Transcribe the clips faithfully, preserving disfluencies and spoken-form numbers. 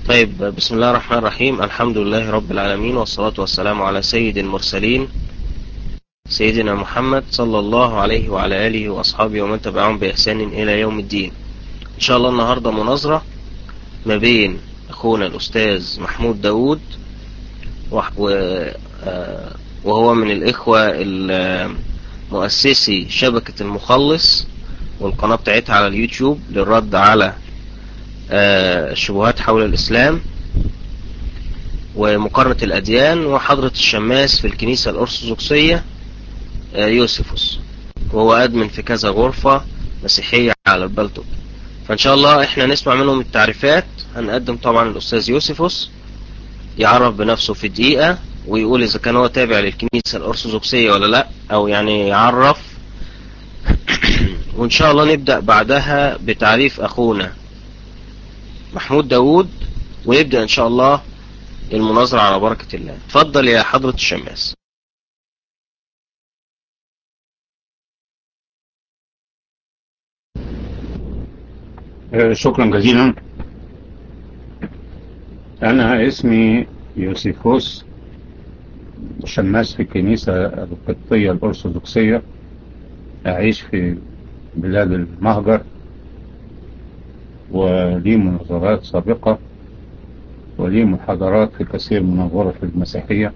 طيب، بسم الله الرحمن الرحيم. الحمد لله رب العالمين، والصلاة والسلام على سيد المرسلين سيدنا محمد صلى الله عليه وعلى آله وأصحابه ومن تبعهم بإحسان إلى يوم الدين. إن شاء الله النهاردة مناظرة ما بين أخونا الأستاذ محمود داود، وهو من الإخوة مؤسسي شبكة المخلص والقناة بتاعتها على اليوتيوب للرد على الشبهات حول الإسلام ومقارنة الأديان، وحضرة الشماس في الكنيسة الأرثوذكسية يوسفوس، وهو أدمن في كذا غرفة مسيحية على البلتوك. فإن شاء الله إحنا نسمع منهم التعريفات. هنقدم طبعا الأستاذ يوسفوس يعرف بنفسه في دقيقة ويقول إذا كان هو تابع للكنيسة الأرثوذكسية ولا لأ، أو يعني يعرف. وإن شاء الله نبدأ بعدها بتعريف أخونا محمود داود، ونبدأ إن شاء الله المناظرة على بركة الله. اتفضل يا حضرة الشماس. شكرا جزيلا. أنا اسمي يوسيفوس، شماس في الكنيسة القبطية الأرثوذكسية، أعيش في بلاد المهجر، ولي مناظرات سابقة ولي محاضرات في كثير من الغرف المسيحية.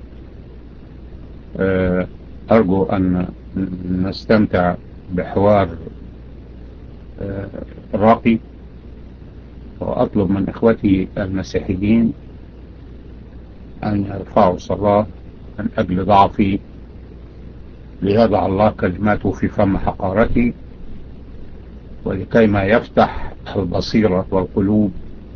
أرجو أن نستمتع بحوار راقي، وأطلب من إخوتي المسيحيين أن يرفعوا صلاة من أجل ضعفي، ليضع الله كلماته في فم حقارتي، ولكي ما يفتح البصيرة والقلوب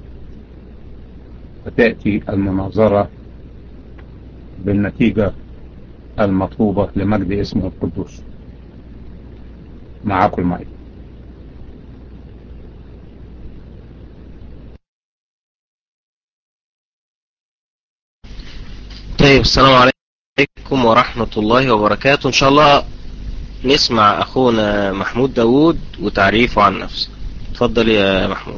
وتأتي المناظرة بالنتيجة المطلوبة لمجد اسمه القدوس. معاكم المعين. طيب، السلام عليكم ورحمة الله وبركاته. إن شاء الله نسمع أخونا محمود داود وتعريفه عن نفسه. اتفضل يا محمود.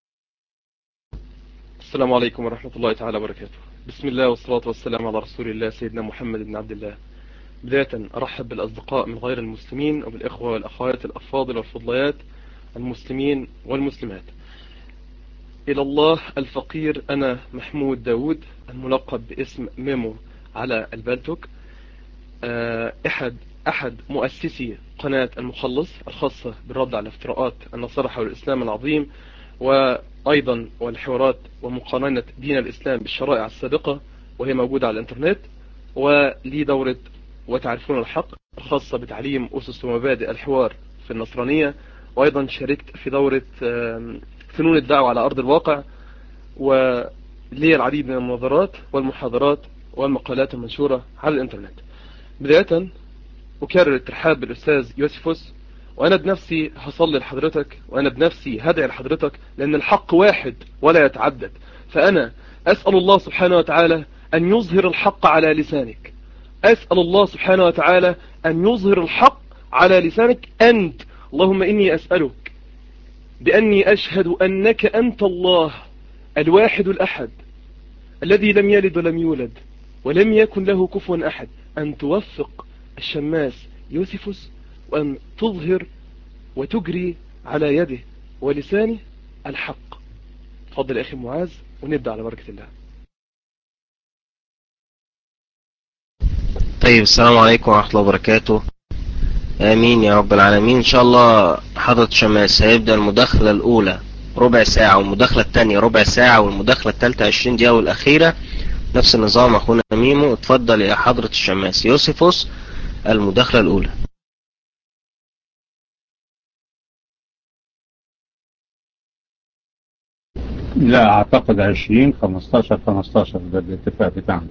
السلام عليكم ورحمة الله تعالى وبركاته. بسم الله والصلاة والسلام على رسول الله سيدنا محمد بن عبد الله. بداية أرحب بالأصدقاء من غير المسلمين وبالإخوة والأخوات الأفاضل والفضليات المسلمين والمسلمات. إلى الله الفقير، أنا محمود داود الملقب باسم ميمو على البلتوك، أحد أحد مؤسسي قناة المخلص الخاصة بالرد على افتراءات النصارى حول الإسلام العظيم، وأيضا والحوارات ومقارنة دين الإسلام بالشرائع السابقة وهي موجودة على الإنترنت. ولي دورة وتعرفون الحق الخاصة بتعليم أسس ومبادئ الحوار في النصرانية، وأيضا شاركت في دورة فنون الدعوة على أرض الواقع، ولي العديد من المناظرات والمحاضرات والمقالات المنشورة على الإنترنت. بداية أكرر الترحاب بالأستاذ يوسفوس، وأنا بنفسي هصلي لحضرتك، وأنا بنفسي هدعي لحضرتك، لأن الحق واحد ولا يتعدد. فأنا أسأل الله سبحانه وتعالى أن يظهر الحق على لسانك. أسأل الله سبحانه وتعالى أن يظهر الحق على لسانك أنت. اللهم إني أسألك بأني أشهد أنك أنت الله الواحد الأحد الذي لم يلد ولم يولد ولم يكن له كفوا أحد، أن توفق الشماس يوسفوس، وأن تظهر وتجري على يده ولسانه الحق. تفضل يا أخي معاذ، ونبدأ على بركة الله. طيب، السلام عليكم ورحمة الله وبركاته. آمين يا رب العالمين. إن شاء الله حضرة الشماس هيبدأ المداخلة الأولى ربع ساعة، والمداخلة الثانية ربع ساعة، والمداخلة الثالثة عشرين دقيقة، والأخيرة نفس النظام. أخونا ميمو، اتفضل يا حضرة الشماس يوسفوس المداخلة الأولى. لا أعتقد عشرين خمستاشر خمستاشر ده الاتفاق بتاعنا.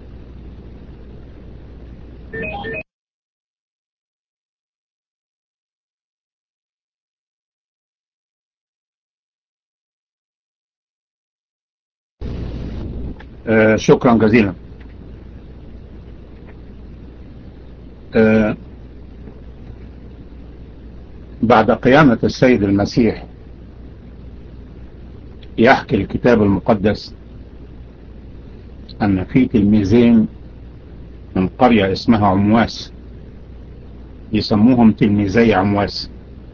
آه شكرا جزيلا. آه بعد قيامة السيد المسيح يحكي الكتاب المقدس أن في تلميذين من قرية اسمها عمواس، يسموهم تلميذي عمواس،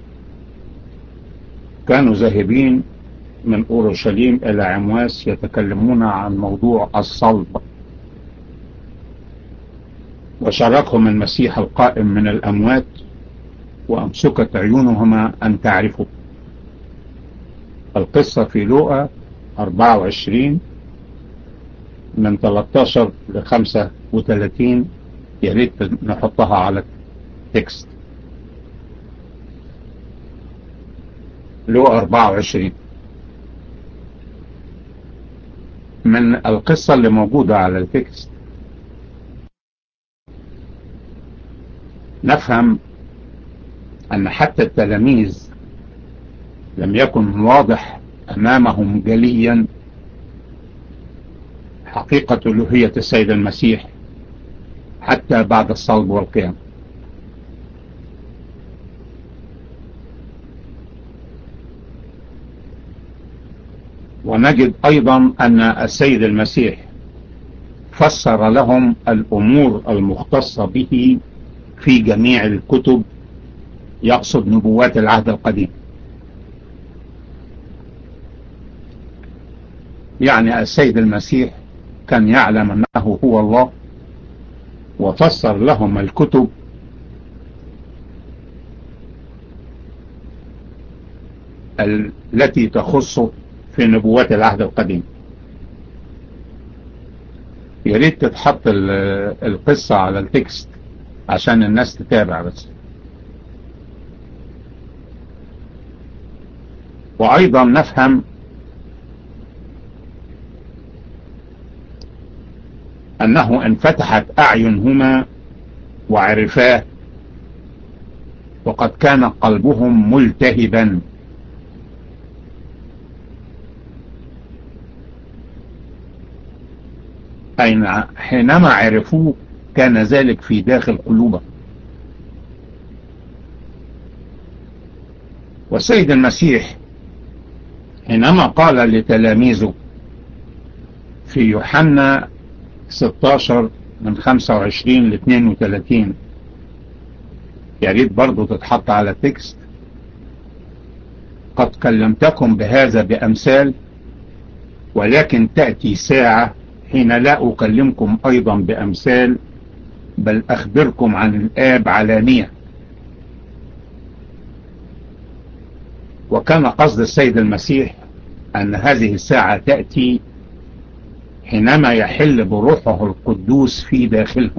كانوا ذاهبين من أورشليم إلى عمواس يتكلمون عن موضوع الصلب، وشاركهم المسيح القائم من الأموات وأمسكت عيونهما أن تعرفوا. القصة في لوقا أربعة وعشرين من ثلاثة عشر ل خمسة وثلاثين، يا ريت نحطها على التكست. لوقا أربعة وعشرين من القصة اللي موجودة على التكست نفهم أن حتى التلاميذ لم يكن واضح أمامهم جليا حقيقة ألوهية السيد المسيح حتى بعد الصلب والقيام. ونجد أيضا أن السيد المسيح فسر لهم الأمور المختصة به في جميع الكتب، يقصد نبوات العهد القديم. يعني السيد المسيح كان يعلم أنه هو الله، وفسر لهم الكتب التي تخصه في نبوات العهد القديم. يا ريت تتحط القصة على التكست عشان الناس تتابع بس. وأيضا نفهم أنه انفتحت أعينهما وعرفاه، وقد كان قلبهم ملتهبا. أين حينما عرفوه كان ذلك في داخل قلوبهم. والسيد المسيح حينما قال لتلاميذه في يوحنا ستة عشر من خمسة وعشرين ل اثنين وثلاثين، يا ريت برضو تتحط على التكست: قد كلمتكم بهذا بأمثال، ولكن تأتي ساعة حين لا أكلمكم أيضا بأمثال، بل أخبركم عن الآب علانية. وكان قصد السيد المسيح أن هذه الساعة تأتي حينما يحل بروحه القدوس في داخلهم.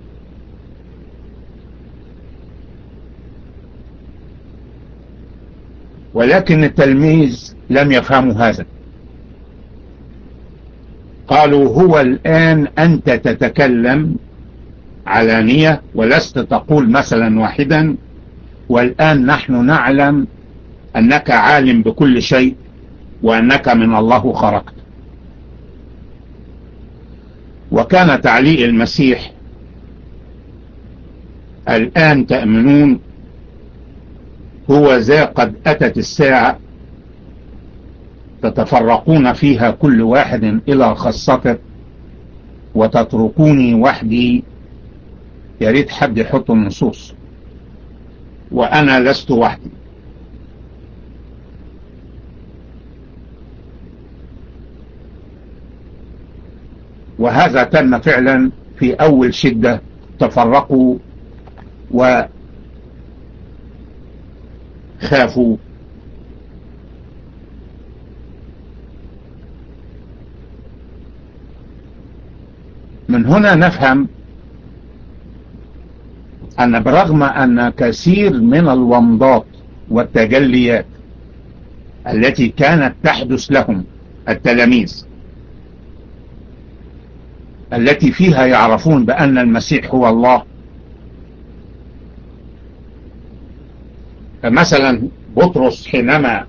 ولكن التلميذ لم يفهموا هذا، قالوا: هو الآن أنت تتكلم علانية ولست تقول مثلا واحدا، والآن نحن نعلم أنك عالم بكل شيء وأنك من الله خرجت. وكان تعليق المسيح: الآن تأمنون، هو ذا قد أتت الساعة تتفرقون فيها كل واحد إلى خاصته وتتركوني وحدي. يا ريت حد يحط النصوص: وأنا لست وحدي. وهذا تم فعلا في أول شدة، تفرقوا وخافوا. من هنا نفهم أن برغم أن كثير من الومضات والتجليات التي كانت تحدث لهم التلاميذ، التي فيها يعرفون بأن المسيح هو الله، فمثلا بطرس حينما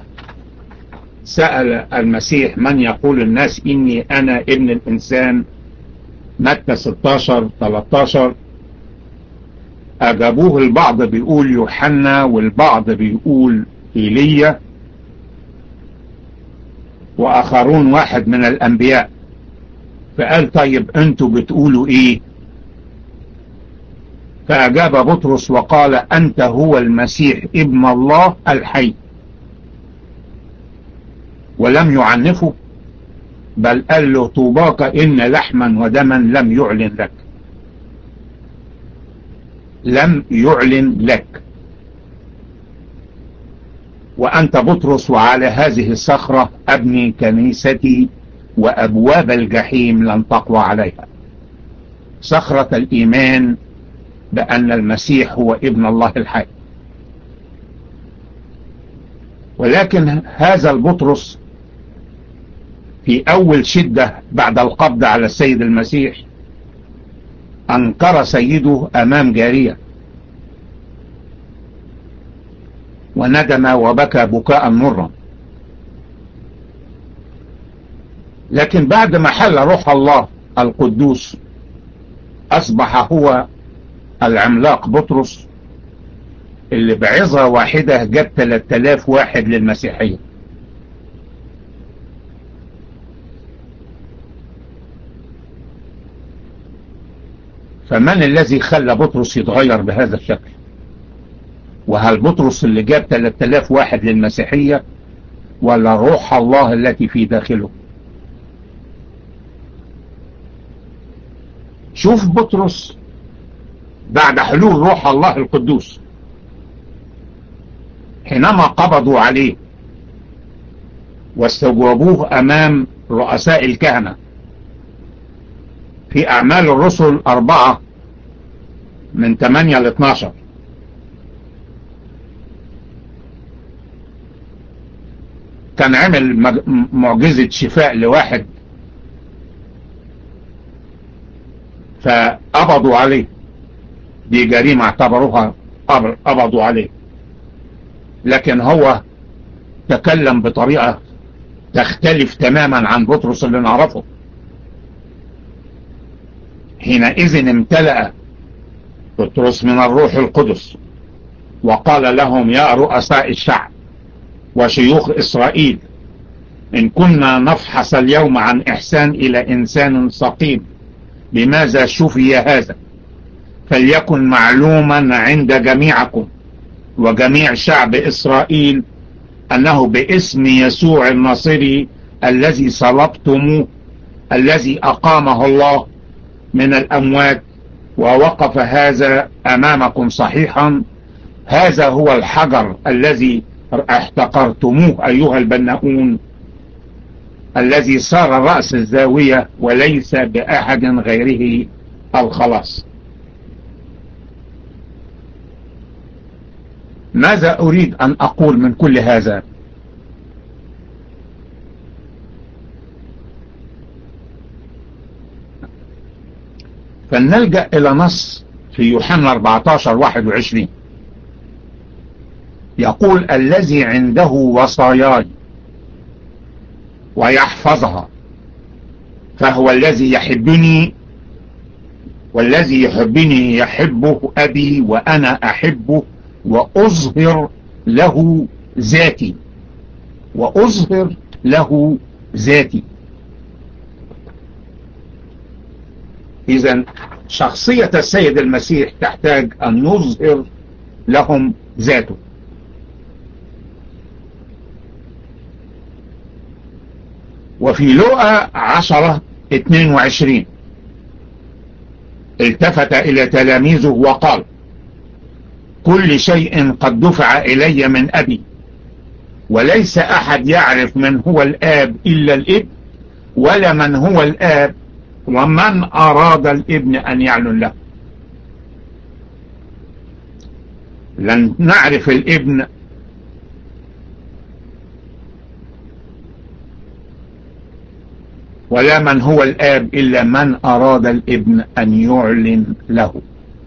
سأل المسيح: من يقول الناس إني أنا ابن الإنسان؟ متى ستة عشر ثلاثة عشر، أجابوه البعض بيقول يوحنا، والبعض بيقول إيليا، وآخرون واحد من الأنبياء. فقال طيب أنتوا بتقولوا إيه؟ فأجاب بطرس وقال أنت هو المسيح ابن الله الحي. ولم يعنفه، بل قال له طوباك إن لحما ودما لم يعلن لك، لم يعلن لك. وأنت بطرس، وعلى هذه الصخرة أبني كنيستي، وأبواب الجحيم لن تقوى عليها. صخرة الإيمان بأن المسيح هو ابن الله الحي. ولكن هذا البطرس في أول شدة بعد القبض على السيد المسيح أنكر سيده أمام جارية، وندم وبكى بكاء مرا. لكن بعد ما حل روح الله القدوس أصبح هو العملاق بطرس اللي بعظة واحدة جاب ثلاثة آلاف واحد للمسيحية. فمن الذي خلى بطرس يتغير بهذا الشكل؟ وهل بطرس اللي جاب ثلاثة آلاف واحد للمسيحية، ولا روح الله التي في داخله؟ شوف بطرس بعد حلول روح الله القدوس حينما قبضوا عليه واستجوبوه أمام رؤساء الكهنة في أعمال الرسل أربعة من ثمانية ل اثناشر. كان عمل معجزة شفاء لواحد فقبضوا عليه، دي جريمة اعتبروها قبضوا عليه. لكن هو تكلم بطريقة تختلف تماما عن بطرس اللي نعرفه. حينئذ امتلأ بطرس من الروح القدس وقال لهم يا رؤساء الشعب وشيوخ إسرائيل، إن كنا نفحص اليوم عن إحسان إلى إنسان سقيم بماذا شفي هذا، فليكن معلوما عند جميعكم وجميع شعب إسرائيل أنه باسم يسوع الناصري الذي صلبتموه، الذي أقامه الله من الأموات ووقف هذا أمامكم صحيحا، هذا هو الحجر الذي احتقرتموه أيها البناؤون، الذي صار رأس الزاوية وليس بأحد غيره الخلاص. ماذا أريد أن أقول من كل هذا؟ فلنلجأ إلى نص في يوحنا أربعة عشر واحد وعشرين يقول الذي عنده وصاياي ويحفظها فهو الذي يحبني، والذي يحبني يحبه أبي وأنا أحبه وأظهر له ذاتي، وأظهر له ذاتي. إذن شخصية السيد المسيح تحتاج أن نظهر لهم ذاته. وفي لوقا عشرة اثنين وعشرين التفت إلى تلاميذه وقال كل شيء قد دفع إلي من أبي، وليس أحد يعرف من هو الآب إلا الابن، ولا من هو الآب ومن أراد الابن أن يعلن له. لن نعرف الابن ولا من هو الآب إلا من أراد الابن أن يعلن له.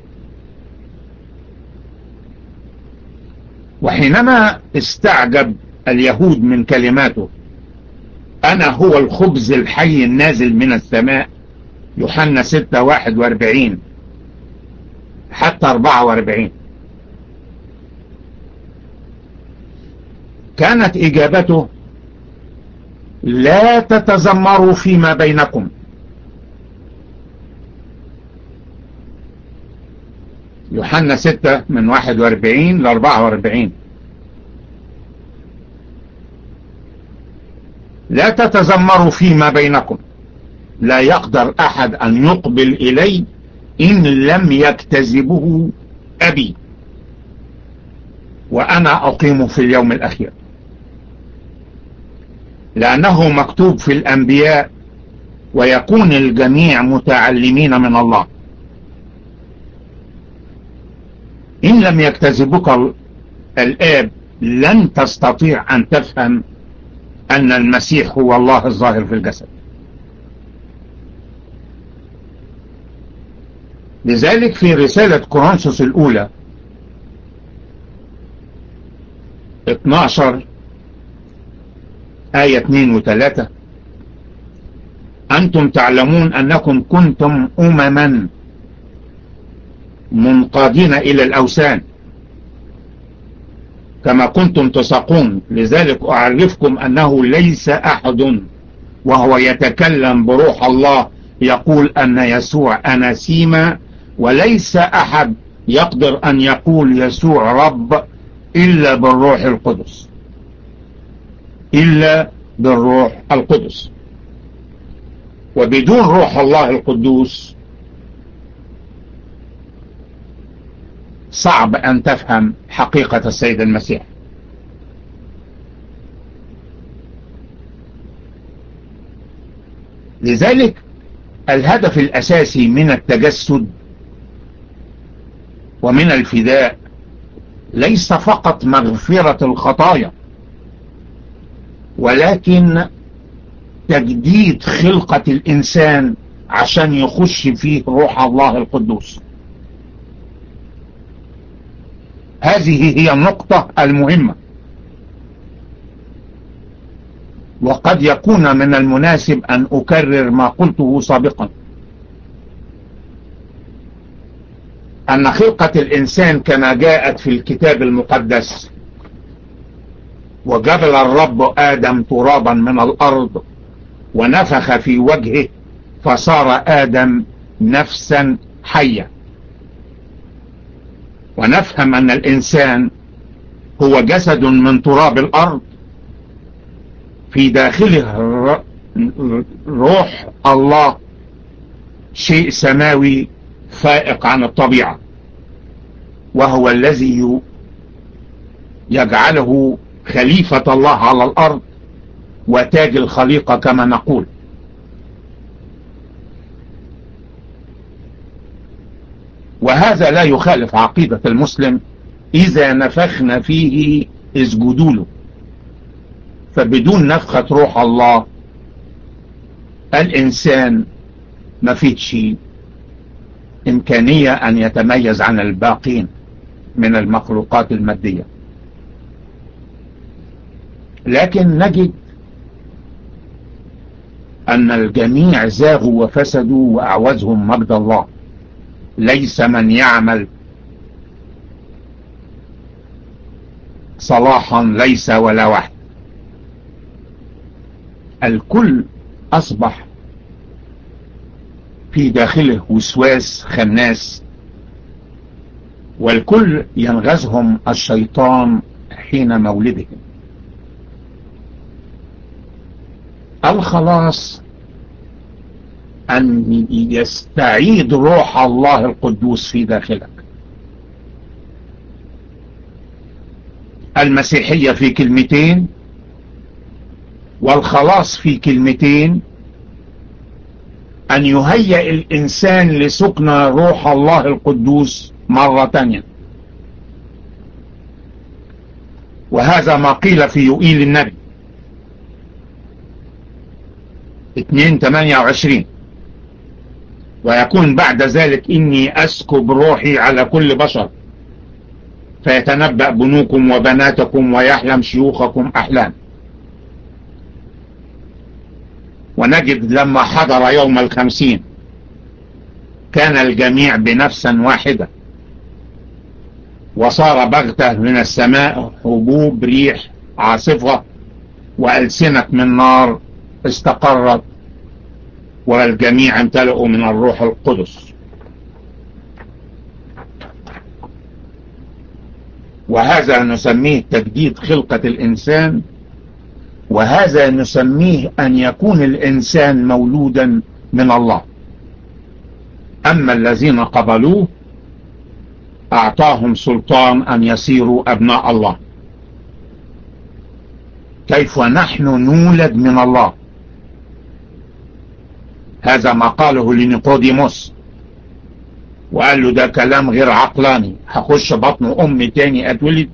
وحينما استعجب اليهود من كلماته أنا هو الخبز الحي النازل من السماء، يوحنا ستة واحد واربعين حتى أربعة واربعين، كانت إجابته لا تتذمروا فيما بينكم. يوحنا ستة من واحد واربعين ل اربعة واربعين. لا تتذمروا فيما بينكم، لا يقدر أحد أن يقبل إلي إن لم يكتذبه أبي، وأنا أقيم في اليوم الأخير. لأنه مكتوب في الأنبياء: ويكون الجميع متعلمين من الله. إن لم يكتذبك الآب لن تستطيع أن تفهم أن المسيح هو الله الظاهر في الجسد. لذلك في رسالة كورنثوس الأولى اتناشر آية اتنين وتلاتة: أنتم تعلمون أنكم كنتم أمما منقادين إلى الأوثان كما كنتم تساقون، لذلك أعرفكم أنه ليس أحد وهو يتكلم بروح الله يقول أن يسوع أناسيما، وليس أحد يقدر أن يقول يسوع رب إلا بالروح القدس، إلا بالروح القدس. وبدون روح الله القدوس صعب أن تفهم حقيقة السيد المسيح. لذلك الهدف الأساسي من التجسد ومن الفداء ليس فقط مغفرة الخطايا، ولكن تجديد خلقة الإنسان عشان يخش فيه روح الله القدوس. هذه هي النقطة المهمة. وقد يكون من المناسب أن أكرر ما قلته سابقا، أن خلقة الإنسان كما جاءت في الكتاب المقدس: وجبل الرب آدم ترابا من الأرض ونفخ في وجهه فصار آدم نفسا حية. ونفهم أن الإنسان هو جسد من تراب الأرض في داخله روح الله، شيء سماوي فائق عن الطبيعة، وهو الذي يجعله خليفة الله على الأرض وتاج الخليقة كما نقول. وهذا لا يخالف عقيدة المسلم: إذا نفخنا فيه اسجدوا له. فبدون نفخة روح الله الإنسان ما فيش إمكانية أن يتميز عن الباقين من المخلوقات المادية. لكن نجد أن الجميع زاغوا وفسدوا وأعوزهم مجد الله. ليس من يعمل صلاحا، ليس ولا واحد. الكل أصبح في داخله وسواس خناس، والكل ينغزهم الشيطان حين مولدهم. الخلاص أن يستعيد روح الله القدوس في داخلك. المسيحية في كلمتين، والخلاص في كلمتين: أن يهيئ الإنسان لسكن روح الله القدوس مرة تانية. وهذا ما قيل في يوئيل النبي اتنين تمانية وعشرين: ويكون بعد ذلك إني أسكب روحي على كل بشر، فيتنبأ بنوكم وبناتكم ويحلم شيوخكم أحلام. ونجد لما حضر يوم الخمسين كان الجميع بنفسا واحدة، وصار بغتة من السماء هبوب ريح عاصفة وألسنة من نار استقرت والجميع امتلئوا من الروح القدس. وهذا نسميه تجديد خلقة الإنسان، وهذا نسميه أن يكون الإنسان مولودا من الله. أما الذين قبلوه أعطاهم سلطان أن يصيروا أبناء الله. كيف نحن نولد من الله؟ هذا ما قاله لنيقوديموس، وقال له ده كلام غير عقلاني، هخش بطن أمي تاني أتولد؟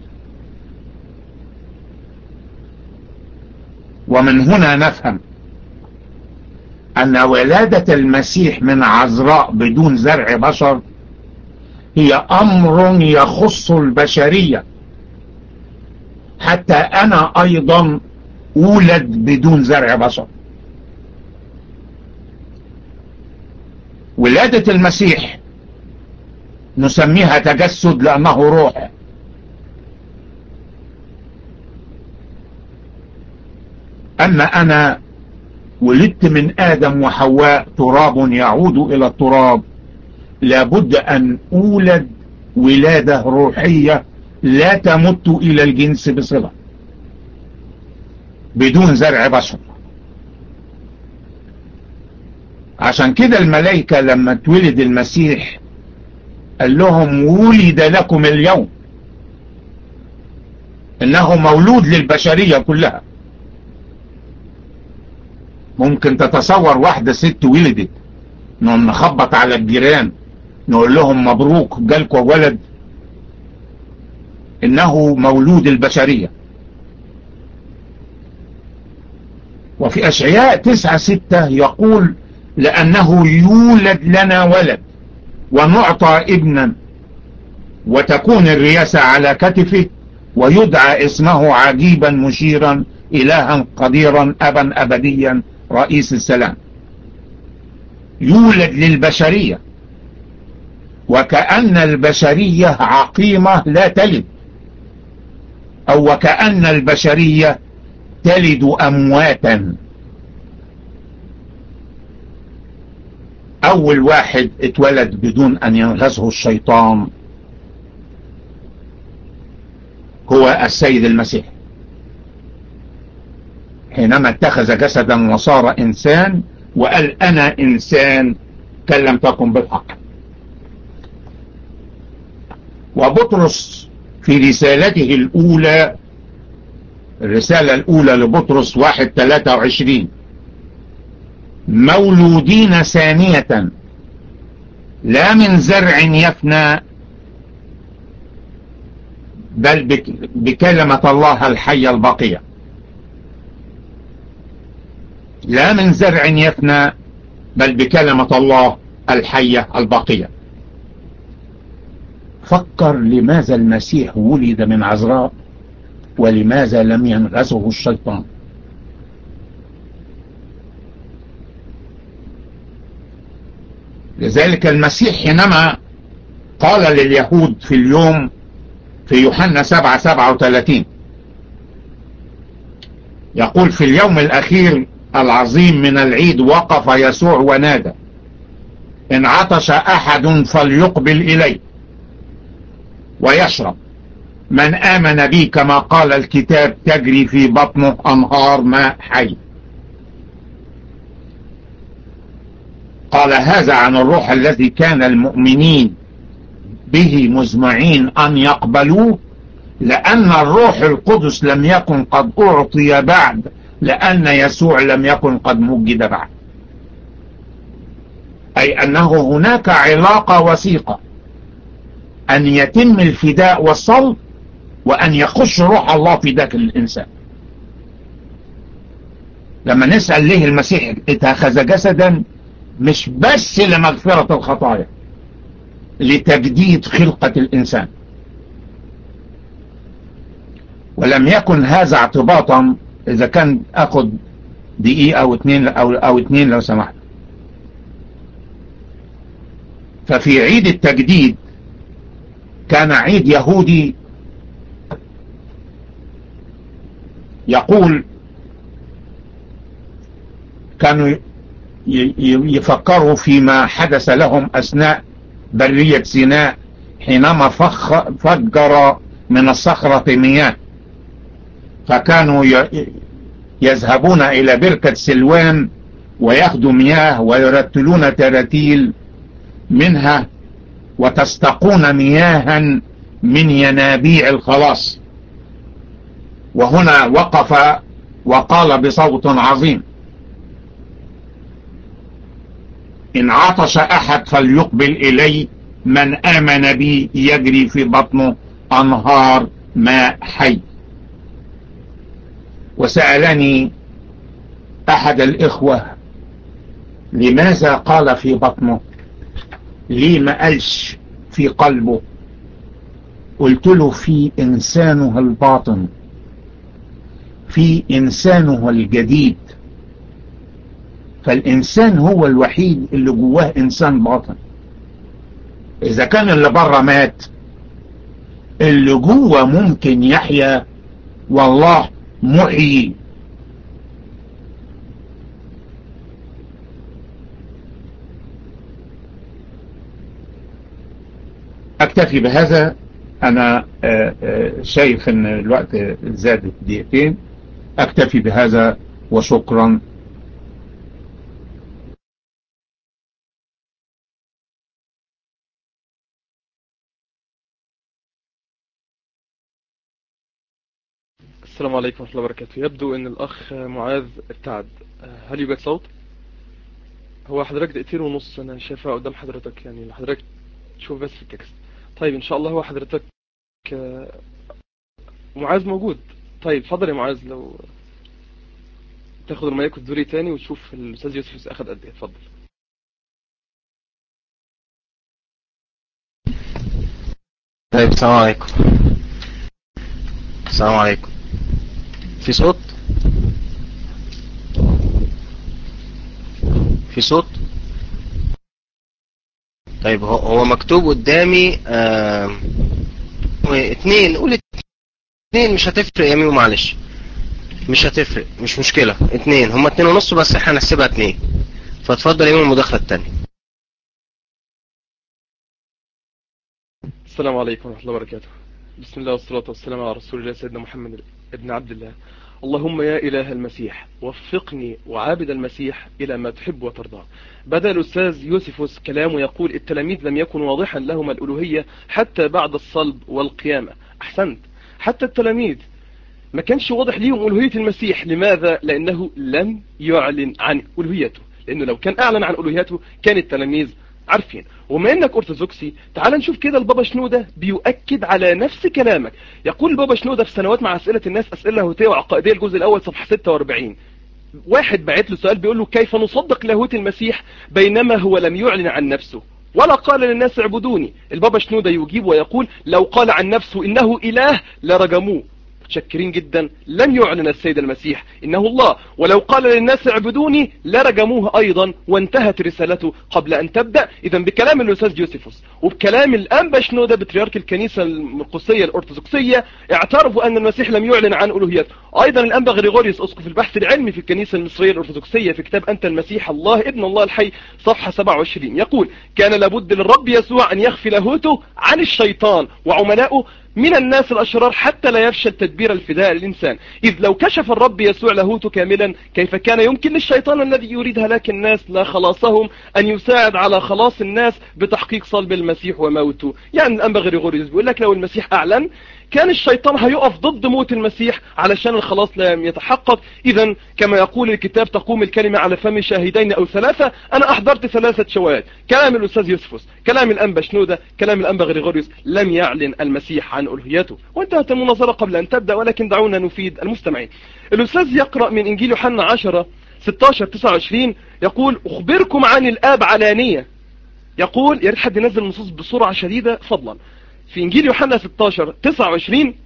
ومن هنا نفهم أن ولادة المسيح من عذراء بدون زرع بشر هي أمر يخص البشرية، حتى أنا أيضا أولد بدون زرع بشر. ولادة المسيح نسميها تجسد لأنه روح، أما أنا ولدت من آدم وحواء تراب يعود إلى التراب، لابد أن أولد ولادة روحية لا تمت إلى الجنس بصلة بدون زرع بشر. عشان كده الملائكة لما تولد المسيح قال لهم ولد لكم اليوم، إنه مولود للبشرية كلها. ممكن تتصور واحدة ست ولدت نقوم نخبط على الجيران نقول لهم مبروك جالكوا ولد؟ إنه مولود البشرية. وفي أشعياء تسعة ستة يقول لأنه يولد لنا ولد ونعطى ابنا وتكون الرياسة على كتفه ويدعى اسمه عجيبا مشيرا إلها قديرا أبا أبديا رئيس السلام. يولد للبشرية، وكأن البشرية عقيمة لا تلد، أو وكأن البشرية تلد أمواتا. أول واحد اتولد بدون أن ينغزه الشيطان هو السيد المسيح، حينما اتخذ جسدا وصار إنسان وقال أنا إنسان كلمتكم بالحق. وبطرس في رسالته الأولى، الرسالة الأولى لبطرس واحد ثلاثة وعشرين، مولودين ثانية لا من زرع يفنى بل بكلمة الله الحية الباقية. لا من زرع يفنى بل بكلمة الله الحية الباقية. فكر لماذا المسيح ولد من عذراء ولماذا لم ينغزه الشيطان؟ لذلك المسيح حينما قال لليهود في اليوم في يوحنا سبعة سبعة وثلاثين يقول في اليوم الأخير العظيم من العيد وقف يسوع ونادى إن عطش أحد فليقبل إلي ويشرب، من آمن بي كما قال الكتاب تجري في بطنه أنهار ماء حي. قال هذا عن الروح الذي كان المؤمنين به مزمعين أن يقبلوه، لأن الروح القدس لم يكن قد أعطي بعد، لأن يسوع لم يكن قد مجد بعد. أي أنه هناك علاقة وثيقة أن يتم الفداء والصلب وأن يخش روح الله في داخل الإنسان. لما نسأل ليه المسيح اتخذ جسدا، مش بس لمغفرة الخطايا، لتجديد خلقة الإنسان. ولم يكن هذا اعتباطا، إذا كان أخذ دقيقة أو اتنين أو, أو اتنين لو سمحت. ففي عيد التجديد كان عيد يهودي يقول كانوا يفكروا فيما حدث لهم أثناء برية سيناء حينما فخ فجر من الصخرة مياه، فكانوا يذهبون إلى بركة سلوان ويأخذوا مياه ويرتلون تراتيل منها وتستقون مياها من ينابيع الخلاص. وهنا وقف وقال بصوت عظيم: إن عطش أحد فليقبل إلي، من آمن بي يجري في بطنه أنهار ماء حي. وسألني أحد الإخوة لماذا قال في بطنه، ليه ما قالش في قلبه؟ قلت له في إنسانه الباطن، في إنسانه الجديد. فالإنسان هو الوحيد اللي جواه إنسان باطن. إذا كان اللي بره مات، اللي جوه ممكن يحيا، والله محيي. أكتفي بهذا. أنا شايف أن الوقت زاد دقيقتين. أكتفي بهذا وشكرا. السلام عليكم ورحمة الله وبركاته. يبدو ان الاخ معاذ ابتعد. هل يوجد صوت؟ هو حضرتك دقيقتين ونص انا شايفها قدام حضرتك، يعني حضرتك تشوف بس في التكست. طيب ان شاء الله هو حضرتك معاذ موجود. طيب اتفضل يا معاذ، لو تاخد المايك وتدوري تاني وتشوف الاستاذ يوسف اخد قد ايه. اتفضل. طيب السلام عليكم. السلام عليكم. في صوت؟ في صوت؟ طيب هو هو مكتوب قدامي آه... اتنين. قول اتنين، مش هتفرق يا ميمو، معلش مش هتفرق، مش مشكلة. اتنين، هما اتنين ونص بس احنا هنحسبها اتنين. فاتفضل يا ميمو المداخلة التانية. السلام عليكم ورحمة الله وبركاته. بسم الله والصلاة والسلام على رسول الله سيدنا محمد ابن عبد الله. اللهم يا إله المسيح وفقني وعابد المسيح إلى ما تحب وترضى. بدأ الأستاذ يوسفوس كلامه يقول التلاميذ لم يكن واضحا لهم الألوهية حتى بعد الصلب والقيامة. أحسنت، حتى التلاميذ ما كانش واضح ليهم ألوهية المسيح. لماذا؟ لأنه لم يعلن عن ألوهيته، لأنه لو كان أعلن عن ألوهيته كان التلاميذ عارفين. وما انك ارثوذكسي، تعال نشوف كده البابا شنودة بيؤكد على نفس كلامك. يقول البابا شنودة في سنوات مع اسئلة الناس، اسئلة لاهوتية وعقائدية، الجزء الاول صفحة ستة وأربعين، واحد بعت له سؤال بيقول له كيف نصدق لاهوت المسيح بينما هو لم يعلن عن نفسه ولا قال للناس اعبدوني؟ البابا شنودة يجيب ويقول لو قال عن نفسه انه اله لرجموه. متشكرين جدا، لم يعلن السيد المسيح انه الله، ولو قال للناس اعبدوني لرجموه ايضا وانتهت رسالته قبل ان تبدأ. اذا بكلام الاستاذ يوسفوس وبكلام الانبا شنودة بطريرك الكنيسة القدسية الارثوذكسية اعترفوا ان المسيح لم يعلن عن الوهيته. ايضا الانبا غريغوريوس اسقف البحث العلمي في الكنيسة المصرية الارثوذكسية في كتاب انت المسيح الله ابن الله الحي صفحة سبعة وعشرين يقول كان لابد للرب يسوع ان يخفي لاهوته عن الشيطان وعملائه من الناس الأشرار حتى لا يفشل تدبير الفداء للإنسان. إذ لو كشف الرب يسوع لاهوته كاملا كيف كان يمكن للشيطان الذي يريد هلاك الناس لا خلاصهم أن يساعد على خلاص الناس بتحقيق صلب المسيح وموته؟ يعني الأنبا غريغوريوس بيقول لك لو المسيح أعلن كان الشيطان هيقف ضد موت المسيح علشان الخلاص لا يتحقق. إذا كما يقول الكتاب تقوم الكلمة على فم شاهدين أو ثلاثة. أنا أحضرت ثلاثة شواهد، كلام الأستاذ يوسفوس، كلام الأنبا شنودة، كلام الأنبا غريغوريوس، لم يعلن المسيح عن ألوهيته. وانتهت المناظرة قبل أن تبدأ، ولكن دعونا نفيد المستمعين. الأستاذ يقرأ من إنجيل يوحنا عشرة ستة عشر تسعة وعشرين يقول أخبركم عن الآب علانية. يقول يا ريت حد ينزل النصوص بسرعة شديدة فضلا. في إنجيل يوحنا ستة عشر تسعة وعشرين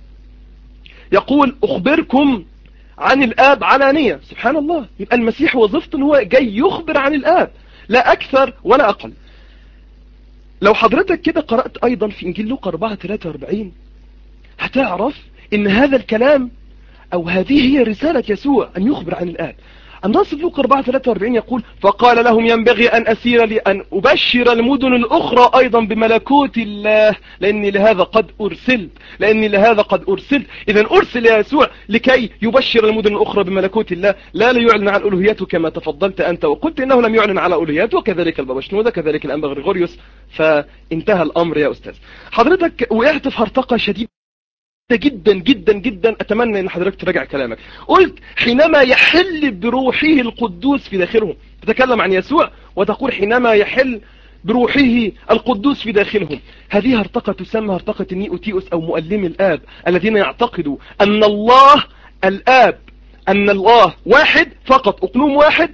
يقول أخبركم عن الآب علانية. سبحان الله، يبقى المسيح وظيفته ان هو جاي يخبر عن الآب، لا أكثر ولا أقل. لو حضرتك كده قرأت أيضا في إنجيل لوقا أربعة ثلاثة وأربعين هتعرف إن هذا الكلام أو هذه هي رسالة يسوع أن يخبر عن الآب. النص في لوقا أربعة ثلاثة وأربعين يقول فقال لهم ينبغي أن أسير لأن أبشر المدن الأخرى أيضا بملكوت الله لأني لهذا قد أرسلت لأني لهذا قد أرسلت. إذا أرسل يسوع لكي يبشر المدن الأخرى بملكوت الله، لا ليعلن عن ألوهيته كما تفضلت أنت وقلت إنه لم يعلن على ألوهيته، وكذلك البابا شنودة كذلك الأنبا غريغوريوس. فانتهى الأمر يا أستاذ. حضرتك وقعت في هرطقة شديدة جدا جدا جدا، اتمنى ان حضرتك تراجع كلامك. قلت حينما يحل بروحه القدوس في داخلهم، تتكلم عن يسوع وتقول حينما يحل بروحه القدوس في داخلهم. هذه هرطقة تسمى هرطقة النيوتيوس او مؤلمي الاب، الذين يعتقدوا ان الله الاب ان الله واحد فقط، اقنوم واحد،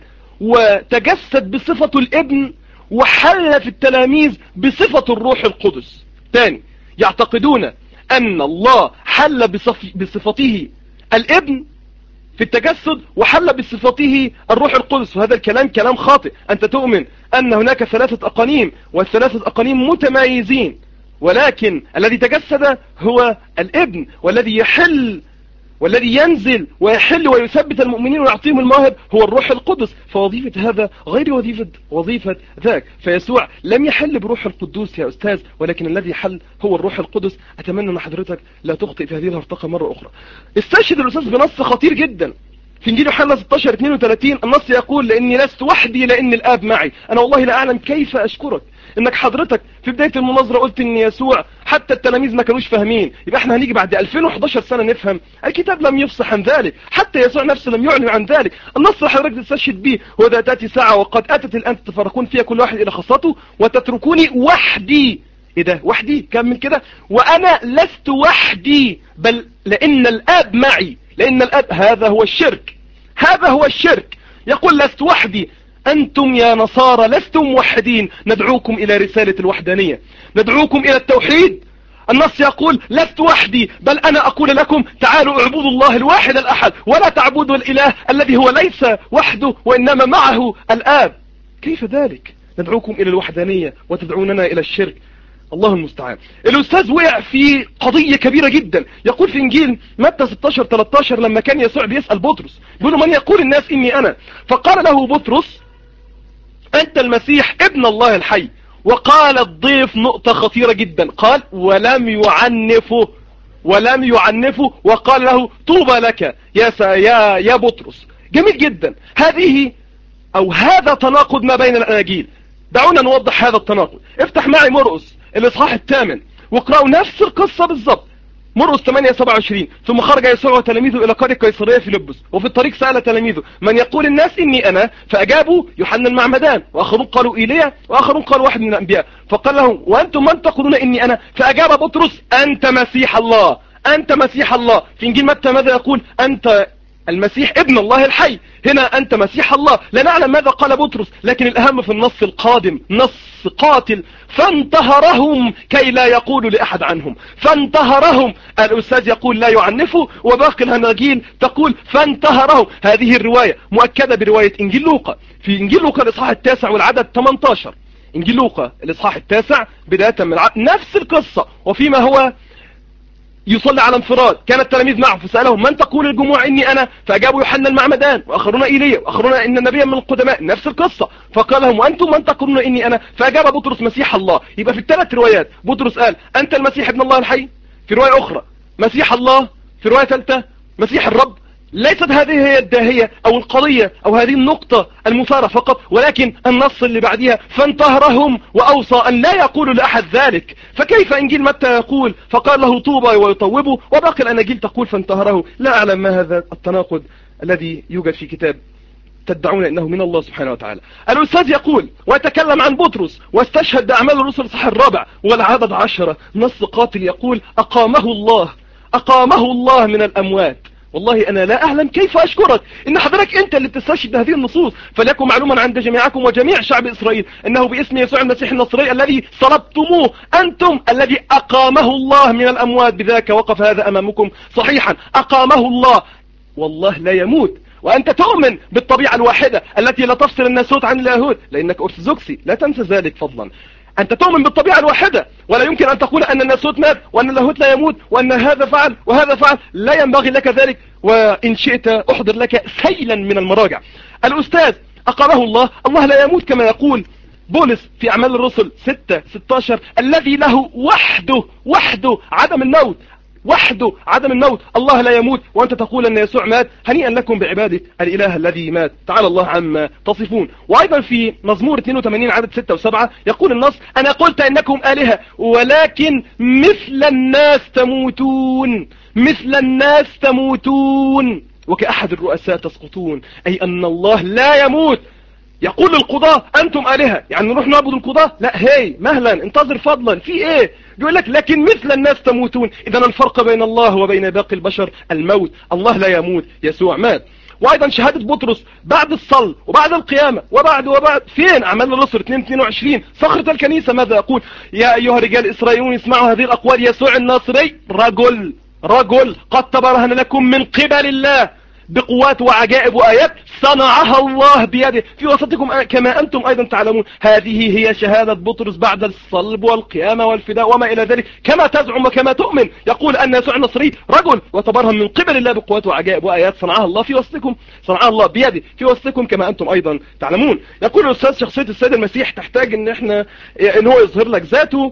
وتجسد بصفة الابن وحل في التلاميذ بصفة الروح القدس. ثاني، يعتقدون أن الله حل بصفته الابن في التجسد وحل بصفته الروح القدس، وهذا الكلام كلام خاطئ. أنت تؤمن أن هناك ثلاثة أقانيم والثلاثة أقانيم متمايزين، ولكن الذي تجسد هو الابن، والذي يحل والذي ينزل ويحل ويثبت المؤمنين ويعطيهم المواهب هو الروح القدس. فوظيفة هذا غير وظيفة وظيفة ذاك. فيسوع لم يحل بروح القدوس يا أستاذ، ولكن الذي حل هو الروح القدس. أتمنى أن حضرتك لا تخطئ في هذه الهرطقة مرة أخرى. استشهد الأستاذ بنص خطير جدا في إنجيل يوحنا ستة عشر اثنين وثلاثين. النص يقول لأني لست وحدي لأن الآب معي. أنا والله لا أعلم كيف أشكرك انك حضرتك في بداية المناظرة قلت ان يسوع حتى التلاميذ ما كانوش فاهمين. يبقى احنا هنيجي بعد ألفين وإحدى عشر سنة نفهم؟ الكتاب لم يفصح عن ذلك، حتى يسوع نفسه لم يعلن عن ذلك. النص اللي حضرتك تستشهد به هو ذا تأتي ساعة وقد أتت الآن تتفرقون فيها كل واحد إلى خاصته وتتركوني وحدي. ايه ده وحدي؟ كمل كده. وانا لست وحدي بل لان الآب معي. لان الآب، هذا هو الشرك، هذا هو الشرك. يقول لست وحدي. أنتم يا نصارى لستم موحدين، ندعوكم إلى رسالة الوحدانية، ندعوكم إلى التوحيد. النص يقول لست وحدي بل أنا أقول لكم تعالوا اعبدوا الله الواحد الأحد ولا تعبدوا الإله الذي هو ليس وحده وإنما معه الآب. كيف ذلك؟ ندعوكم إلى الوحدانية وتدعوننا إلى الشرك. الله المستعان. الأستاذ وقع في قضية كبيرة جدا. يقول في إنجيل متى ستة عشر ثلاثة عشر لما كان يسوع بيسأل بطرس بيقول له من يقول الناس إني أنا؟ فقال له بطرس أنت المسيح ابن الله الحي. وقال الضيف نقطة خطيرة جدا، قال ولم يعنفه ولم يعنفه وقال له طوبى لك يا يا يا بطرس. جميل جدا. هذه أو هذا تناقض ما بين الأناجيل. دعونا نوضح هذا التناقض. افتح معي مرقس الإصحاح الثامن واقرأوا نفس القصة بالضبط. مرقس ثمانية سبعة وعشرين. ثم خرج يسوع وتلاميذه إلى قرية قيصرية فيلبس، وفي الطريق سأل تلاميذه من يقول الناس إني أنا؟ فأجابوا يوحنا المعمدان، وآخرون قالوا إيليا، وآخرون قالوا واحد من الأنبياء. فقال لهم وأنتم من تقولون إني أنا؟ فأجاب بطرس أنت مسيح الله، أنت مسيح الله. في إنجيل متى ماذا يقول؟ أنت المسيح ابن الله الحي. هنا أنت مسيح الله. لا نعلم ماذا قال بطرس، لكن الأهم في النص القادم نص قاتل. فانتهرهم كي لا يقولوا لأحد عنهم. فانتهرهم. الأستاذ يقول لا يعنفوا، وباقي الأناجيل تقول فانتهرهم. هذه الرواية مؤكدة برواية إنجيل لوقا. في إنجيل لوقا الإصحاح التاسع والعدد ثمانية عشر. إنجيل لوقا الإصحاح التاسع بداية من العدد نفس القصة. وفيما هو يصلي على انفراد كان التلاميذ معه فسألهم من تقول الجموع إني أنا؟ فأجابوا يوحنا المعمدان، وآخرون إيليا، وآخرون إن النبي من القدماء. نفس القصة. فقال لهم وأنتم من تقولون إني أنا؟ فأجاب بطرس مسيح الله. يبقى في الثلاث روايات بطرس قال أنت المسيح ابن الله الحي، في رواية أخرى مسيح الله، في رواية ثالثة مسيح الرب. ليست هذه هي الداهية أو القضية أو هذه النقطة المثارة فقط، ولكن النص اللي بعدها فانتهرهم وأوصى أن لا يقولوا لأحد ذلك. فكيف إنجيل متى يقول فقال له طوبى ويطوبه، وباقي الأناجيل تقول فانتهره؟ لا أعلم ما هذا التناقض الذي يوجد في كتاب تدعون إنه من الله سبحانه وتعالى. الأستاذ يقول ويتكلم عن بطرس واستشهد بأعمال الرسل صح الرابع والعدد عشرة. نص قاتل يقول أقامه الله، أقامه الله من الأموات. والله أنا لا أعلم كيف أشكرك إن حضرتك أنت اللي بتستشهد هذه النصوص. فليكن معلوما عند جميعكم وجميع شعب إسرائيل أنه باسم يسوع المسيح النصري الذي صلبتموه أنتم الذي أقامه الله من الأموات بذاك وقف هذا أمامكم صحيحا. أقامه الله، والله لا يموت. وأنت تؤمن بالطبيعة الواحدة التي لا تفصل الناسوت عن اللاهوت لأنك أرثوذكسي، لا تنسى ذلك فضلا. أنت تؤمن بالطبيعة الواحدة، ولا يمكن أن تقول أن الناسوت مات وأن اللاهوت لا يموت وأن هذا فعل وهذا فعل. لا ينبغي لك ذلك، وإن شئت أحضر لك سيلا من المراجع. الأستاذ أقره الله، الله لا يموت كما يقول بولس في أعمال الرسل ستة ستة عشر، الذي له وحده وحده عدم الموت، وحده عدم الموت، الله لا يموت، وأنت تقول أن يسوع مات. هنيئا لكم بعبادة الإله الذي مات، تعالى الله عما تصفون. وأيضا في مزمور اثنين وثمانين عدد ستة وسبعة يقول النص: أنا قلت إنكم آلهة ولكن مثل الناس تموتون، مثل الناس تموتون وكأحد الرؤساء تسقطون. أي أن الله لا يموت. يقول القضاة أنتم آلهة، يعني نروح نعبد القضاة؟ لا، هي مهلا انتظر فضلا، في ايه؟ يقول لك لكن مثل الناس تموتون. إذن الفرق بين الله وبين باقي البشر الموت، الله لا يموت، يسوع مات. وأيضا شهادة بطرس بعد الصلب وبعد القيامة وبعد وبعد فين؟ أعمال الرسل اثنين اثنين وعشرين، صخرة الكنيسة ماذا يقول؟ يا أيها رجال إسرائيل اسمعوا هذه الأقوال، يسوع الناصري رجل رجل قد تبرهن لكم من قبل الله بقوات وعجائب وآيات صنعها الله بيده في وسطكم كما أنتم أيضا تعلمون. هذه هي شهادة بطرس بعد الصلب والقيامة والفداء وما إلى ذلك، كما تزعم وكما تؤمن. يقول أن يسوع النصري رجل وتبرهن من قبل الله بقوات وعجائب وآيات صنعها الله في وسطكم، صنعها الله بيده في وسطكم كما أنتم أيضا تعلمون. يقول الأستاذ شخصية السيد المسيح تحتاج إن إحنا إن هو يظهر لك ذاته.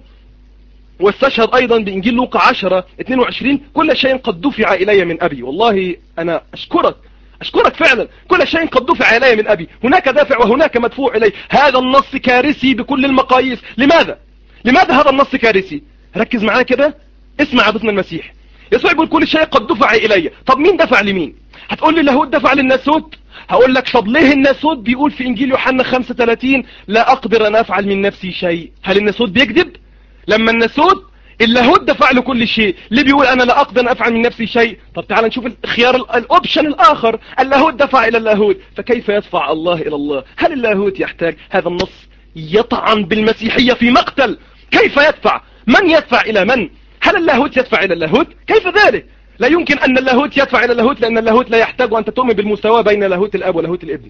واستشهد أيضا بإنجيل لوقا عشرة اثنين وعشرين: كل شيء قد دفع إلي من أبي. والله أنا أشكرك أشكرك فعلا، كل شيء قد دفع إلي من أبي، هناك دافع وهناك مدفوع إلي. هذا النص كارثي بكل المقاييس. لماذا؟ لماذا هذا النص كارثي؟ ركز معايا كده، اسمع عبدنا المسيح. يسوع يقول كل شيء قد دفع إلي. طب مين دفع لمين؟ هتقول لي اللاهوت دفع للناسوت. هقول لك طب ليه الناسوت بيقول في إنجيل يوحنا خمسة وثلاثين لا أقدر أن أفعل من نفسي شيء؟ هل الناسوت بيكذب؟ لما الناسوت اللاهوت دفع له كل شيء، ليه بيقول انا لا اقدر افعل من نفسي شيء؟ طب تعال نشوف الخيار الاوبشن الاخر، اللاهوت دفع الى اللاهوت، فكيف يدفع الله الى الله؟ هل اللاهوت يحتاج؟ هذا النص يطعن بالمسيحية في مقتل. كيف يدفع؟ من يدفع الى من؟ هل اللاهوت يدفع الى اللاهوت؟ كيف ذلك؟ لا يمكن ان اللاهوت يدفع الى اللاهوت، لان اللاهوت لا يحتاج ان تؤمن بالمساواة بين لاهوت الاب ولاهوت الابن.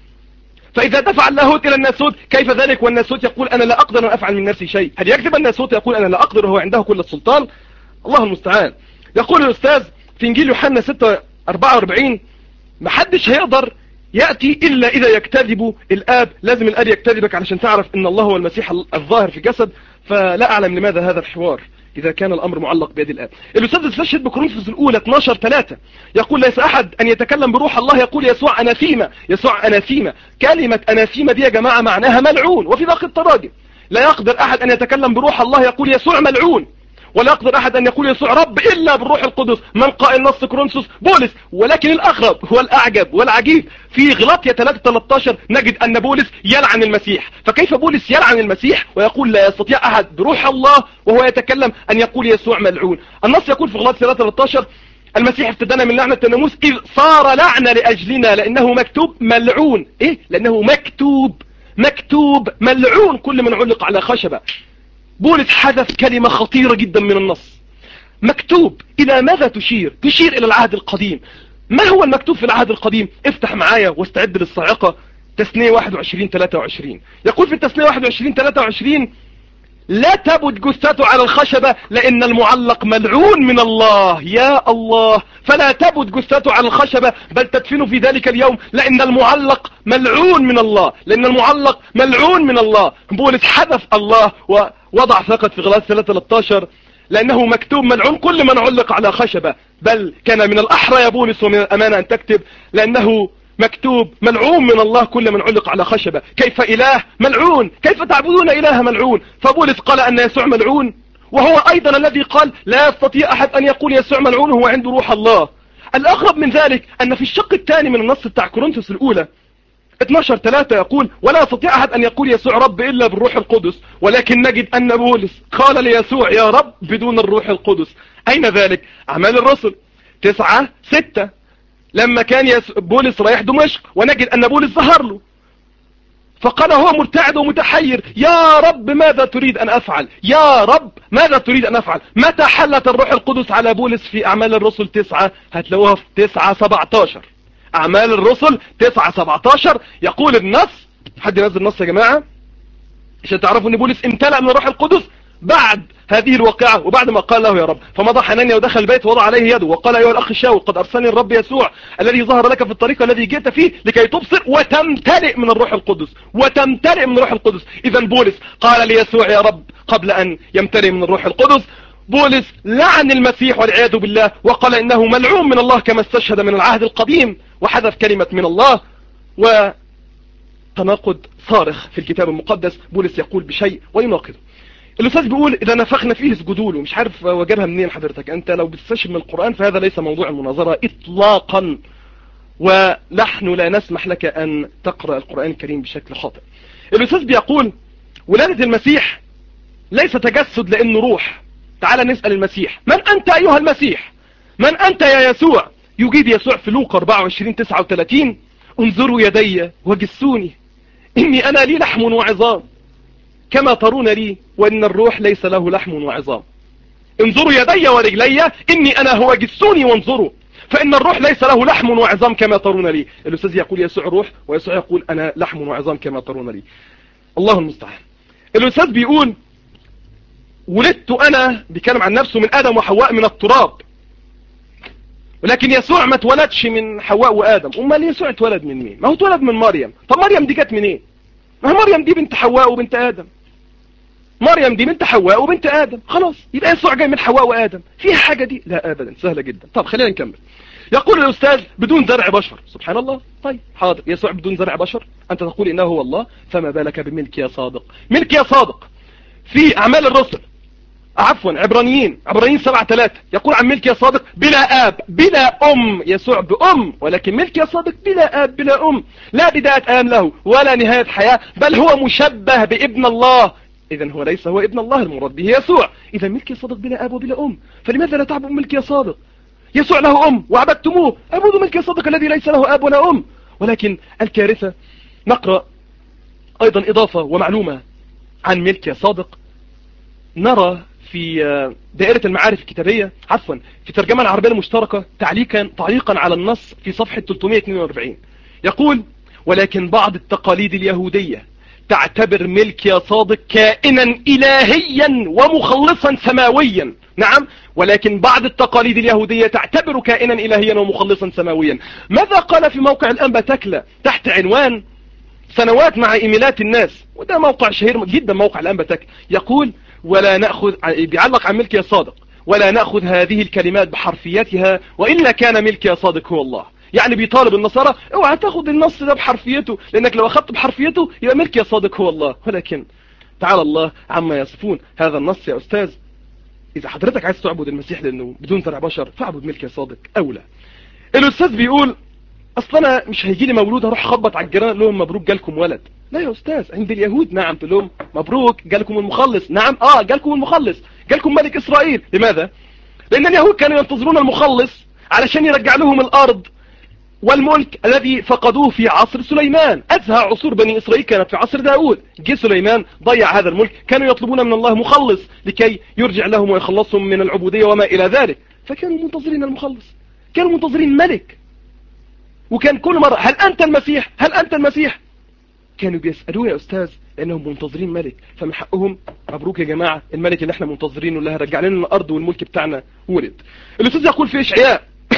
فإذا دفع اللاهوت إلى الناسوت كيف ذلك والناسوت يقول أنا لا أقدر أن أفعل من نفسي شيء؟ هل يكذب الناسوت يقول أنا لا أقدر وهو عنده كل السلطان؟ الله المستعان. يقول الأستاذ في إنجيل يوحنا ستة أربعة وأربعين: محدش هيقدر يأتي إلا إذا يكتذب الآب. لازم الآب يكتذبك علشان تعرف إن الله هو المسيح الظاهر في جسد. فلا أعلم لماذا هذا الحوار إذا كان الأمر معلق بيد الآب. الأستاذ استشهد بكورنثوس الأولى اثناشر ثلاثة يقول ليس أحد أن يتكلم بروح الله يقول يسوع أناثيما، يسوع أناثيما. كلمة أناثيما دي يا جماعة معناها ملعون، وفي باقي التراجم لا يقدر أحد أن يتكلم بروح الله يقول يسوع ملعون، ولا يقدر أحد أن يقول يسوع رب إلا بالروح القدس. من قائل نص كورنثوس؟ بولس. ولكن الأغرب هو الأعجب والعجيب في غلاطيا ثلاثة ثلاثة عشر نجد أن بولس يلعن المسيح. فكيف بولس يلعن المسيح ويقول لا يستطيع أحد بروح الله وهو يتكلم أن يقول يسوع ملعون؟ النص يقول في غلاطيا ثلاثة ثلاثة عشر: المسيح افتدانا من لعنة الناموس إذ صار لعنة لأجلنا لأنه مكتوب ملعون. إيه؟ لأنه مكتوب مكتوب ملعون كل من علق على خشبة. بولس حذف كلمة خطيرة جدا من النص. مكتوب إلى ماذا تشير؟ تشير إلى العهد القديم. ما هو المكتوب في العهد القديم؟ افتح معايا واستعد للصاعقة. تثنية واحد وعشرين ثلاثة وعشرين يقول في التثنية واحد وعشرين ثلاثة وعشرين: لا تبت جثته على الخشبة لأن المعلق ملعون من الله. يا الله، فلا تبت جثته على الخشبة بل تدفن في ذلك اليوم لأن المعلق ملعون من الله، لأن المعلق ملعون من الله. بولس حذف الله ووضع فقط في غلاطيا ثلاثة ثلاثة عشر لأنه مكتوب ملعون كل من علق على خشبة. بل كان من الأحرى يا بولس ومن الأمانة أن تكتب لأنه مكتوب ملعون من الله كل من علق على خشبة. كيف إله ملعون؟ كيف تعبدون إله ملعون؟ فبولس قال أن يسوع ملعون، وهو أيضا الذي قال لا يستطيع أحد أن يقول يسوع ملعون وهو عنده روح الله. الأغرب من ذلك أن في الشق الثاني من النص بتاع كورنثوس الأولى اثناشر ثلاثة يقول ولا يستطيع أحد أن يقول يسوع رب إلا بالروح القدس. ولكن نجد أن بولس قال ليسوع يا رب بدون الروح القدس. أين ذلك؟ أعمال الرسل تسعة ستة لما كان بولس رايح دمشق ونجد أن بولس ظهر له فقال هو مرتعد ومتحير يا رب ماذا تريد أن أفعل؟ يا رب ماذا تريد أن أفعل؟ متى حلت الروح القدس على بولس؟ في أعمال الرسل تسعة، هتلاقوها في تسعة سبعة عشر. أعمال الرسل تسعة سبعة عشر يقول النص، حد ينزل النص يا جماعة، عشان تعرفوا ان بولس امتلأ من الروح القدس بعد هذه الواقعة وبعد ما قال له يا رب. فمضى حنانيا ودخل البيت ووضع عليه يده وقال أيها الأخ شاول قد أرسلني الرب يسوع الذي ظهر لك في الطريق الذي جئت فيه لكي تبصر وتمتلئ من الروح القدس وتمتلئ من الروح القدس. إذا بولس قال ليسوع يا رب قبل أن يمتلئ من الروح القدس. بولس لعن المسيح والعياذ بالله وقال إنه ملعون من الله كما استشهد من العهد القديم وحذف كلمة من الله. وتناقض صارخ في الكتاب المقدس، بولس يقول بشيء ويناقضه. الأستاذ بيقول إذا نفخنا فيه اسجدوا له. مش عارف وجابها منين حضرتك، أنت لو بتستشهد من القرآن فهذا ليس موضوع المناظرة إطلاقا، ونحن لا نسمح لك أن تقرأ القرآن الكريم بشكل خاطئ. الأستاذ بيقول ولادة المسيح ليس تجسد لأنه روح. تعال نسأل المسيح من أنت أيها المسيح؟ من أنت يا يسوع؟ يجيب يسوع في لوقا أربعة وعشرين تسعة وثلاثين انظروا يدي وجسوني إني أنا لي لحم وعظام كما ترون لي وإن الروح ليس له لحم وعظام. انظروا يدي ورجلي إني أنا هو جسوني وانظروا فإن الروح ليس له لحم وعظام كما ترون لي. الأستاذ يقول يسوع روح ويسوع يقول أنا لحم وعظام كما ترون لي. الله المستعان. الأستاذ بيقول ولدت أنا بيتكلم عن نفسه من آدم وحواء من التراب، ولكن يسوع ما اتولدش من حواء وآدم. أمال يسوع اتولد من مين؟ ما هو اتولد من مريم. طب مريم دي جت منين؟ إيه؟ ما هي مريم دي بنت حواء وبنت آدم. مريم دي بنت حواء وبنت آدم، خلاص يبقى يسوع جاي من حواء وآدم. فيها حاجة دي؟ لا أبدا، سهلة جدا. طب خلينا نكمل. يقول الأستاذ بدون زرع بشر. سبحان الله. طيب حاضر، يسوع بدون زرع بشر، أنت تقول إنه هو الله، فما بالك بملك يا صادق. ملك يا صادق في أعمال الرسل، عفوا عبرانيين عبرانيين سبعة ثلاثة يقول عن ملك يا صادق بلا آب بلا أم. يسوع بأم، ولكن ملك يا صادق بلا آب بلا أم، لا بداية آم له ولا نهاية حياة، بل هو مشبه بابن الله. إذن هو ليس هو ابن الله المراد به يسوع. إذا ملك يا صادق بلا آب وبلا أم، فلماذا لا تعبد ملك يا صادق؟ يسوع له أم وعبدتموه، اعبدوا ملك يا صادق الذي ليس له آب ولا أم. ولكن الكارثة نقرأ أيضا إضافة ومعلومة عن ملك يا صادق. نرى في دائرة المعارف الكتابية، عفوا في ترجمة العربية المشتركة تعليقا تعليقا على النص في صفحة ثلاثمائة واثنين وأربعين يقول ولكن بعض التقاليد اليهودية تعتبر ملك يا صادق كائنا إلهيا ومخلصا سماويا. نعم، ولكن بعض التقاليد اليهودية تعتبر كائنا إلهيا ومخلصا سماويا. ماذا قال في موقع الأنبا تكلا تحت عنوان سنوات مع إيميلات الناس، وده موقع شهير جدا موقع الأنبا تكلا، يقول ولا نأخذ، بيعلق عن ملك يا صادق، ولا نأخذ هذه الكلمات بحرفيتها وإلا كان ملك يا صادق هو الله. يعني بيطالب النصارى اوعى تاخد النص ده بحرفيته، لأنك لو أخذت بحرفيته يبقى ملك يا صادق هو الله. ولكن تعالى الله عما يصفون هذا النص يا أستاذ. إذا حضرتك عايز تعبد المسيح لأنه بدون زرع بشر فاعبد ملك يا صادق أولى. الأستاذ بيقول أصلا أنا مش هيجي لي مولود هروح خبط على الجيران لهم مبروك جالكم ولد. لا يا أستاذ، عند اليهود نعم تقول لهم مبروك جالكم المخلص، نعم آه جالكم المخلص، جالكم ملك إسرائيل. لماذا؟ لأن اليهود كانوا ينتظرون المخلص علشان يرجع لهم الأرض والملك الذي فقدوه في عصر سليمان. أزهى عصور بني إسرائيل كانت في عصر داود، جه سليمان ضيع هذا الملك، كانوا يطلبون من الله مخلص لكي يرجع لهم ويخلصهم من العبودية وما إلى ذلك، فكانوا منتظرين المخلص، كانوا منتظرين ملك. وكان كل مرة هل أنت المسيح؟ هل أنت المسيح؟ كانوا بيسألوه يا أستاذ لأنهم منتظرين ملك، فمن حقهم مبروك يا جماعة الملك اللي احنا منتظرينه اللي هرجع لنا الأرض والملك بتاعنا ولد. الأستاذ يقول في إشعياء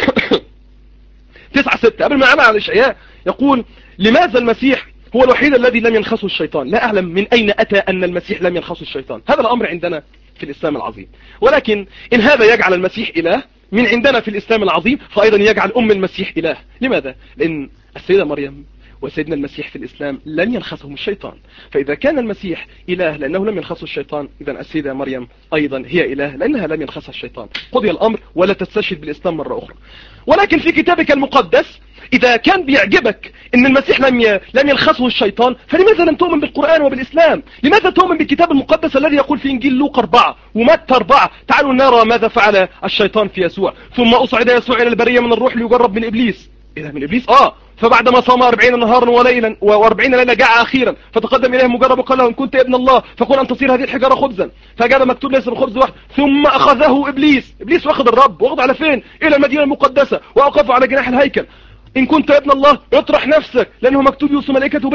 تسعة ستة قبل ما أعمل على إشعياء يقول لماذا المسيح هو الوحيد الذي لم ينخسه الشيطان؟ لا أعلم من أين أتى أن المسيح لم ينخسه الشيطان. هذا الأمر عندنا في الإسلام العظيم، ولكن إن هذا يجعل المسيح إله من عندنا في الإسلام العظيم فأيضا يجعل أم المسيح إله. لماذا؟ لأن السيدة مريم وسيدنا المسيح في الإسلام لن ينخسهم الشيطان، فإذا كان المسيح إله لأنه لم ينخسه الشيطان، إذا السيدة مريم أيضا هي إله لأنها لم ينخسها الشيطان. قضي الأمر ولا تستشهد بالإسلام مرة أخرى. ولكن في كتابك المقدس إذا كان بيعجبك أن المسيح لم ي... لم ينخسه الشيطان، فلماذا لم تؤمن بالقرآن وبالإسلام؟ لماذا تؤمن بالكتاب المقدس الذي يقول في إنجيل لوقا أربعة ومتى أربعة تعالوا نرى ماذا فعل الشيطان في يسوع، ثم أصعد يسوع إلى البرية من الروح ليجرب من إبليس. إذا من إبليس آه فبعدما صام أربعين نهارا وليلا وأربعين ليلة جاء أخيرا فتقدم إليه مجرب وقال له إن كنت ابن الله فقل أن تصير هذه الحجارة خبزا، فجاء مكتوب ليس بخبز واحد. ثم أخذه إبليس، إبليس واخذ الرب واخذ على فين؟ إلى المدينة المقدسة وأوقفه على جناح الهيكل. إن كنت ابن الله اطرح نفسك لأنه مكتوب يوصي ملائكته بك.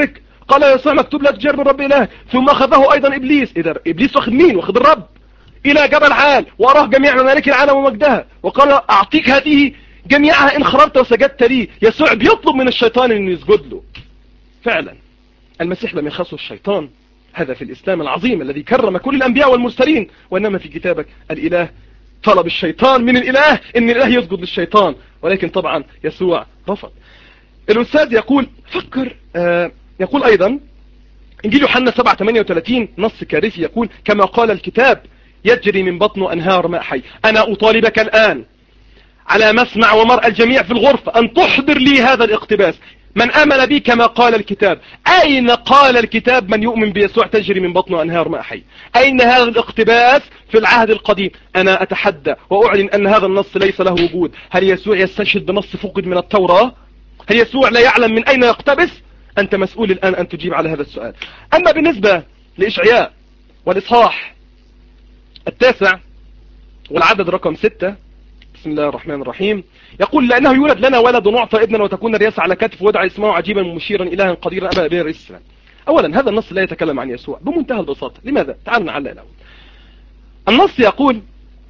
قال يسوع مكتوب لا تجرب الرب إله، ثم أخذه أيضا إبليس. إذا إبليس واخد مين؟ واخد الرب إلى جبل عال وأراه جميع ممالك العالم ومجدها، وقال أعطيك هذه جميعها إن خررت وسجدت لي. يسوع بيطلب من الشيطان أن يسجد له. فعلا المسيح لم يخصه الشيطان، هذا في الإسلام العظيم الذي كرم كل الأنبياء والمرسلين، وإنما في كتابك الإله طلب الشيطان من الإله إن الإله يسجد للشيطان، ولكن طبعا يسوع رفض. الأستاذ يقول فكر آه يقول أيضا إنجيل يوحنا سبعة ثمانية وثلاثين نص كارثي يقول كما قال الكتاب يجري من بطنه أنهار ماء حي. أنا أطالبك الآن على مسمع ومرأى الجميع في الغرفة أن تحضر لي هذا الاقتباس. من آمن بي كما قال الكتاب. أين قال الكتاب من يؤمن بيسوع تجري من بطنه أنهار ماء حي؟ أين هذا الاقتباس في العهد القديم؟ أنا أتحدى وأعلن أن هذا النص ليس له وجود. هل يسوع يستشهد بنص فقد من التوراة؟ هل يسوع لا يعلم من أين يقتبس؟ أنت مسؤول الآن أن تجيب على هذا السؤال. أما بالنسبة لإشعياء والإصحاح التاسع والعدد رقم ستة، بسم الله الرحمن الرحيم، يقول لأنه يولد لنا ولد ونعطى ابنا وتكون الرياسة على كتف ودعا اسمه عجيبا مشيرا إلها قديرا أبا أبي رئيس السلام. أولا هذا النص لا يتكلم عن يسوع بمنتهى البساطة. لماذا؟ تعالوا نعلق الأول. النص يقول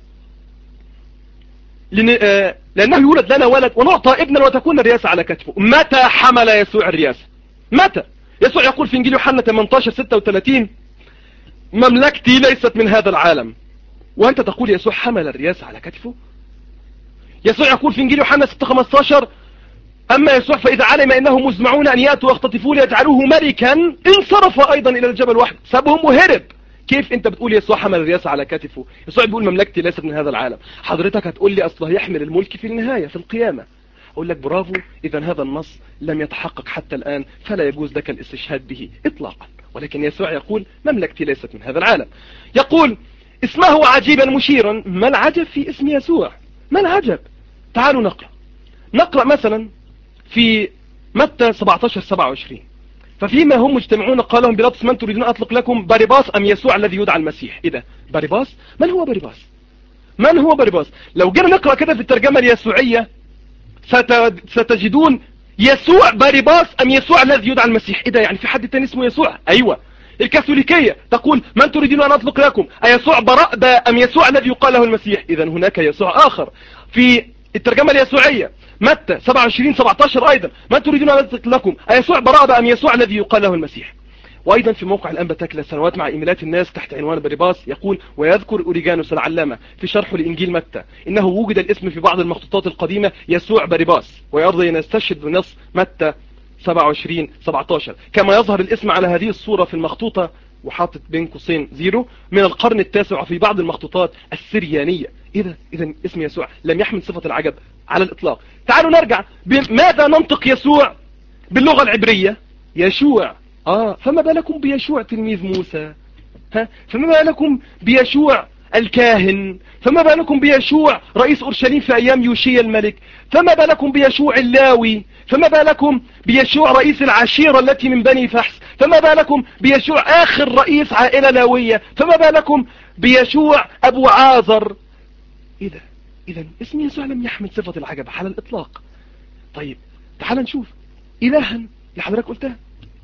لأنه يولد لنا ولد ونعطى ابنا وتكون الرياسة على كتفه. متى حمل يسوع الرياسة؟ متى؟ يسوع يقول في إنجيل يوحنا ثمانية عشر ستة وثلاثين مملكتي ليست من هذا العالم، وأنت تقول يسوع حمل الرياسة على كتفه؟ يسوع يقول في إنجيل يوحنا ستة خمسة عشر أما يسوع فإذا علم أنهم مزمعون أن يأتوا ويختطفوه ليجعلوه ملكا انصرف أيضا إلى الجبل وحده، سابهم وهرب. كيف أنت بتقول يسوع حمل الرياسة على كتفه؟ يسوع بيقول مملكتي ليست من هذا العالم. حضرتك هتقول لي أصله يحمل الملك في النهاية في القيامة. أقول لك برافو، إذا هذا النص لم يتحقق حتى الآن فلا يجوز لك الاستشهاد به إطلاقا. ولكن يسوع يقول مملكتي ليست من هذا العالم. يقول اسمه عجيبا مشيرا. ما العجب في اسم يسوع؟ ما العجب؟ تعالوا نقرأ نقرأ مثلا في متى سبعة عشر سبعة وعشرين ففيما هم مجتمعون قال لهم بيلاطس من تريدون أطلق لكم، باريباس أم يسوع الذي يدعى المسيح؟ إيه ده باريباس؟ من هو باريباس؟ من هو باريباس؟ لو جينا نقرأ كده في الترجمة اليسوعية ستجدون يسوع باريباس أم يسوع الذي يدعى المسيح. إيه ده يعني في حد تاني اسمه يسوع؟ أيوة. الكاثوليكية تقول من تريدون أن أطلق لكم، أيسوع برأبة أم يسوع الذي يقال له المسيح؟ إذن هناك يسوع آخر. في الترجمة اليسوعية متى سبعة وعشرين سبعة عشر أيضا من تريدون أن أطلق لكم، أيسوع برأبة أم يسوع الذي يقال له المسيح؟ وأيضا في موقع الأنبا تكلا سنوات مع إيميلات الناس تحت عنوان باريباس يقول ويذكر أوريجانوس العلامة في شرحه لإنجيل متى إنه وجد الاسم في بعض المخطوطات القديمة يسوع باريباس، ويرضي أن يستشهد بنص متى سبعة وعشرين سبعة عشر كما يظهر الاسم على هذه الصورة في المخطوطة وحاطط بين قوسين زيرو من القرن التاسع في بعض المخطوطات السريانية. إذا إذا اسم يسوع لم يحمل صفة العجب على الإطلاق. تعالوا نرجع بماذا ننطق يسوع باللغة العبرية؟ يشوع. آه فما بالكم بيشوع تلميذ موسى؟ ها فما بالكم بيشوع الكاهن؟ فما بالكم بيشوع رئيس أورشليم في أيام يوشيا الملك؟ فما بالكم بيشوع اللاوي؟ فما بالكم بيشوع رئيس العشيرة التي من بني فحس؟ فما بالكم بيشوع آخر رئيس عائلة لاوية؟ فما بالكم بيشوع أبو عازر؟ إذا إذا اسم يسوع لم يحمل صفة العجب على الإطلاق. طيب تعال نشوف إلها اللي حضرتك قلتها.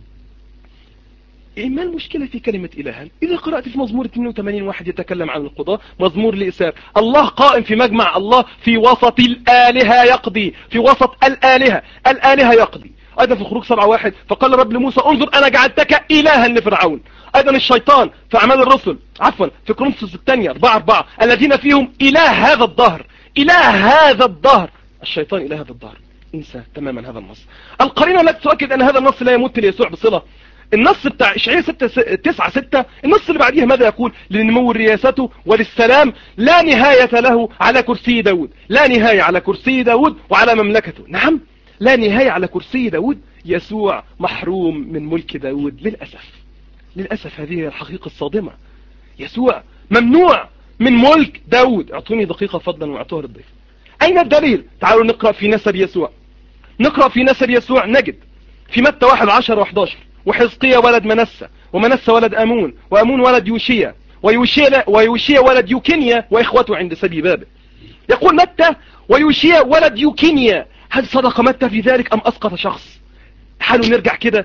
إيه ما المشكلة في كلمة إلها؟ إذا قرأت في مزمور اثنين وثمانين واحد يتكلم عن القضاء، مزمور لإسار الله قائم في مجمع، الله في وسط الآلهة يقضي، في وسط الآلهة الآلهة يقضي. أيضا في خروج سبعة واحد فقال الرب لموسى انظر أنا جعلتك إلها لفرعون. أيضا الشيطان في أعمال الرسل عفوا في كورنثوس الثانية أربعة أربعة الذين فيهم إله هذا الدهر، إله هذا الدهر، الشيطان إله هذا الدهر. انسى تماما هذا النص. القرينة التي تؤكد أن هذا النص لا يمت ليسوع بصلة النص بتاع إشعياء تسعة ستة النص اللي بعديه ماذا يقول؟ لنمو رياسته وللسلام لا نهاية له على كرسي داود. لا نهاية على كرسي داود وعلى مملكته. نعم لا نهاية على كرسي داود. يسوع محروم من ملك داود للأسف. للأسف هذه هي الحقيقة الصادمة. يسوع ممنوع من ملك داود. اعطوني دقيقة فضلا واعطوها للضيف. أين الدليل؟ تعالوا نقرأ في نسب يسوع. نقرأ في نسب يسوع نجد في متى واحد عشر وأحد عشر وحزقية ولد منسى ومنسى ولد أمون وأمون ولد يوشيا ويوشيا, ويوشيا ولد يوكينيا وإخوته عند سبي بابل. يقول متى ويوشيا ولد يوكينيا. هل صدق متى في ذلك أم أسقط شخص؟ حالوا نرجع كده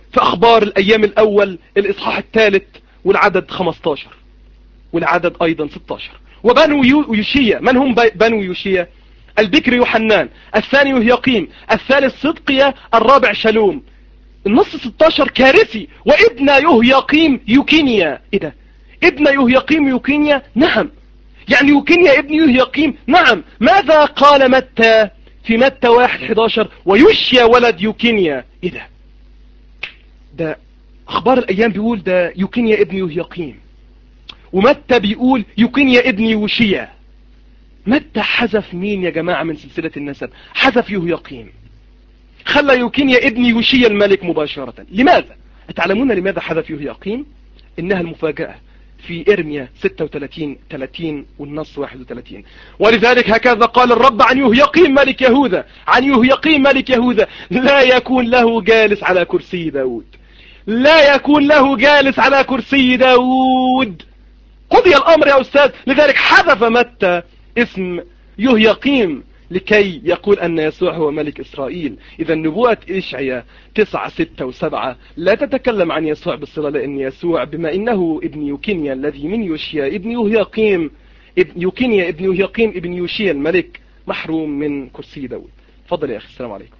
في أخبار الأيام الأول الإصحاح الثالث والعدد خمستاشر والعدد أيضا ستاشر. وبنو يوشيا، من هم بنو يوشيا؟ البكر يوحنان، الثاني يهيقيم، الثالث صدقيا، الرابع شلوم. النص ستاشر كارثي. وابن يهيقيم يوكينيا. ايه ده؟ ابن يهيقيم يوكينيا؟ نعم. يعني يوكينيا ابن يهيقيم؟ نعم. ماذا قال متى في متى واحد حداشر؟ ويوشيا ولد يوكينيا. ايه ده؟ ده اخبار الايام بيقول ده يوكينيا ابن يهيقيم، ومتى بيقول يوكينيا ابن يوشيا. متى حذف مين يا جماعة من سلسلة النسب؟ حذف يهيقيم، خلى يوكينيا ابن يوشيا الملك مباشرة. لماذا؟ أتعلمون لماذا حذف يهيقيم؟ إنها المفاجأة في إرميا ستة وثلاثين ثلاثين والنص واحد وثلاثين. ولذلك هكذا قال الرب عن يهيقيم ملك يهوذا، عن يهيقيم ملك يهوذا: لا يكون له جالس على كرسي داود، لا يكون له جالس على كرسي داود. قضي الأمر يا أستاذ. لذلك حذف متى اسم يهيقيم لكي يقول أن يسوع هو ملك إسرائيل. إذا نبوءة إشعياء تسعة ستة وسبعة لا تتكلم عن يسوع بالصلة، لأن يسوع بما إنه ابن يوكينيا الذي من يوشيا ابن يهيقيم، ابن يوكينيا ابن يهيقيم ابن يوشيا الملك، محروم من كرسي داود. تفضل يا أخي. السلام عليكم.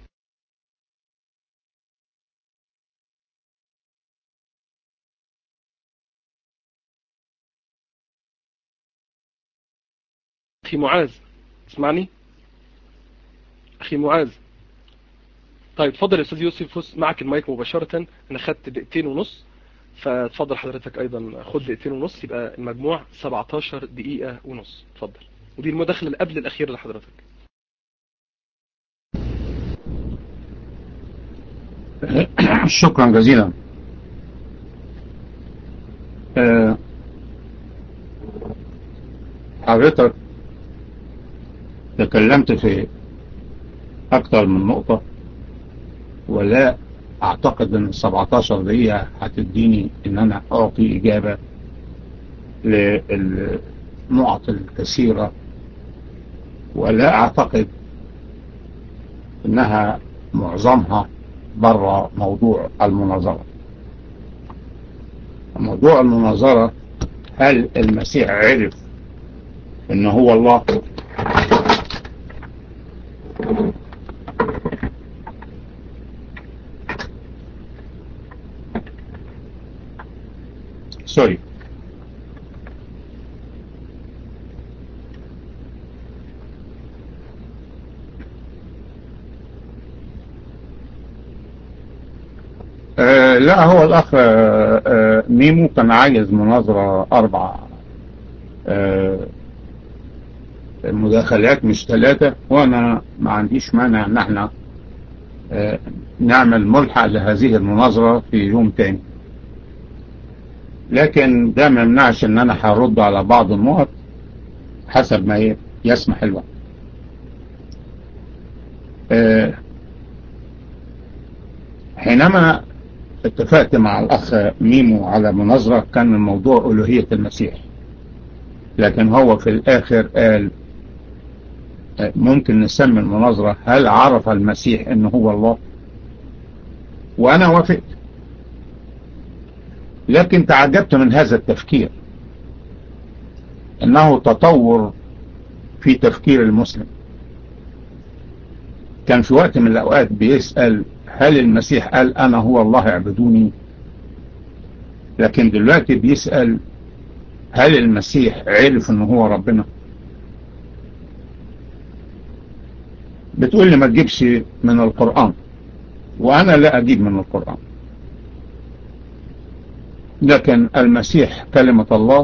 أخي معاذ اسمعني. أخي معاذ، طيب تفضل يا أستاذ يوسف، معك المايك مباشرة. أنا خدت دقيقتين ونص، فتفضل حضرتك أيضا خد دقيقتين ونص، يبقى المجموع سبعتاشر دقيقة ونص. تفضل. ودي المداخلة اللي قبل الأخير لحضرتك. شكرا جزيلا. أه حضرتك تكلمت في أكثر من نقطة، ولا أعتقد أن سبعتاشر دقيقة هتديني أن أنا أعطي إجابة للنقط الكثيرة، ولا أعتقد أنها معظمها برا موضوع المناظرة. موضوع المناظرة: هل المسيح عرف أن هو الله؟ سوري. آه لا، هو الأخ آه آه ميمو كان عايز مناظرة أربع آه مداخلات مش ثلاثة، وأنا ما عنديش مانع أن احنا آه نعمل ملحق لهذه المناظرة في يوم تاني، لكن ده ما يمنعش أن أنا هرد على بعض النقط حسب ما يسمح الوقت. آه حينما اتفقت مع الأخ ميمو على مناظرة كان الموضوع ألوهية المسيح، لكن هو في الآخر قال ممكن نسمي المناظرة هل عرف المسيح أنه هو الله؟ وأنا وافقت، لكن تعجبت من هذا التفكير، أنه تطور في تفكير المسلم. كان في وقت من الأوقات بيسأل هل المسيح قال أنا هو الله اعبدوني؟ لكن دلوقتي بيسأل هل المسيح عرف أنه هو ربنا؟ بتقول لي ما تجيبش من القرآن، وأنا لا أجيب من القرآن، لكن المسيح كلمة الله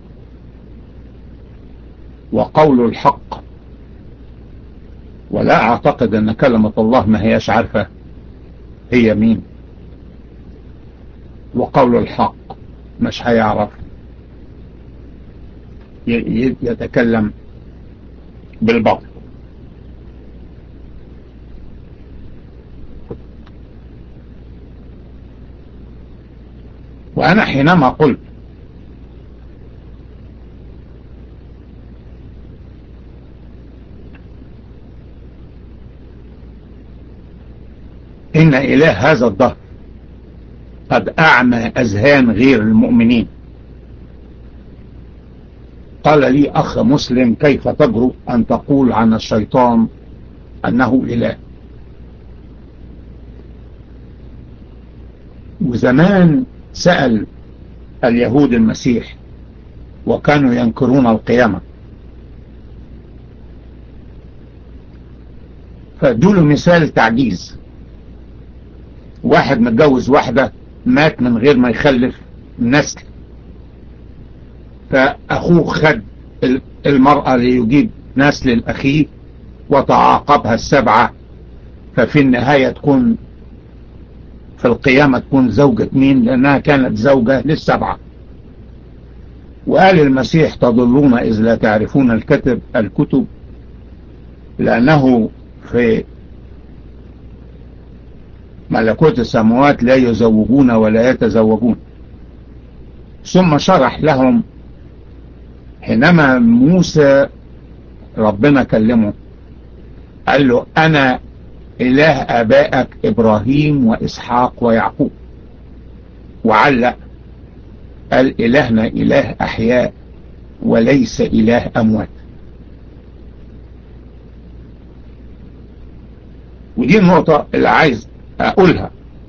وقول الحق، ولا أعتقد أن كلمة الله ما هياش عارفة هي مين، وقول الحق مش هيعرف يتكلم بالباطل. وأنا حينما قلت إن إله هذا الدهر قد أعمى أذهان غير المؤمنين. قال لي أخ مسلم: كيف تجرؤ أن تقول عن الشيطان أنه إله؟ وزمان سأل اليهود المسيح وكانوا ينكرون القيامة، فادوله مثال تعجيز. واحد متجوز واحدة مات من غير ما يخلف نسل، فأخوه خد المرأة ليجيب نسل الأخيه وتعاقبها السبعة، ففي النهاية تكون في القيامة تكون زوجة مين؟ لأنها كانت زوجة للسبعة. وقال المسيح: تضلون إذ لا تعرفون الكتب الكتب لأنه في ملكوت السماوات لا يزوجون ولا يتزوجون. ثم شرح لهم حينما موسى ربنا كلمه قال له: أنا إله آبائك إبراهيم وإسحاق ويعقوب. وعلق قال: إلهنا إله أحياء وليس إله أموات. ودي النقطة اللي عايز أقولها.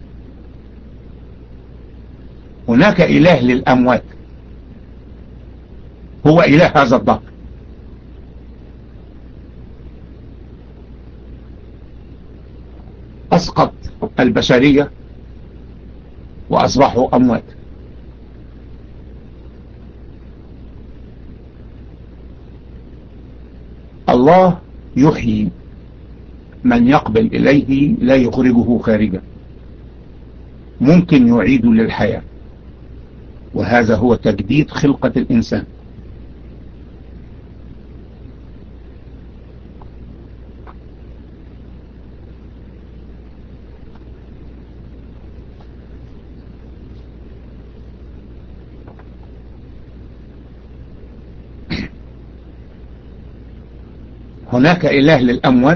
هناك إله للأموات، هو إله هذا الدهر. أسقط البشرية وأصبحوا أموات. الله يحيي من يقبل إليه لا يخرجه خارجا، ممكن يعيد للحياة، وهذا هو تجديد خلقة الإنسان. هناك إله للأموات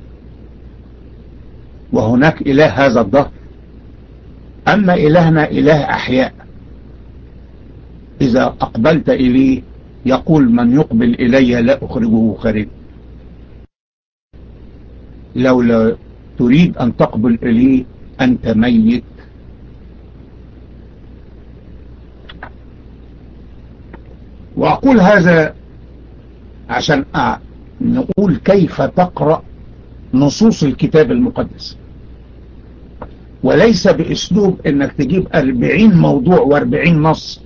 وهناك إله هذا الدهر. أما إلهنا إله أحياء، إذا أقبلت إليه يقول: من يقبل إلي لا أخرجه خارجا. لو لا تريد أن تقبل إليه أنت ميت. وأقول هذا عشان نقول كيف تقرأ نصوص الكتاب المقدس، وليس بأسلوب انك تجيب أربعين موضوع وأربعين نص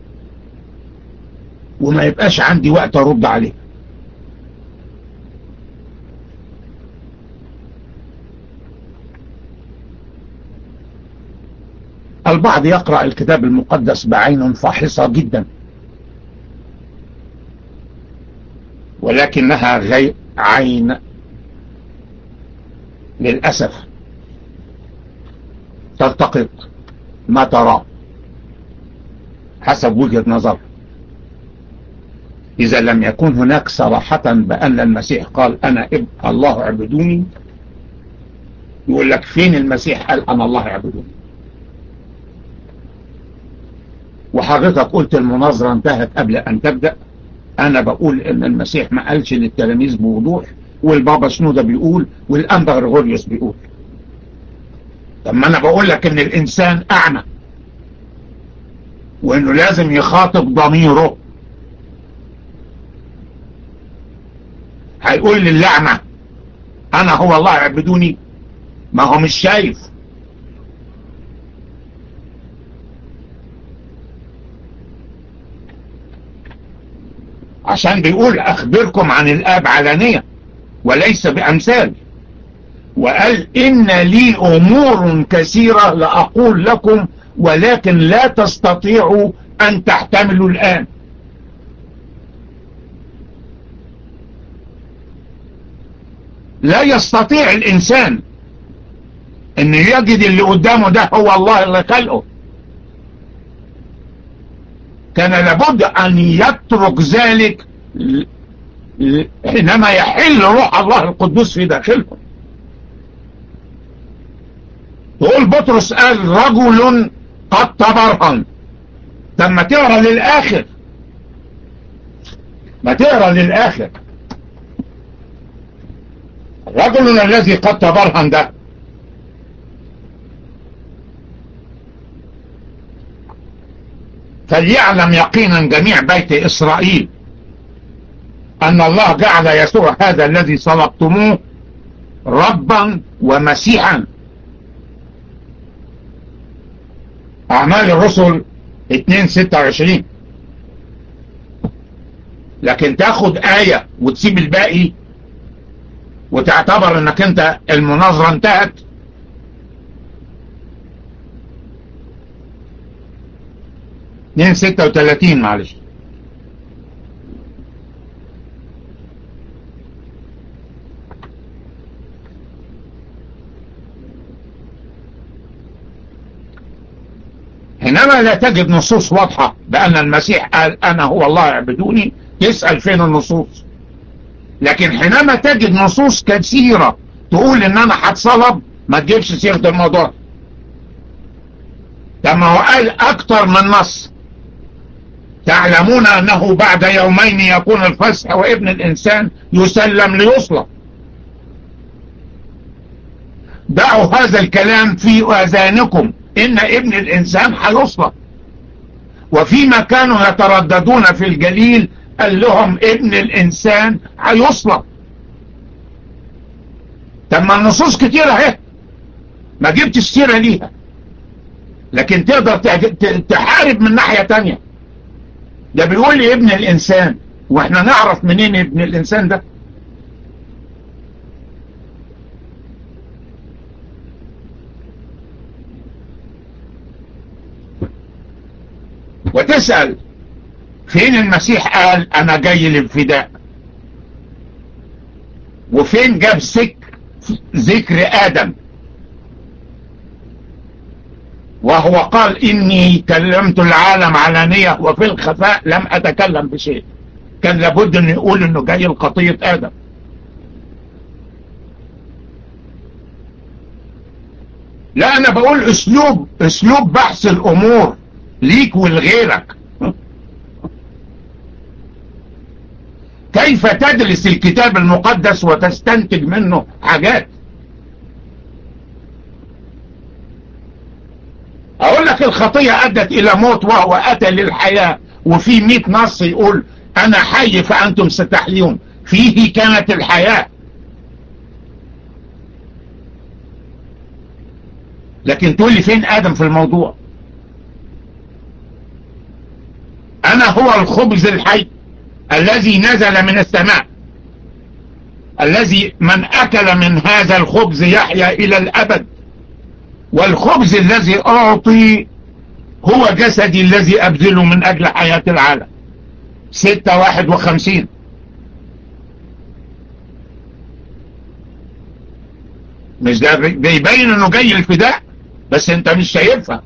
وما يبقاش عندي وقت ارد عليه. البعض يقرأ الكتاب المقدس بعين فاحصة جدا، ولكنها غير عين للأسف تلتقط ما تراه حسب وجهة نظر. إذا لم يكن هناك صراحة بأن المسيح قال: أنا ابن الله اعبدوني، يقول لك: فين المسيح قال أنا الله اعبدوني؟ وحضرتك قلت المناظرة انتهت قبل أن تبدأ. أنا بقول إن المسيح ما قالش للتلاميذ بوضوح، والبابا شنودة بيقول، والأنبا غريغوريوس بيقول. طب ما أنا بقول لك إن الإنسان أعمى، وإنه لازم يخاطب ضميره. هيقول للأعمى أنا هو الله اعبدوني؟ ما هو مش شايف. عشان بيقول: أخبركم عن الآب علانية وليس بأمثال. وقال: إن لي أمور كثيرة لأقول لكم ولكن لا تستطيعوا أن تحتملوا الآن. لا يستطيع الإنسان أن يجد اللي قدامه ده هو الله اللي خلقه. كان لابد أن يترك ذلك حينما يحل روح الله القدوس في داخلهم. تقول بطرس قال: رجل قد تبرهن. طب ما تقرا للاخر، ما تقرا للاخر. رجل الذي قد تبرهن ده فليعلم يقينا جميع بيت إسرائيل أن الله جعل يسوع هذا الذي صلبتموه ربا ومسيحا. أعمال الرسل اتنين ستة وعشرين. لكن تاخد آية وتسيب الباقي وتعتبر انك انت المناظرة انتهت، اتنين ستة وتلاتين معلش. حينما لا تجد نصوص واضحة بأن المسيح قال أنا هو الله اعبدوني، تسأل فين النصوص. لكن حينما تجد نصوص كثيرة تقول ان انا هتصلب، ما تجيبش سيرة الموضوع. لما هو قال اكتر من نص، تعلمون انه بعد يومين يكون الفسح وابن الانسان يسلم ليصلب. دعوا هذا الكلام في اذانكم ان ابن الانسان هيصلب. وفيما كانوا يترددون في الجليل قال لهم ابن الانسان هيصلب. طب ما النصوص كتيرة اهي، ما جبتش سيرة ليها، لكن تقدر تحارب من ناحية تانية. ده بيقول لي ابن الانسان، واحنا نعرف منين ابن الانسان ده؟ وتسأل فين المسيح قال انا جاي للفداء، وفين جاب سك ذكر ادم وهو قال اني كلمت العالم علانية وفي الخفاء لم اتكلم بشيء. كان لابد ان يقول انه جاي لخطية ادم. لا انا بقول اسلوب اسلوب بحث الامور ليك ولغيرك. كيف تدرس الكتاب المقدس وتستنتج منه حاجات. اقول لك الخطية ادت الى موت وهو اتى للحياة، وفي مئة نص يقول انا حي فانتم ستحيون، فيه كانت الحياة. لكن تقول لي فين ادم في الموضوع؟ انا هو الخبز الحي الذي نزل من السماء، الذي من اكل من هذا الخبز يحيا الى الابد، والخبز الذي اعطي هو جسدي الذي ابذله من اجل حياة العالم. ستة واحد وخمسين. مش ده بيبين انه جاي الفداء؟ بس انت مش شايفها.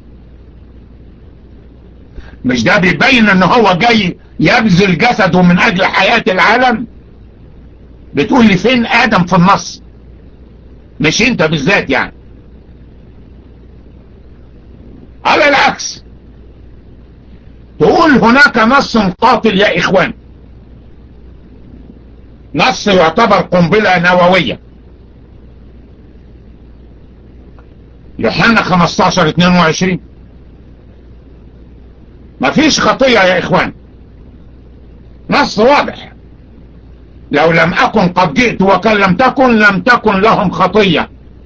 مش ده بيبين انه هو جاي يبذل جسده من اجل حياة العالم؟ بتقول لي فين ادم في النص؟ مش انت بالذات يعني. على العكس تقول هناك نص قاتل يا اخوان، نص يعتبر قنبلة نووية. يوحنا خمستاشر اتنين وعشرين. مفيش خطية يا اخوان، نص واضح. لو لم اكن قد جئت وكلمتكن لم تكن لهم خطية.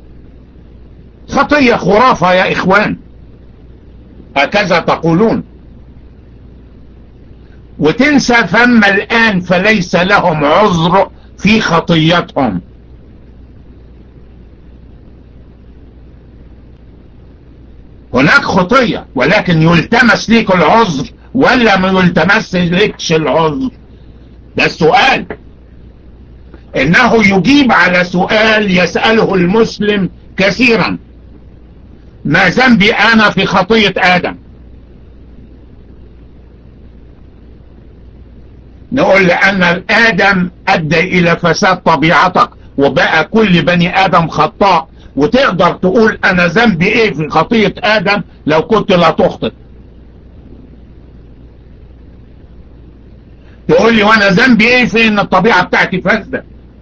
خطية خرافة يا اخوان، هكذا تقولون. وتنسى ثم الآن فليس لهم عذر في خطيتهم. هناك خطية ولكن يلتمس ليك العذر ولا ما يلتمس ليكش العذر؟ ده السؤال. انه يجيب على سؤال يسأله المسلم كثيرا: ما ذنبي انا في خطية ادم؟ نقول لان ادم ادى الى فساد طبيعتك، وبقى كل بني ادم خطاء وتقدر تقول انا ذنبي ايه في خطية ادم لو كنت لا تخطئ؟ تقول لي وانا ذنبي ايه في ان الطبيعة بتاعتي فاسدة؟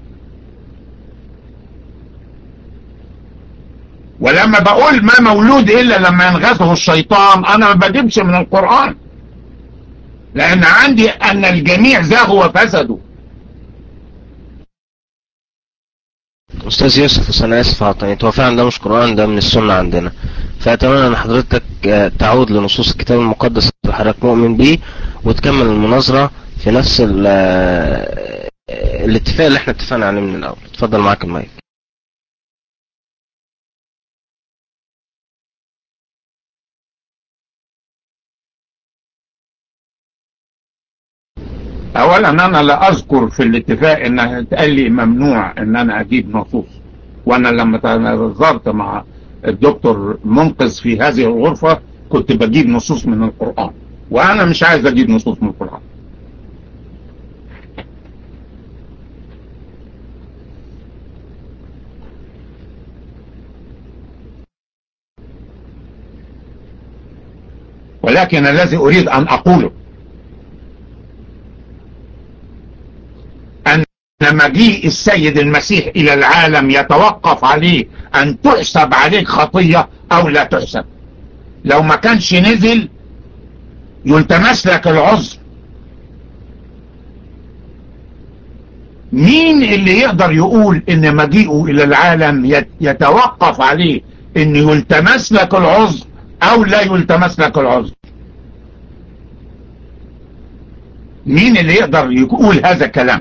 ولما بقول ما مولود الا لما ينغزه الشيطان، انا ما بجيبش من القرآن، لان عندي ان الجميع زاغوا وفسدوا. أستاذ يوسف، بس أنا آسف عطيت، هو فعلا ده مش قرآن، ده من السنة عندنا. فأتمنى أن حضرتك آه، تعود لنصوص الكتاب المقدس اللي حضرتك مؤمن بيه، وتكمل المناظرة في نفس ال- آه، الاتفاق اللي احنا اتفقنا عليه من الأول. اتفضل، معاك المايك. اولا انا لا اذكر في الاتفاق ان اتقال لي ممنوع ان انا اجيب نصوص، وانا لما تناظرت مع الدكتور منقذ في هذه الغرفة كنت بجيب نصوص من القرآن، وانا مش عايز اجيب نصوص من القرآن. ولكن الذي اريد ان اقوله ان مجيء السيد المسيح الى العالم يتوقف عليه ان تحسب عليك خطية او لا تحسب. لو ما كانش نزل يلتمس لك العذر. مين اللي يقدر يقول ان مجيئه الى العالم يتوقف عليه ان يلتمس لك العذر او لا يلتمس لك العذر؟ مين اللي يقدر يقول هذا الكلام؟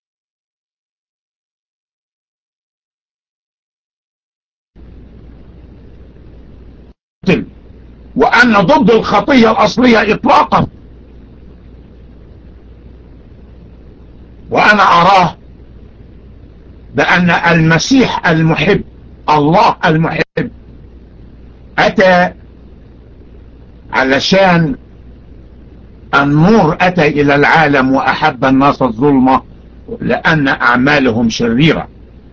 وأن ضد الخطية الأصلية إطلاقا. وأنا أراه بأن المسيح المحب، الله المحب، أتى علشان النور أتى إلى العالم وأحب الناس الظلمة لأن أعمالهم شريرة.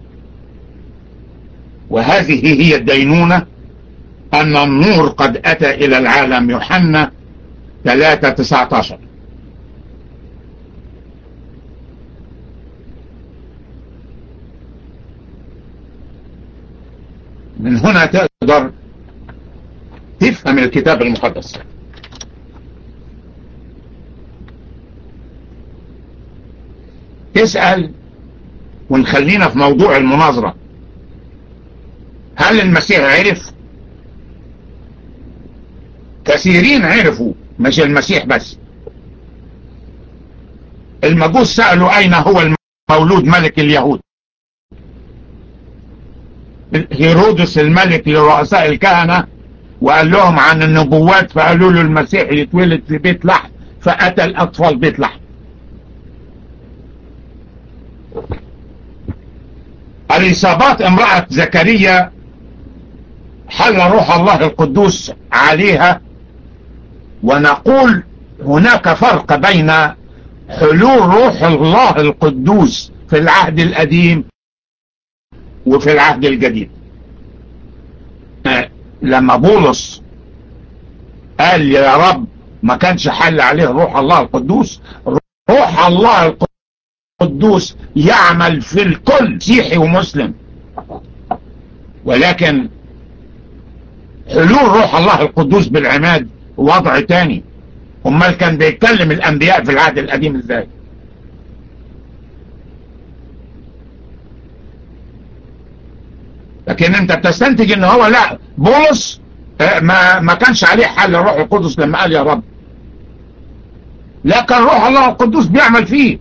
وهذه هي الدينونة، أن النور قد أتى إلى العالم. يوحنا ثلاثة تسعة عشر. من هنا تقدر تفهم الكتاب المقدس. تسأل، ونخلينا في موضوع المناظرة، هل المسيح عرف؟ كثيرين عرفوا، مش المسيح بس. المجوس سألوا أين هو المولود ملك اليهود. هيرودس الملك لرؤساء الكهنة وقال لهم عن النبوات، فقالوا له المسيح يتولد في بيت لحم، فأتى الأطفال بيت لحم. اليصابات امرأة زكريا حل روح الله القدوس عليها. ونقول هناك فرق بين حلول روح الله القدوس في العهد القديم وفي العهد الجديد. لما بولس قال يا رب ما كانش حل عليه روح الله القدوس، روح الله القدوس يعمل في الكل، مسيحي ومسلم. ولكن حلول روح الله القدوس بالعماد وضع تاني. امال كان بيتكلم الانبياء في العهد القديم ازاي؟ لكن انت بتستنتج ان هو لا، بولس ما ما كانش عليه حل الروح القدس لما قال يا رب، لكن روح الله القدوس بيعمل فيه.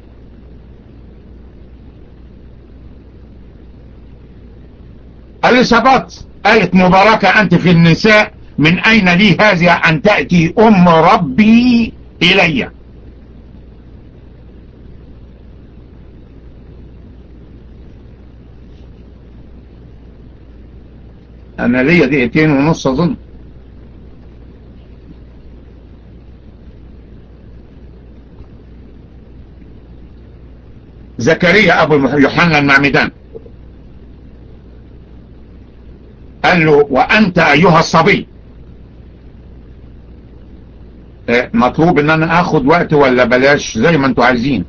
اليصابات قالت مباركة انت في النساء، من اين لي هذه ان تأتي ام ربي الي؟ انا ليا دقيقتين ونص اظن. زكريا ابو يوحنا المعمدان قال له وأنت أيها الصبي. مطلوب ان انا اخد وقت ولا بلاش؟ زي ما انتوا عايزين.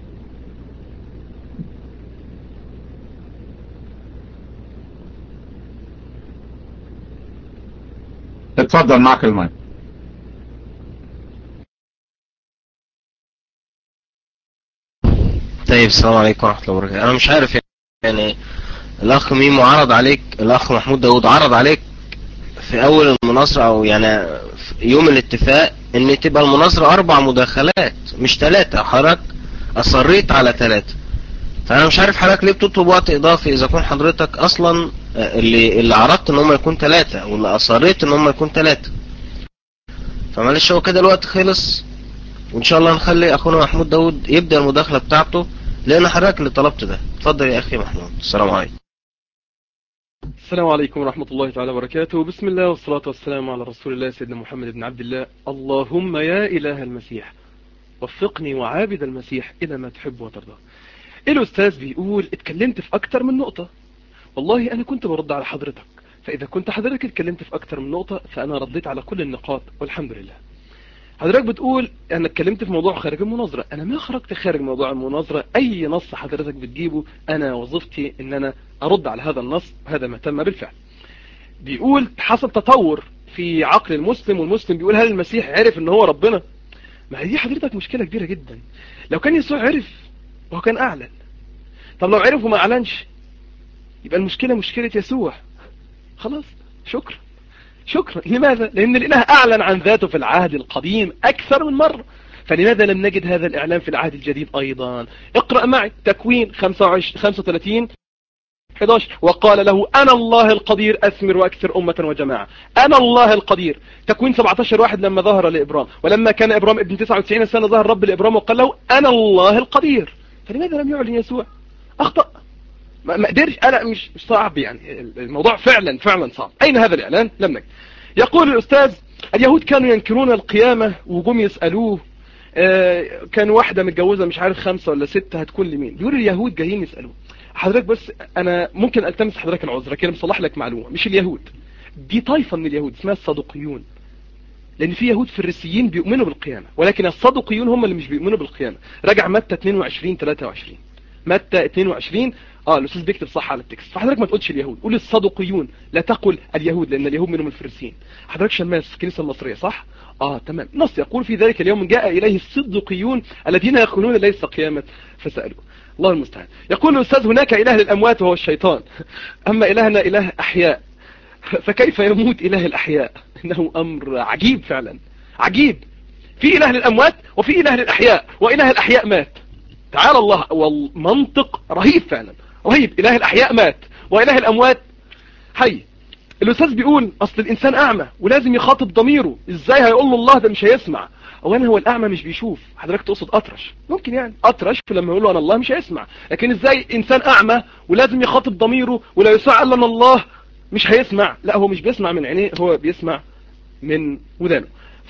اتفضل معك المايك. طيب السلام عليكم ورحمة الله وبركاته. انا مش عارف يعني الاخ ميمو عرض عليك، الاخ محمود داود عرض عليك في اول المناظرة او يعني في يوم الاتفاق ان تبقى المناظرة اربع مداخلات مش ثلاثة، حضرتك اصريت على ثلاثة. فانا مش عارف حضرتك ليه بتطلب وقت اضافي اذا كنت حضرتك اصلا اللي اللي عرضت ان هم يكون ثلاثة واللي اصريت ان هم يكون ثلاثة. فمعلش هو كده الوقت خلص، وان شاء الله نخلي اخونا محمود داود يبدأ المداخلة بتاعته لان حضرتك اللي طلبت ده. اتفضل يا اخي محمود. السلام عليكم. السلام عليكم ورحمة الله تعالى وبركاته. بسم الله والصلاة والسلام على رسول الله سيدنا محمد بن عبد الله. اللهم يا إله المسيح وفقني وعابد المسيح إلى ما تحب وترضى. الأستاذ بيقول اتكلمت في أكتر من نقطة، والله أنا كنت برد على حضرتك، فإذا كنت حضرتك اتكلمت في أكتر من نقطة فأنا رديت على كل النقاط والحمد لله. حضرتك بتقول أنا اتكلمت في موضوع خارج المناظرة، أنا ما خرجت خارج موضوع المناظرة. أي نص حضرتك بتجيبه أنا وظيفتي إن أنا أرد على هذا النص، هذا ما تم بالفعل. بيقول حصل تطور في عقل المسلم، والمسلم بيقول هل المسيح عرف إن هو ربنا؟ ما هي دي حضرتك مشكلة كبيرة جدا. لو كان يسوع عرف وهو كان أعلن، طب لو عرف وما أعلنش يبقى المشكلة مشكلة يسوع. خلاص شكرا شكرا. لماذا؟ لأن الإله أعلن عن ذاته في العهد القديم أكثر من مرة، فلماذا لم نجد هذا الإعلان في العهد الجديد أيضا؟ اقرأ معي تكوين خمسة وثلاثين أحد عشر. وقال له أنا الله القدير أثمر وأكثر أمة وجماعة. أنا الله القدير. تكوين سبعة عشر واحد لما ظهر لإبرام، ولما كان إبرام ابن تسعة وتسعين سنة ظهر رب لإبرام وقال له أنا الله القدير. فلماذا لم يعلن يسوع؟ أخطأ، ما قدرش. أنا مش مش صعب يعني، الموضوع فعلا فعلا صعب. أين هذا الإعلان؟ لم نجد. يقول الأستاذ اليهود كانوا ينكرون القيامة وجم يسألوه آه كان واحدة متجوزة مش عارف خمسة ولا ستة هتكون لمين. بيقول اليهود جايين يسألوه. حضرتك بس أنا ممكن ألتمس حضرتك العذر كده مصلح لك معلومة، مش اليهود دي طائفة من اليهود اسمها الصدوقيون، لأن في يهود فريسيين بيؤمنوا بالقيامة، ولكن الصدوقيون هم اللي مش بيؤمنوا بالقيامة. راجع متى اثنين وعشرين ثلاثة وعشرين. متى اثنين وعشرين اه الاستاذ بيكتب صح على التكست، فحضرتك ما تقولش اليهود، قول الصدوقيون، لا تقل اليهود لان اليهود منهم الفريسيين. حضرتك شماس في الكنيسه المصريه صح؟ اه تمام. نص يقول في ذلك اليوم جاء اليه الصدوقيون الذين يقولون ليس قيامه فسالوه. الله المستعان. يقول الاستاذ هناك اله للاموات وهو الشيطان، اما الهنا اله احياء، فكيف يموت اله الاحياء؟ انه امر عجيب فعلا عجيب. في اله للاموات وفي اله للاحياء، واله الاحياء مات. تعالى الله، والمنطق رهيب فعلا رهيب. اله الاحياء مات واله الاموات حي. الاستاذ بيقول اصل الانسان اعمى ولازم يخاطب ضميره، ازاي هيقول له الله ده مش هيسمع؟ اولا هو الاعمى مش بيشوف، حضرتك تقصد اطرش، ممكن يعني اطرش لما يقول له انا الله مش هيسمع، لكن ازاي انسان اعمى ولازم يخاطب ضميره ولا يسمع الا الله مش هيسمع؟ لا هو مش بيسمع من عينيه، هو بيسمع من ودانه.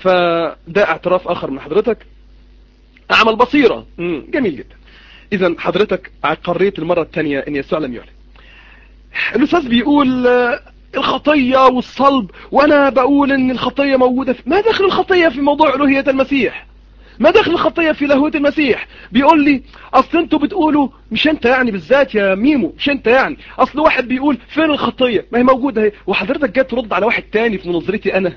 فده اعتراف اخر من حضرتك. اعمى البصيرة، امم جميل جدا. اذا حضرتك قريت المرة الثانية ان يسوع لم يعلن. الاستاذ بيقول الخطية والصلب، وانا بقول ان الخطية موجودة في... ما دخل الخطية في موضوع الوهية المسيح؟ ما دخل الخطية في لاهوية المسيح؟ بيقول لي اصل انتوا بتقولوا، مش انت يعني بالذات يا ميمو، مش انت يعني، اصل واحد بيقول فين الخطية؟ ما هي موجودة اهي. وحضرتك جاي ترد على واحد تاني في منظرتي انا.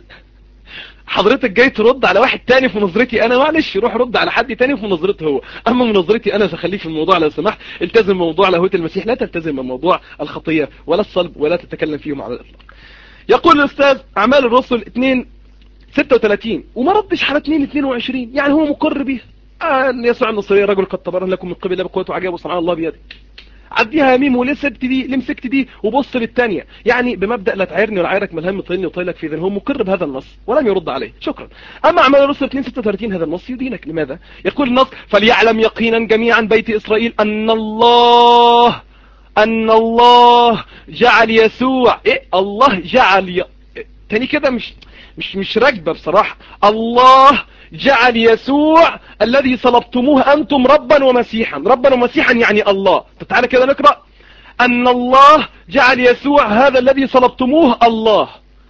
حضرتك جاي ترد على واحد تاني في نظرتي انا، معلش روح رد على حد تاني في نظرته هو، اما من نظرتي انا فخليك في الموضوع لو سمحت. التزم موضوع لاهوية المسيح، لا تلتزم بموضوع الخطية ولا الصلب ولا تتكلم فيهم على الاطلاق. يقول الاستاذ اعمال الرسل اثنين ستة وثلاثين وما ردش على اثنين اثنين وعشرين، يعني هو مقر بيها ان يسوع النصري رجل قد تبرهن لكم من قبل الله بقوته وعجائبه وصنع الله بيده. عديها يا ميمو، ليه سبت دي؟ ليه مسكت دي وبص للثانيه؟ يعني بمبدا لا تعيرني ولا عيرك ملهم طيلني وطيلك في ذن. هو مقر بهذا النص ولم يرد عليه، شكرا. اما اعمال الرسل اثنين ستة وثلاثين هذا النص يدينك. لماذا؟ يقول النص فليعلم يقينا جميعا بيت اسرائيل ان الله ان الله جعل يسوع ايه الله جعل ي... تاني كده مش مش مش راكبه بصراحه. الله جعل يسوع الذي صلبتموه أنتم ربا ومسيحا. ربا ومسيحا يعني الله. تعالى كده نقرأ أن الله جعل يسوع هذا الذي صلبتموه الله.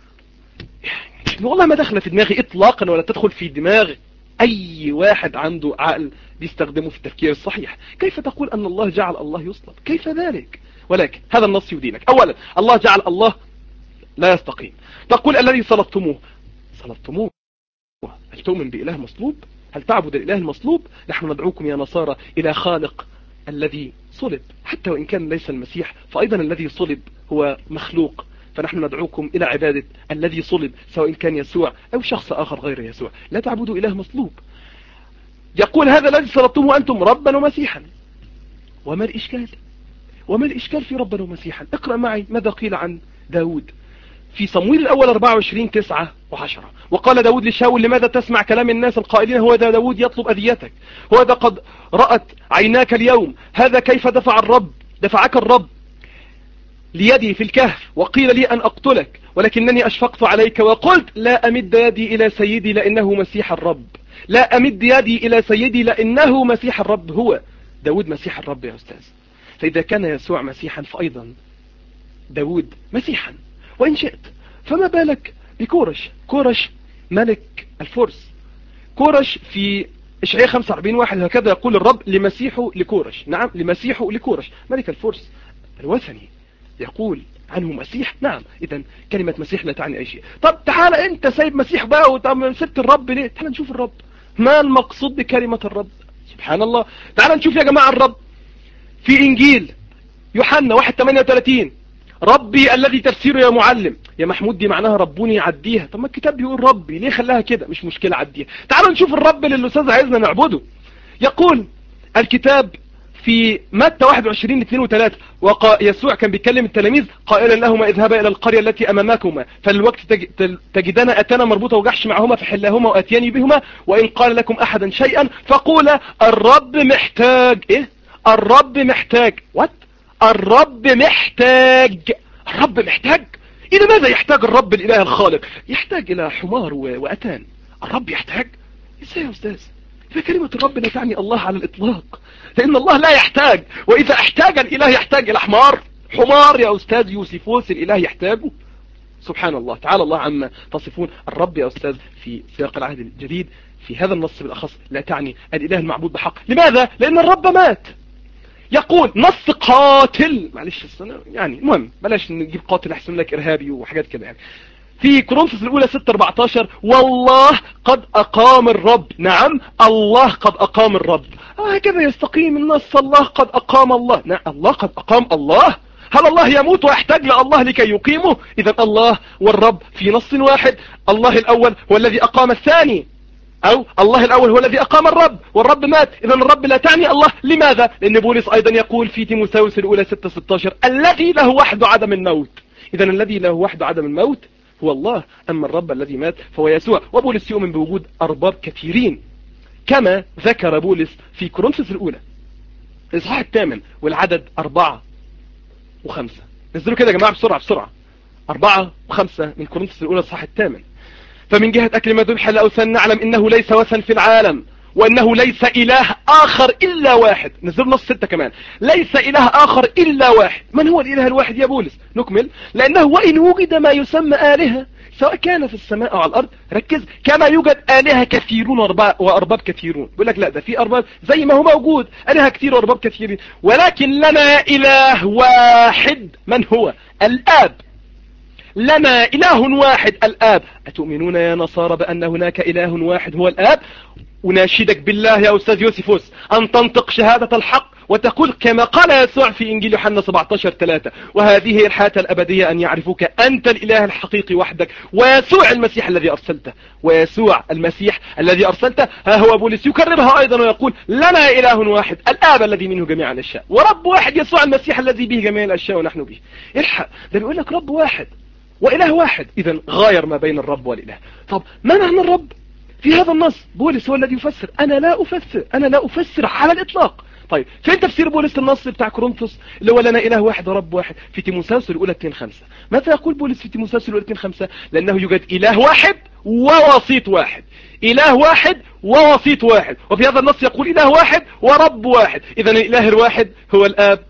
والله ما دخل في دماغي إطلاقا ولا تدخل في دماغ أي واحد عنده عقل بيستخدمه في التفكير الصحيح. كيف تقول أن الله جعل الله يصلب؟ كيف ذلك؟ ولكن هذا النص يدينك. أولا الله جعل الله لا يستقيم. تقول الذي صلبتموه، صلبتموه هل تؤمن بإله مصلوب؟ هل تعبد الإله المصلوب؟ نحن ندعوكم يا نصارى إلى خالق الذي صلب، حتى وإن كان ليس المسيح فأيضا الذي صلب هو مخلوق، فنحن ندعوكم إلى عبادة الذي صلب سواء كان يسوع أو شخص آخر غير يسوع. لا تعبدوا إله مصلوب. يقول هذا الذي صلبتموه أنتم ربا ومسيحا. وما الإشكال؟ وما الإشكال في ربا ومسيحا؟ اقرأ معي ماذا قيل عن داود في صمويل الأول أربعة وعشرين تسعة وعشرة. وقال داود لشاول لماذا تسمع كلام الناس القائلين هو ذا داود يطلب أذيتك، هو ذا قد رأت عيناك اليوم، هذا كيف دفع الرب دفعك الرب ليدي في الكهف وقيل لي أن أقتلك، ولكنني أشفقت عليك وقلت لا أمد يدي إلى سيدي لأنه مسيح الرب، لا أمد يدي إلى سيدي لأنه مسيح الرب. هو داود مسيح الرب يا أستاذ. فإذا كان يسوع مسيحا فأيضا داود مسيحا. وإن شئت فما بالك بكورش، كورش ملك الفرس. كورش في إشعياء خمسة وأربعين واحد هكذا يقول الرب لمسيحه لكورش، نعم لمسيحه لكورش ملك الفرس الوثني يقول عنه مسيح. نعم إذن كلمة مسيح لا تعني أي شيء. طب تعال أنت سايب مسيح بقى وطب سبت الرب ليه؟ تعال نشوف الرب، ما المقصود بكلمة الرب؟ سبحان الله. تعال نشوف يا جماعة الرب في إنجيل يوحنا واحد ثمانية وثلاثين، ربي الذي تفسيره يا معلم. يا محمود دي معناها ربوني عديها. طب ما الكتاب بيقول ربي، ليه خلاها كده؟ مش مشكلة عديها. تعالوا نشوف الرب اللي الأستاذ عايزنا نعبده. يقول الكتاب في متى واحد وعشرين اثنين وثلاثة، ويسوع كان بيكلم التلاميذ قائلا لهما اذهبا الى القرية التي امامكما فالوقت تجدان اتانا مربوطة وجحش معهما فحلاهما واتياني بهما، وان قال لكم احدا شيئا فقولا الرب محتاج. ايه الرب محتاج؟ وات الرب محتاج؟ الرب محتاج؟ الى ماذا يحتاج الرب الاله الخالق؟ يحتاج الى حمار واتان. الرب يحتاج؟ ازاي يا استاذ؟ فكلمة الرب لا تعني الله على الإطلاق، لأن الله لا يحتاج. وإذا احتاج الإله يحتاج إلى حمار؟ حمار يا أستاذ يوسفوس الإله يحتاجه؟ سبحان الله. تعالى الله عما تصفون. الرب يا أستاذ في سياق العهد الجديد في هذا النص بالأخص لا تعني الإله المعبود بحق. لماذا؟ لأن الرب مات. يقول نص قاتل، معلش يعني المهم بلاش نجيب قاتل أحسن لك إرهابي وحاجات كده يعني. في كورنثوس الأولى ستة أربعة عشر والله قد أقام الرب. نعم الله قد أقام الرب. هكذا يستقيم النص، الله قد أقام الله. نعم الله قد أقام الله. هل الله يموت ويحتاج لله لكي يقيمه؟ إذا الله والرب في نص واحد. الله الأول هو الذي أقام الثاني، أو الله الأول هو الذي أقام الرب والرب مات. إذا الرب لا تعني الله. لماذا؟ لأن بولس أيضا يقول في تيموثاوس الأولى ستة ستة عشر الذي له وحده عدم الموت. إذا الذي له وحده عدم الموت هو الله، أما الرب الذي مات فهو يسوع. وبولس يؤمن بوجود أرباب كثيرين كما ذكر بولس في كورنثوس الأولى الإصحاح الثامن والعدد أربعة وخمسة. نزلوا كده يا جماعة بسرعة بسرعة. أربعة وخمسة من كورنثوس الأولى الإصحاح الثامن. فمن جهة أكل ما ذبح لأوثان نعلم إنه ليس وثن في العالم وأنه ليس إله آخر إلا واحد. نزلوا نص ستة كمان. ليس إله آخر إلا واحد. من هو الإله الواحد يا بولس؟ نكمل. لأنه وإن وجد ما يسمى آلهة سواء كان في السماء أو على الأرض، ركز، كما يوجد آلهة كثيرون وأرباب كثيرون. بيقول لك لا ده في أرباب زي ما هو موجود آلهة كثير وأرباب كثيرين، ولكن لنا إله واحد. من هو؟ الآب. لنا إله واحد الآب. أتؤمنون يا نصارى بأن هناك إله واحد هو الآب؟ أناشدك بالله يا أستاذ يوسفوس أن تنطق شهادة الحق وتقول كما قال يسوع في إنجيل يوحنا سبعة عشر ثلاثة وهذه هي الحياة الأبدية أن يعرفوك أنت الإله الحقيقي وحدك ويسوع المسيح الذي أرسلته. ويسوع المسيح الذي أرسلته. ها هو بولس يكررها أيضا ويقول لنا إله واحد الآب الذي منه جميع الأشياء، ورب واحد يسوع المسيح الذي به جميع الأشياء ونحن به. الحق ده بيقول لك رب واحد وإله واحد. إذن غاير ما بين الرب والإله. طب ما معنى الرب في هذا النص؟ بولس هو الذي يفسر، أنا لا أفسر، أنا لا أفسر على الإطلاق. طيب فين تفسير بولس النص بتاع كورنثوس اللي هو لنا إله واحد ورب واحد في تيموثاوس الأولى اثنين خمسة؟ ماذا يقول بولس في تيموثاوس الأولى اثنين خمسة؟ لأنه يوجد إله واحد ووسيط واحد. إله واحد ووسيط واحد. وفي هذا النص يقول إله واحد ورب واحد. إذن الإله الواحد هو الآب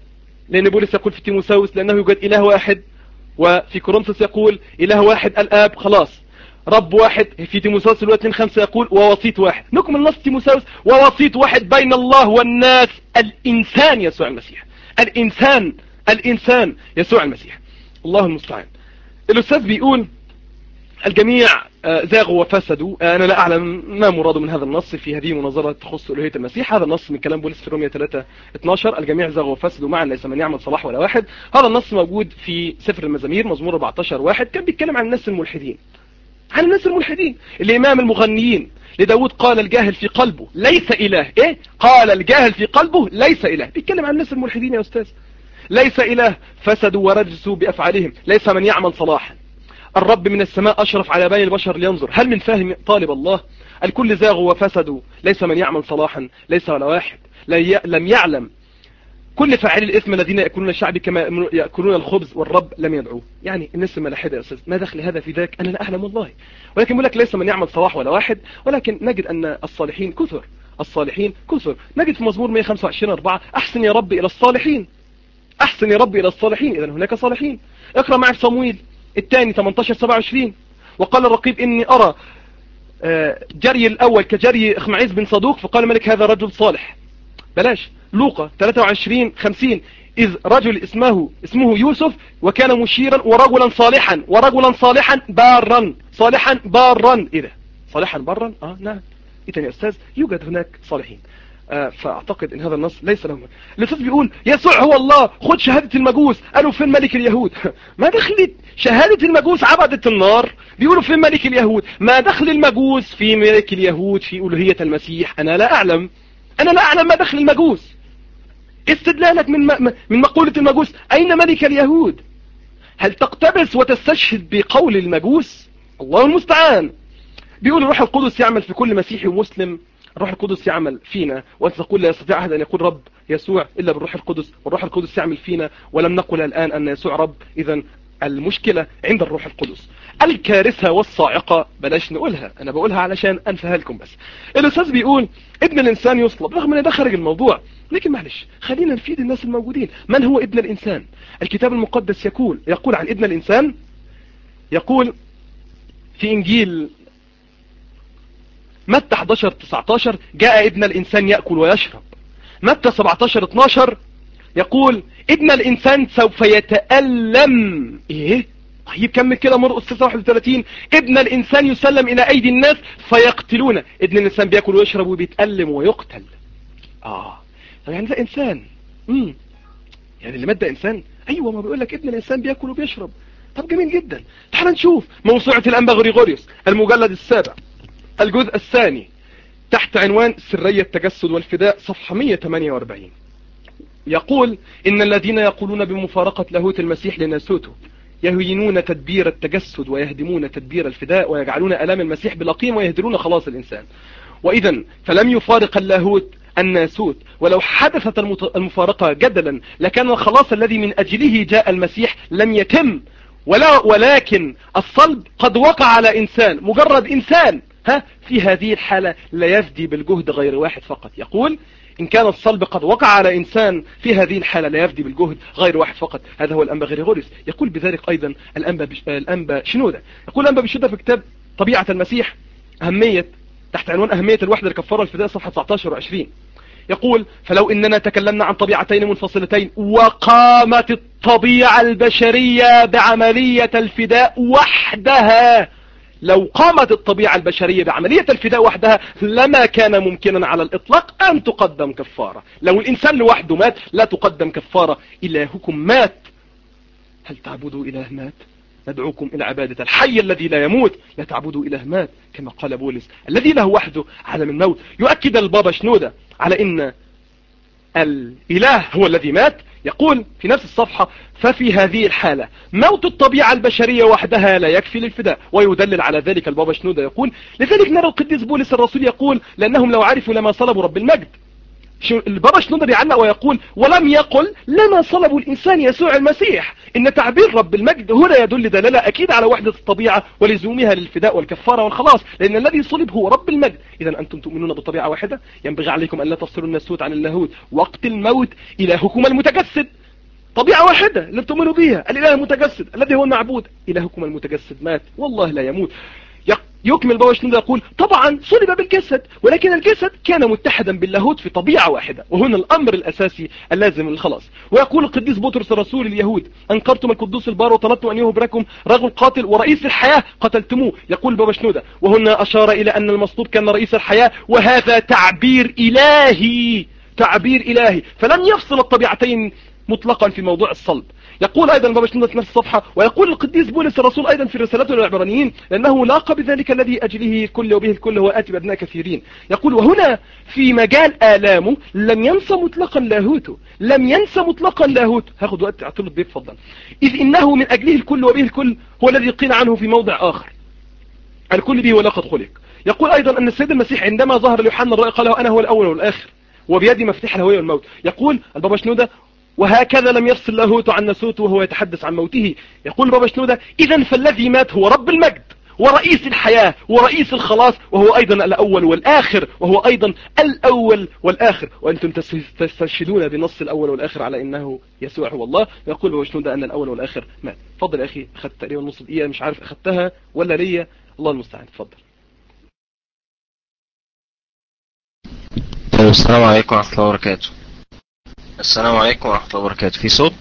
لأن بولس يقول في تيموثاوس لأنه يوجد إله واحد، وفي كورنثوس يقول إله واحد الآب، خلاص رب واحد. في تيموثاوس الأولى اثنين خمسة يقول ووسيط واحد. نكمل نص تيموثاوس ووسيط واحد بين الله والناس الإنسان يسوع المسيح. الإنسان الإنسان يسوع المسيح. الله المستعان. الأستاذ بيقول الجميع زاغوا وفسدوا. أنا لا أعلم ما مراد من هذا النص في هذه مناظرة تخص ألوهية المسيح. هذا النص من كلام بولس في رومية ثلاثة اثناشر الجميع زاغوا وفسدوا معا ليس من يعمل صلاح ولا واحد. هذا النص موجود في سفر المزامير مزمور أربعة عشر واحد، كان بيتكلم عن الناس الملحدين، عن الناس الملحدين. الإمام المغنيين لداود قال الجاهل في قلبه ليس إله. إيه؟ قال الجاهل في قلبه ليس إله. بيتكلم عن الناس الملحدين يا أستاذ. ليس إله، فسدوا ورجسوا بأفعالهم، ليس من يعمل صلاحا. الرب من السماء أشرف على بني البشر لينظر، هل من فاهم طالب الله؟ الكل زاغوا وفسدوا، ليس من يعمل صلاحا، ليس ولا واحد. لم يعلم كل فاعل الإثم الذين يأكلون الشعب كما يأكلون الخبز والرب لم يدعوه. يعني الناس الملاحدة يا أستاذ، ما دخل هذا في ذاك؟ أنا لا أعلم والله. ولكن يقول لك ليس من يعمل صلاح ولا واحد. ولكن نجد أن الصالحين كثر، الصالحين كثر. نجد في مزمور مئة وخمسة وعشرين أربعة أحسن يا رب إلى الصالحين، أحسن يا رب إلى الصالحين. إذن هناك صالحين. اقرأ معي في صمويل الثاني ثمانية عشر سبعة وعشرين وقال الرقيب إني أرى جري الأول كجري إخمعيز بن صدوق، فقال الملك هذا رجل صالح. بلاش. لوقا ثلاثة وعشرين خمسين إذ رجل اسمه اسمه يوسف وكان مشيرا ورجلا صالحا ورجلا صالحا بارا صالحا بارا. إيه ده؟ صالحا بارا؟ آه نعم. إذن يا أستاذ يوجد هناك صالحين. آه فأعتقد إن هذا النص ليس له. الأستاذ بيقول يسوع هو الله، خد شهادة المجوس. قالوا فين ملك اليهود؟ ما دخلت شهادة المجوس عبدة النار؟ بيقولوا فين ملك اليهود؟ ما دخل المجوس في ملك اليهود في ألوهية المسيح؟ أنا لا أعلم، أنا لا أعلم ما دخل المجوس. استدلالك من من مقولة المجوس أين ملك اليهود؟ هل تقتبس وتستشهد بقول المجوس؟ الله المستعان. بيقول الروح القدس يعمل في كل مسيحي ومسلم. الروح القدس يعمل فينا، وأنت تقول لا يستطيع أحد أن يقول رب يسوع إلا بالروح القدس، والروح القدس يعمل فينا ولم نقل الآن أن يسوع رب. إذن المشكلة عند الروح القدس. الكارثة والصاعقة بلاش نقولها، أنا بقولها علشان أنفها لكم بس. الأستاذ بيقول ابن الإنسان يصلب، رغم أن ده خارج الموضوع، لكن معلش خلينا نفيد الناس الموجودين. من هو ابن الإنسان؟ الكتاب المقدس يقول يقول عن ابن الإنسان، يقول في إنجيل متى أحد عشر تسعة عشر جاء ابن الإنسان يأكل ويشرب. متى سبعة عشر اثنا عشر يقول ابن الإنسان سوف يتألم. إيه؟ طيب كمل كده. مرقس تسعة واحد وثلاثين ابن الإنسان يسلم إلى أيدي الناس فيقتلونه. ابن الإنسان بيأكل ويشرب وبيتألم ويقتل. آه طب يعني ده إنسان. امم يعني اللي مات ده إنسان؟ أيوة، ما بيقول لك ابن الإنسان بيأكل وبيشرب. طب جميل جدا. تعال نشوف موسوعة الأنبا غريغوريوس المجلد السابع الجزء الثاني تحت عنوان سرية التجسد والفداء صفحة مئة وثمانية وأربعين. يقول إن الذين يقولون بمفارقة لاهوت المسيح لناسوته يهينون تدبير التجسد ويهدمون تدبير الفداء ويجعلون ألام المسيح بلقيم ويهدرون خلاص الإنسان. وإذا فلم يفارق اللاهوت الناسوت، ولو حدثت المفارقة جدلا لكان الخلاص الذي من أجله جاء المسيح لم يتم. ولا ولكن الصلب قد وقع على إنسان، مجرد إنسان، ها في هذه الحالة لا يفدي بالجهد غير واحد فقط. يقول إن كان الصلب قد وقع على إنسان في هذه الحالة لا يفدي بالجهد غير واحد فقط. هذا هو الأنبا غريغوريوس. يقول بذلك أيضا الأنبا بش... الأنبا شنودة. يقول الأنبا بشنودة في كتاب طبيعة المسيح أهمية تحت عنوان أهمية الوحدة الكفارة الفداء صفحة تسعة عشر وعشرين. يقول فلو إننا تكلمنا عن طبيعتين منفصلتين وقامت الطبيعة البشرية بعملية الفداء وحدها، لو قامت الطبيعة البشرية بعملية الفداء وحدها لما كان ممكنا على الإطلاق أن تقدم كفارة. لو الإنسان لوحده مات لا تقدم كفارة. إلهكم مات، هل تعبدوا إله مات؟ ندعوكم إلى عبادة الحي الذي لا يموت، لا تعبدوا إله مات كما قال بولس الذي له وحده عالم الموت. يؤكد البابا شنودة على إن الإله هو الذي مات. يقول في نفس الصفحة ففي هذه الحالة موت الطبيعة البشرية وحدها لا يكفي للفداء. ويدلل على ذلك البابا شنودة يقول لذلك نرى القديس بولس الرسول يقول لأنهم لو عرفوا لما صلبوا رب المجد. البابا شنودة بيعلق ويقول ولم يقل لما صلبوا الإنسان يسوع المسيح. إن تعبير رب المجد هنا يدل دلالة أكيد على وحدة الطبيعة ولزومها للفداء والكفارة والخلاص، لأن الذي صلب هو رب المجد. إذا أنتم تؤمنون بطبيعة واحدة، ينبغي عليكم أن لا تفصلوا الناسوت عن اللاهوت وقت الموت. إلهكم المتجسد طبيعة واحدة اللي بتؤمنوا بيها، الإله المتجسد الذي هو المعبود. إلهكم المتجسد مات والله لا يموت. يكمل بابا شنودة يقول طبعا صلب بالجسد، ولكن الجسد كان متحدا باللاهوت في طبيعة واحدة، وهنا الأمر الأساسي اللازم للخلاص. ويقول القديس بطرس الرسول اليهود أنكرتم القدوس البار وطلبتم أن يهبركم رجل قاتل ورئيس الحياة قتلتموه. يقول بابا شنودة وهنا أشار إلى أن المصلوب كان رئيس الحياة، وهذا تعبير إلهي، تعبير إلهي، فلن يفصل الطبيعتين مطلقا في موضوع الصلب. يقول أيضا بابا شنودة في نفس الصفحة، ويقول القديس بولس الرسول أيضا في رسالته للعبرانيين لأنه لاقى بذلك الذي أجله الكل وبه الكل هو آتي بأبناء كثيرين. يقول وهنا في مجال آلامه لم ينسى مطلقا لاهوته، لم ينسى مطلقا لاهوته. هاخد وقت اعترض بيه بفضل. إذ إنه من أجله الكل وبه الكل هو الذي قيل عنه في موضع آخر الكل به ولا قد خلق. يقول أيضا أن السيد المسيح عندما ظهر ليوحنا الرائي قال له أنا هو الأول والآخر وبيدي مفتاح الهوية والموت. يقول البابا شنودة وهكذا لم يفصل لاهوت عن ناسوت وهو يتحدث عن موته. يقول بابا شنودة إذن فالذي مات هو رب المجد ورئيس الحياة ورئيس الخلاص، وهو أيضا الأول والآخر، وهو أيضا الأول والآخر، وأنتم تستشهدون بنص الأول والآخر على إنه يسوع هو الله. يقول بابا شنودة أن الأول والآخر مات. تفضل يا أخي، أخذت تقريبا نص دقيقة، مش عارف أخذتها ولا ليا، الله المستعان. تفضل. السلام عليكم ورحمة الله وبركاته. السلام عليكم ورحمة الله وبركاته. في صوت؟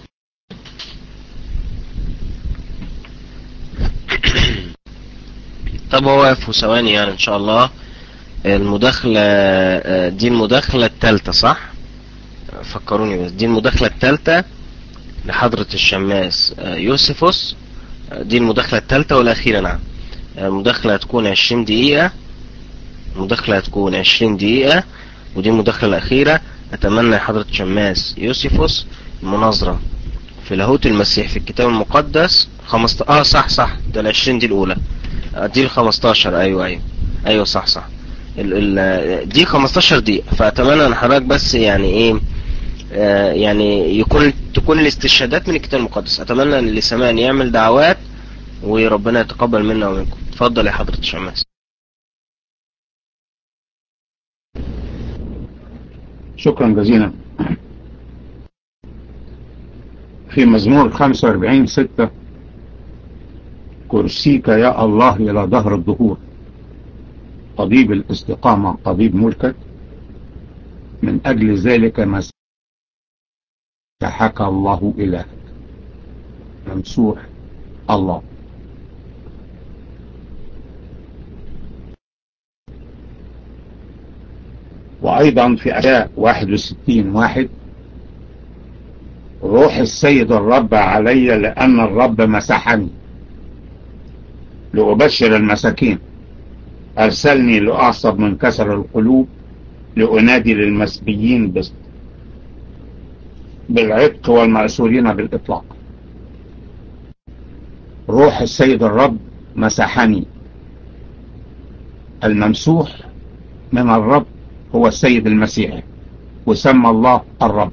طب هو واقف ثواني يعني ان شاء الله. المداخلة دي المداخلة الثالثة صح؟ فكروني بس، دي المداخلة الثالثة لحضرة الشماس يوسفوس، دي المداخلة الثالثة والأخيرة. نعم، المداخلة هتكون عشرين دقيقة، المداخلة هتكون عشرين دقيقة، ودي المداخلة الأخيرة. أتمنى حضرة شماس يوسفوس المناظرة في لاهوت المسيح في الكتاب المقدس خمسة. اه صح صح، ده العشرين دي الأولى، دي الخمستاشر. أيوة أيوة أيوة صح صح، ال ال دي خمستاشر دقيقة. فأتمنى أن حضرتك بس يعني إيه آه يعني يكون تكون الاستشهادات من الكتاب المقدس. أتمنى أن اللي سمعني يعمل دعوات وربنا يتقبل منا ومنكم. اتفضل يا حضرة الشماس. شكرا جزيلا. في مزمور خمسة وأربعين ستة كرسيك يا الله إلى ظهر الدهور، طبيب الاستقامة طبيب ملكك، من أجل ذلك مسحك الله إلهك. ممسوح الله. وأيضا في آية واحد وستين واحد روح السيد الرب علي لأن الرب مسحني لأبشر المساكين، أرسلني لأعصب من كسر القلوب، لأنادي للمسبيين بالعتق والمأسورين بالإطلاق. روح السيد الرب مسحني. الممسوح من الرب هو السيد المسيح، وسمى الله الرب.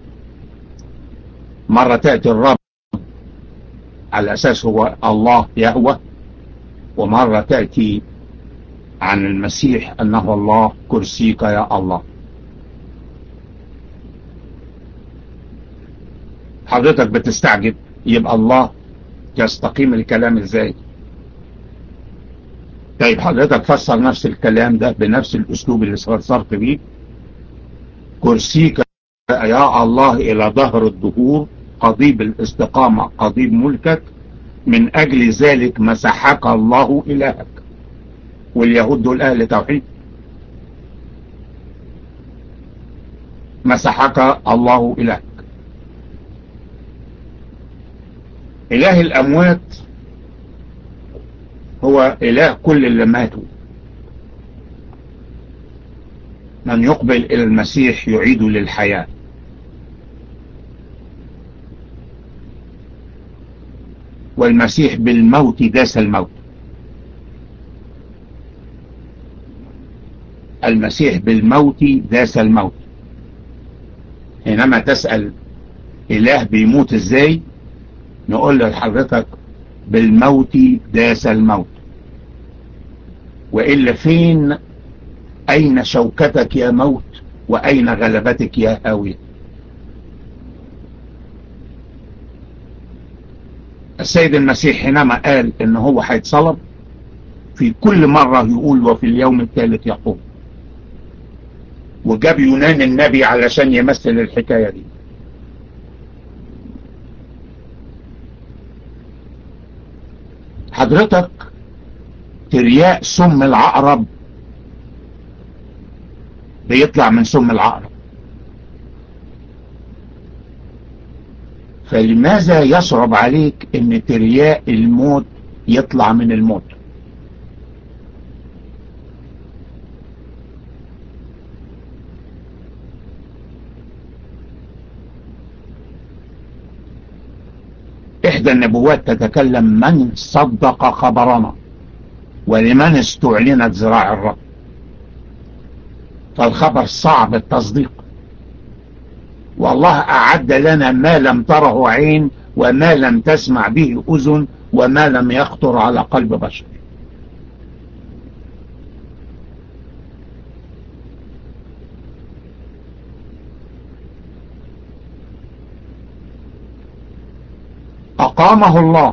مرة تأتي الرب على أساس هو الله يهوه، ومرة تأتي عن المسيح أنه الله كرسيك يا الله. حضرتك بتستعجب يبقى الله يستقيم الكلام ازاي؟ طيب حضرتك فسر نفس الكلام ده بنفس الأسلوب اللي فسرت بيه. كرسيك يا الله إلى ظهر الدهور، قضيب الاستقامة قضيب ملكك، من أجل ذلك مسحك الله إلهك. واليهود دول أهل توحيد. مسحك الله إلهك. إله الأموات هو إله كل اللي ماتوا. من يقبل إلى المسيح يعيد للحياة. والمسيح بالموت داس الموت. المسيح بالموت داس الموت. حينما تسأل إله بيموت ازاي، نقول لحضرتك بالموت داس الموت. وإلا فين أين شوكتك يا موت، وأين غلبتك يا هاوية؟ السيد المسيح حينما قال ان هو هيتصلب في كل مرة يقول وفي اليوم الثالث يقوم، وجاب يونان النبي علشان يمثل الحكاية دي. حضرتك ترياق سم العقرب بيطلع من سم العقرب، فلماذا يصعب عليك ان ترياق الموت يطلع من الموت؟ احدى النبوات تتكلم من صدق خبرنا ولمن استعلنت ذراع الرب، فالخبر صعب التصديق، والله أعد لنا ما لم تره عين وما لم تسمع به أذن وما لم يخطر على قلب بشر. أقامه الله،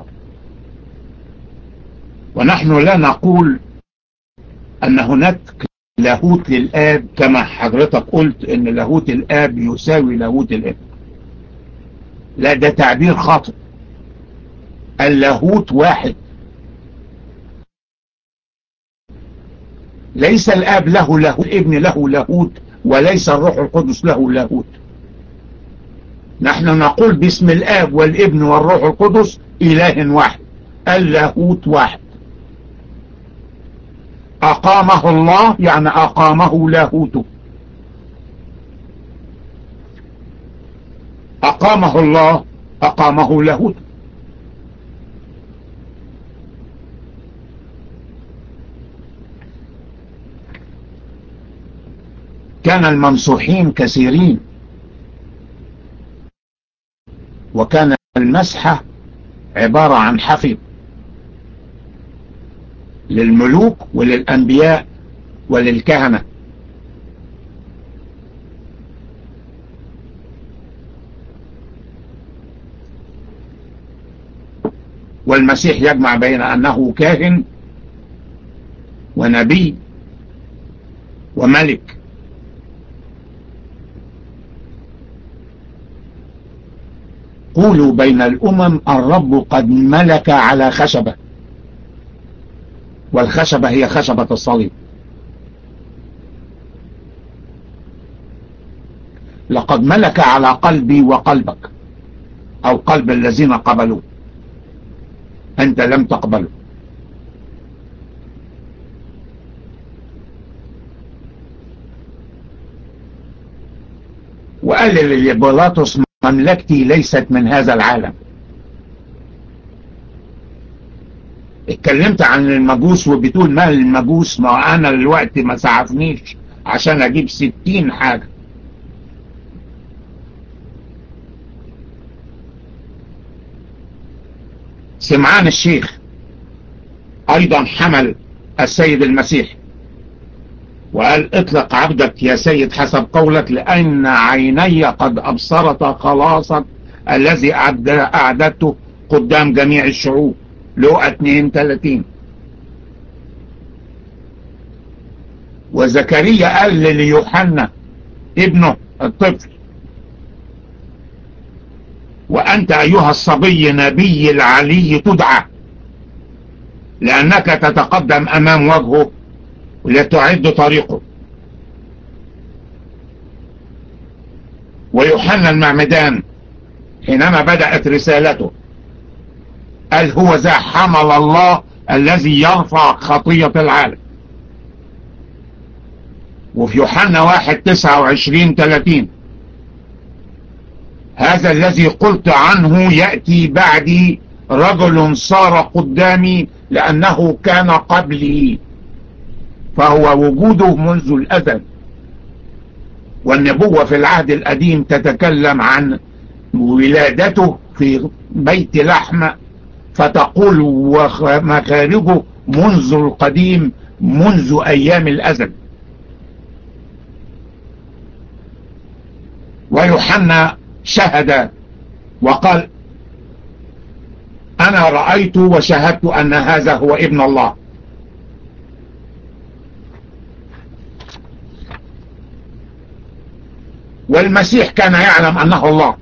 ونحن لا نقول أن هناك لاهوت للآب كما حضرتك قلت ان لاهوت الآب يساوي لاهوت الابن. لا، ده تعبير خاطئ. اللاهوت واحد، ليس الآب له لاهوت، الابن له لاهوت، وليس الروح القدس له لاهوت. نحن نقول باسم الآب والابن والروح القدس إله واحد، اللاهوت واحد. أقامه الله يعني أقامه لاهوته. أقامه الله أقامه لاهوته. كان الممسوحين كثيرين، وكان المسحة عبارة عن حفظ للملوك وللأنبياء وللكهنة. والمسيح يجمع بين أنه كاهن ونبي وملك. قولوا بين الأمم الرب قد ملك على خشبة، والخشبة هي خشبة الصليب. لقد ملك على قلبي وقلبك، أو قلب الذين قبلوا، أنت لم تقبله. وقال لبيلاطس مملكتي ليست من هذا العالم. اتكلمت عن المجوس وبتقول ما المجوس، ما انا الوقت ما سعفنيش عشان اجيب ستين حاجة. سمعان الشيخ ايضا حمل السيد المسيح وقال اطلق عبدك يا سيد حسب قولك، لان عيني قد ابصرت خلاصك الذي اعددته قدام جميع الشعوب. لوقا اتنين تلاتين. وزكريا قال ليوحنا ابنه الطفل وأنت أيها الصبي نبي العلي تدعى، لأنك تتقدم أمام وجهه لتعد طريقه. ويوحنا المعمدان حينما بدأت رسالته قال هو ذا حمل الله الذي يرفع خطية العالم. وفي يوحنا واحد تسعة وعشرين تلاتين هذا الذي قلت عنه يأتي بعدي رجل صار قدامي لأنه كان قبلي، فهو وجوده منذ الأزل. والنبوة في العهد القديم تتكلم عن ولادته في بيت لحم، فتقول ومخارجه منذ القديم منذ أيام الأزل. ويوحنا شهد وقال أنا رأيت وشهدت أن هذا هو ابن الله. والمسيح كان يعلم أنه الله.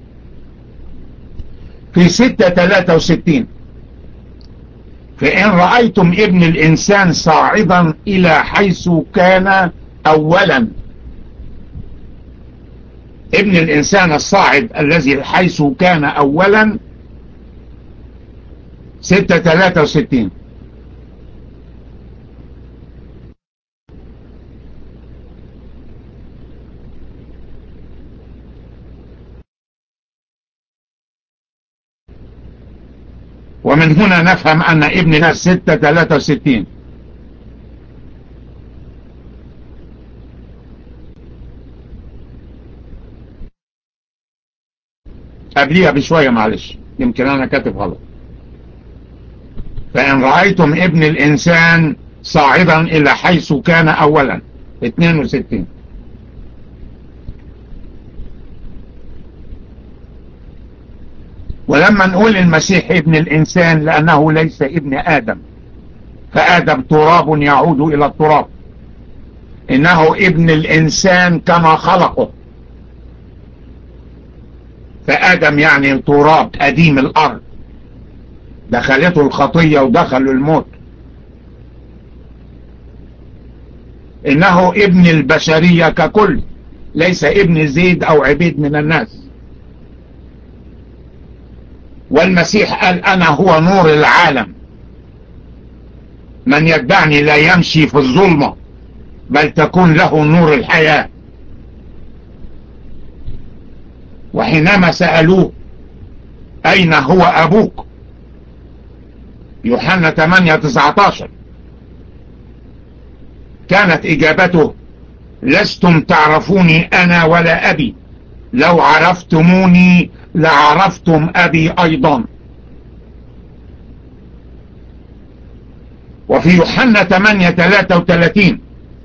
في ستة ثلاثة وستين فإن رأيتم ابن الإنسان صاعدا إلى حيث كان أولا، ابن الإنسان الصاعد الذي حيث كان أولا، ستة ثلاثة وستين. ومن هنا نفهم أن ابن الناس ستة ثلاثة وستين. قبليها بشوية معلش، يمكن أنا كاتب غلط. فإن رأيتم ابن الإنسان صاعدا إلى حيث كان أولا، اثنين وستين. ولما نقول المسيح ابن الإنسان لأنه ليس ابن آدم، فآدم تراب يعود إلى التراب، إنه ابن الإنسان كما خلقه. فآدم يعني تراب قديم الأرض، دخلته الخطية ودخلوا الموت. إنه ابن البشرية ككل، ليس ابن زيد أو عبيد من الناس. والمسيح قال أنا هو نور العالم، من يتبعني لا يمشي في الظلمة بل تكون له نور الحياة. وحينما سألوه أين هو أبوك، يوحنا ثمانية تسعة عشر، كانت إجابته لستم تعرفوني أنا ولا أبي، لو عرفتموني لعرفتم أبي أيضا. وفي يوحنا ثمانية ثلاثة وثلاثين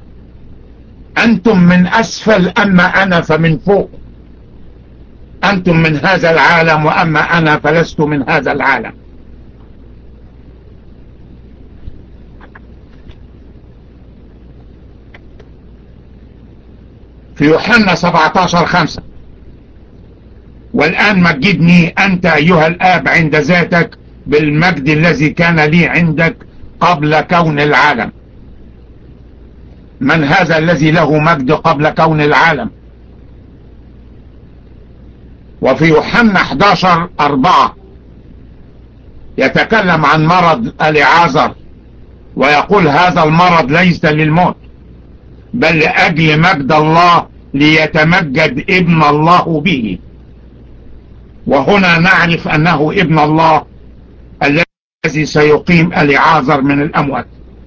أنتم من أسفل أما أنا فمن فوق، أنتم من هذا العالم وأما أنا فلست من هذا العالم. في يوحنا سبعة عشر خمسة والآن مجدني أنت أيها الآب عند ذاتك بالمجد الذي كان لي عندك قبل كون العالم. من هذا الذي له مجد قبل كون العالم؟ وفي يوحنا أحد عشر أربعة يتكلم عن مرض اليعازر ويقول هذا المرض ليس للموت بل لأجل مجد الله ليتمجد ابن الله به. وهنا نعرف أنه ابن الله الذي سيقيم اليعازر من الأموات.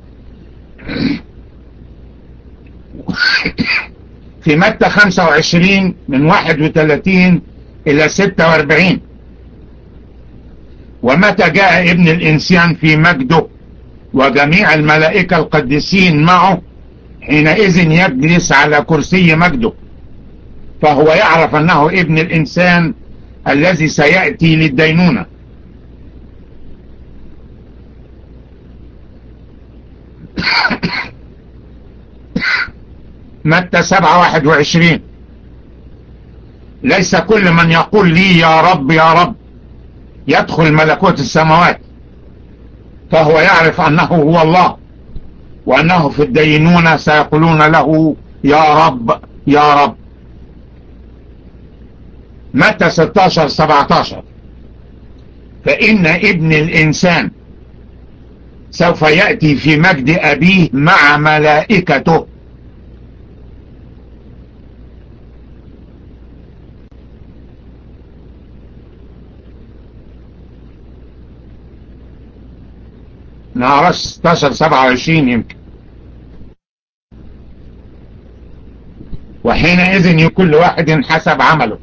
في متى خمسة وعشرين من واحد وثلاثين إلى ستة وأربعين ومتى جاء ابن الإنسان في مجده وجميع الملائكة القديسين معه حينئذ يجلس على كرسي مجده، فهو يعرف أنه ابن الإنسان الذي سيأتي للدينونة. متى سبعة واحد وعشرين ليس كل من يقول لي يا رب يا رب يدخل ملكوت السماوات، فهو يعرف أنه هو الله وأنه في الدينونة سيقولون له يا رب يا رب. متى ستة عشر سبعة عشر فإن ابن الإنسان سوف يأتي في مجد أبيه مع ملائكته. نعرف ستة عشر سبعة وعشرين يمكن. وحينئذ كل واحد حسب عمله.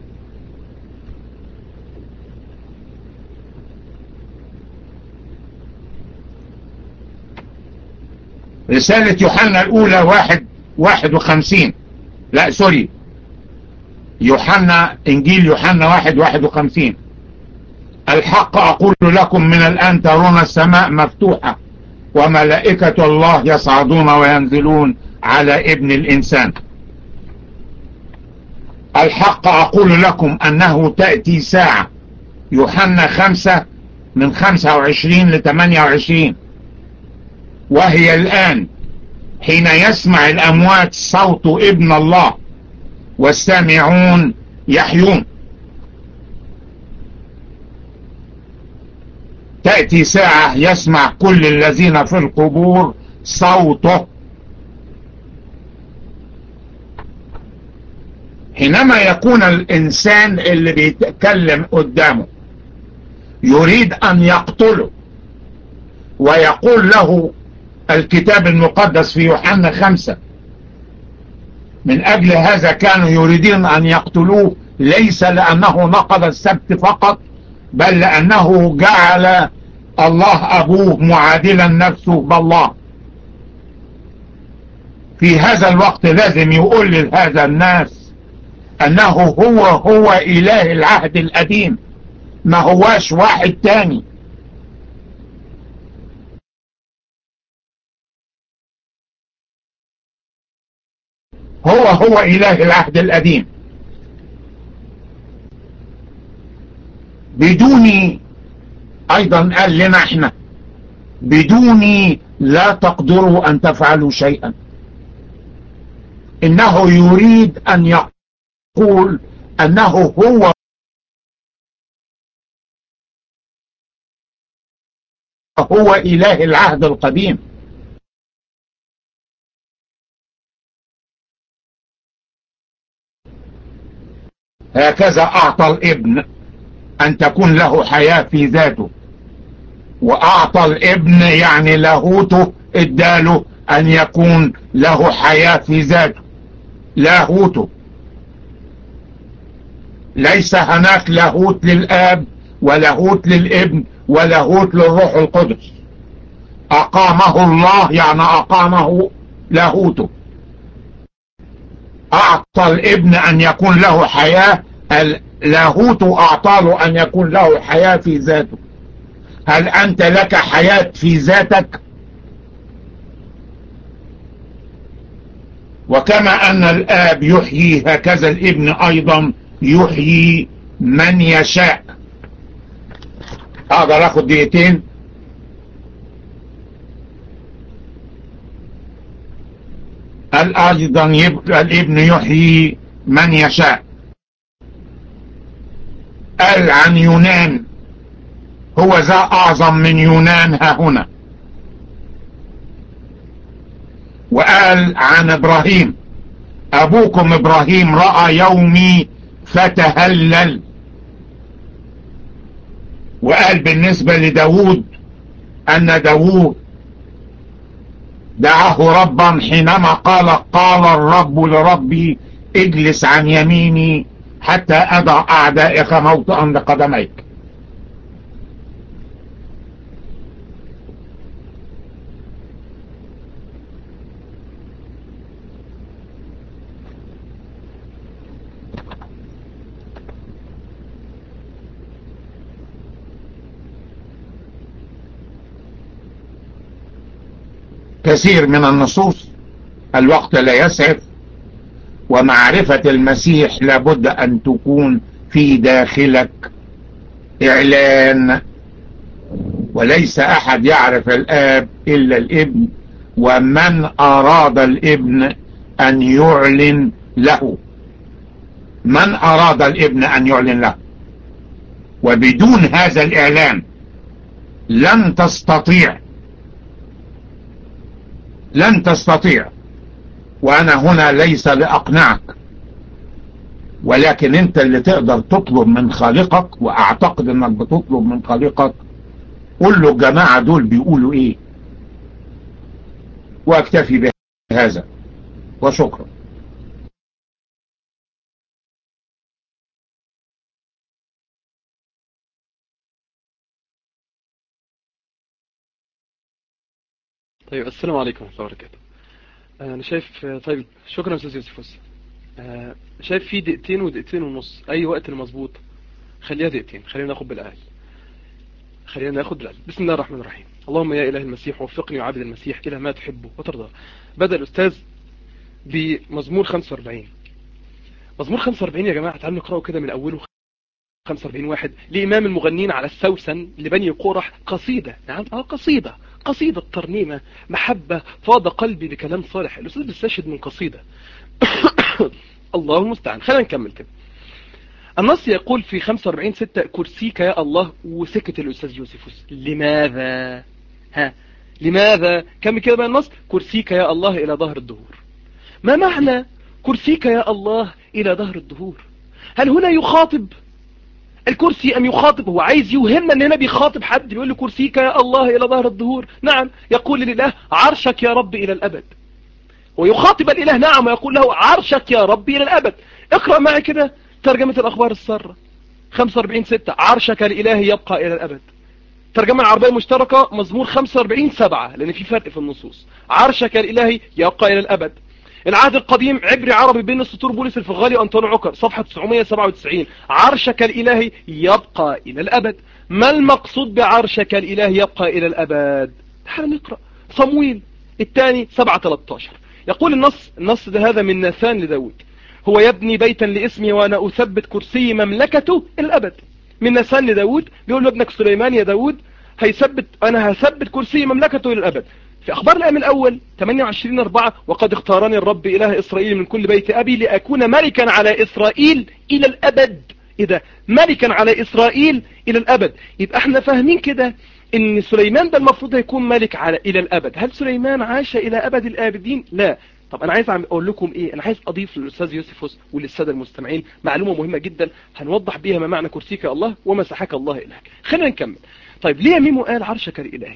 رسالة يوحنا الأولى واحد واحد وخمسين لا سوري يوحنا إنجيل يوحنا واحد واحد وخمسين الحق أقول لكم من الآن ترون السماء مفتوحة وملائكة الله يصعدون وينزلون على ابن الإنسان. الحق أقول لكم أنه تأتي ساعة، يوحنا خمسة من خمسة وعشرين لثمانية وعشرين، وهي الآن حين يسمع الأموات صوت ابن الله والسامعون يحيون. تأتي ساعة يسمع كل الذين في القبور صوته. حينما يكون الإنسان اللي بيتكلم قدامه يريد أن يقتله، ويقول له الكتاب المقدس في يوحنا خمسة من أجل هذا كانوا يريدون أن يقتلوه، ليس لأنه نقض السبت فقط، بل لأنه جعل الله أبوه معادلا نفسه بالله. في هذا الوقت لازم يقول لهذا الناس أنه هو هو إله العهد القديم، ما هواش واحد تاني. هو هو إله العهد القديم. بدوني أيضا قال لنا احنا بدوني لا تقدروا أن تفعلوا شيئا. إنه يريد أن يقول أنه هو هو إله العهد القديم. هكذا أعطى الابن أن تكون له حياة في ذاته، وأعطى الابن يعني لاهوته اداله أن يكون له حياة في ذاته. لاهوته ليس هناك لاهوت للآب ولاهوت للابن ولاهوت للروح القدس. أقامه الله يعني أقامه لاهوته. أعطى الابن أن يكون له حياة، اللاهوت أعطى له أن يكون له حياة في ذاته. هل أنت لك حياة في ذاتك؟ وكما أن الآب يحيي هكذا الابن أيضا يحيي من يشاء. أقدر أخذ دقيقتين؟ أيضا الابن يحيي من يشاء. قال عن يونان هو ذا أعظم من يونان ها هنا. وقال عن إبراهيم أبوكم إبراهيم رأى يومي فتهلل. وقال بالنسبة لداود أن داود دعاه ربا حينما قال قال الرب لربي اجلس عن يميني حتى أضع أعدائك موطئا لقدميك. كثير من النصوص الوقت لا يسعف، ومعرفة المسيح لابد أن تكون في داخلك إعلان، وليس أحد يعرف الآب إلا الابن، ومن أراد الابن أن يعلن له. من أراد الابن أن يعلن له، وبدون هذا الإعلان لن تستطيع لن تستطيع. وأنا هنا ليس لأقنعك، ولكن أنت اللي تقدر تطلب من خالقك، وأعتقد أنك بتطلب من خالقك. قل له الجماعة دول بيقولوا إيه، وأكتفي بهذا وشكرا. طيب السلام عليكم ورحمة الله وبركاته. أنا شايف طيب شكرا أستاذ يوسفوس. شايف في دقيقتين ودقيقتين ونص، أي وقت المظبوط خليها دقيقتين، خلينا ناخد بالأقل. خلينا ناخد بالعلم. بسم الله الرحمن الرحيم. اللهم يا إله المسيح وفقني وعبد المسيح إلى ما تحبه وترضى. بدأ الأستاذ بمزمور خمسة وأربعين. مزمور خمسة وأربعين يا جماعة تعالوا نقرأه كده من أوله. خمسة وأربعين واحد لإمام المغنين على السوسن لبني قرح قصيدة. نعم اه قصيدة قصيدة ترنيمة محبة فاض قلبي بكلام صالح. الأستاذ بيستشهد من قصيدة. الله المستعان. خلينا نكمل كده. النص يقول في خمسة وأربعين ستة كرسيك يا الله، وسكت الأستاذ يوسفوس. لماذا ها لماذا كم كده بقى النص؟ كرسيك يا الله إلى ظهر الدهور. ما معنى كرسيك يا الله إلى ظهر الدهور؟ هل هنا يخاطب الكرسي أم يخاطب؟ هو عايز يوهمنا أن هنا بيخاطب حد بيقول له كرسيك يا الله إلى ظهر الدهور. نعم يقول لله عرشك يا رب إلى الأبد. ويخاطب الإله نعم ويقول له عرشك يا رب إلى الأبد. اقرأ معي كده ترجمة الأخبار السارة خمسة وأربعين ستة عرشك الإله يبقى إلى الأبد. ترجمة العربية المشتركة مزمور خمسة وأربعين سبعة لأن في فرق في النصوص. عرشك الإله يبقى إلى الأبد. العهد القديم عبري عربي بين السطور بولس الفغالي وأنطوني عكر صفحة تسعمائة وسبعة وتسعين. عرشك الإله يبقى إلى الأبد. ما المقصود بعرشك الإله يبقى إلى الأبد؟ تعال نقرأ صمويل الثاني سبعة ثلاثة عشر. يقول النص النص ده هذا من ناثان لداود. هو يبني بيتا لاسمي وأنا أثبت كرسي مملكته إلى الأبد. من ناثان لداود بيقول له ابنك سليمان يا داود هيثبت أنا هثبت كرسي مملكته إلى الأبد. في أخبار الأيام الأول ثمانية وعشرين أربعة وقد اختارني الرب إله إسرائيل من كل بيت أبي لأكون ملكا على إسرائيل إلى الأبد. إذا ملكا على إسرائيل إلى الأبد يبقى احنا فاهمين كده إن سليمان ده المفروض يكون ملك على إلى الأبد. هل سليمان عاش إلى أبد الآبدين؟ لا. طب أنا عايز أقول لكم إيه؟ أنا عايز أضيف للأستاذ يوسفوس وللسادة المستمعين معلومة مهمة جدا هنوضح بيها ما معنى كرسيك الله ومسحك الله إلهك. خلينا نكمل. طيب ليه ميمو قال عرشك الإلهي؟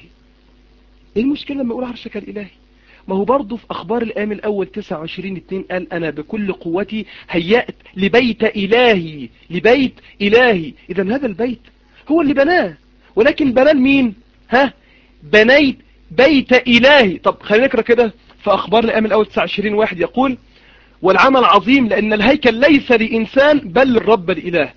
إيه المشكلة لما يقول عرشك الإلهي؟ ما هو برضه في أخبار الآيام الأول تسعة وعشرين اثنين قال أنا بكل قوتي هيأت لبيت إلهي لبيت إلهي. إذا هذا البيت هو اللي بناه ولكن بناه مين؟ ها بنيت بيت إلهي. طب خلينا نقرأ كده في أخبار الأيام الأول تسعة وعشرين واحد يقول والعمل عظيم لأن الهيكل ليس لإنسان بل للرب الإله.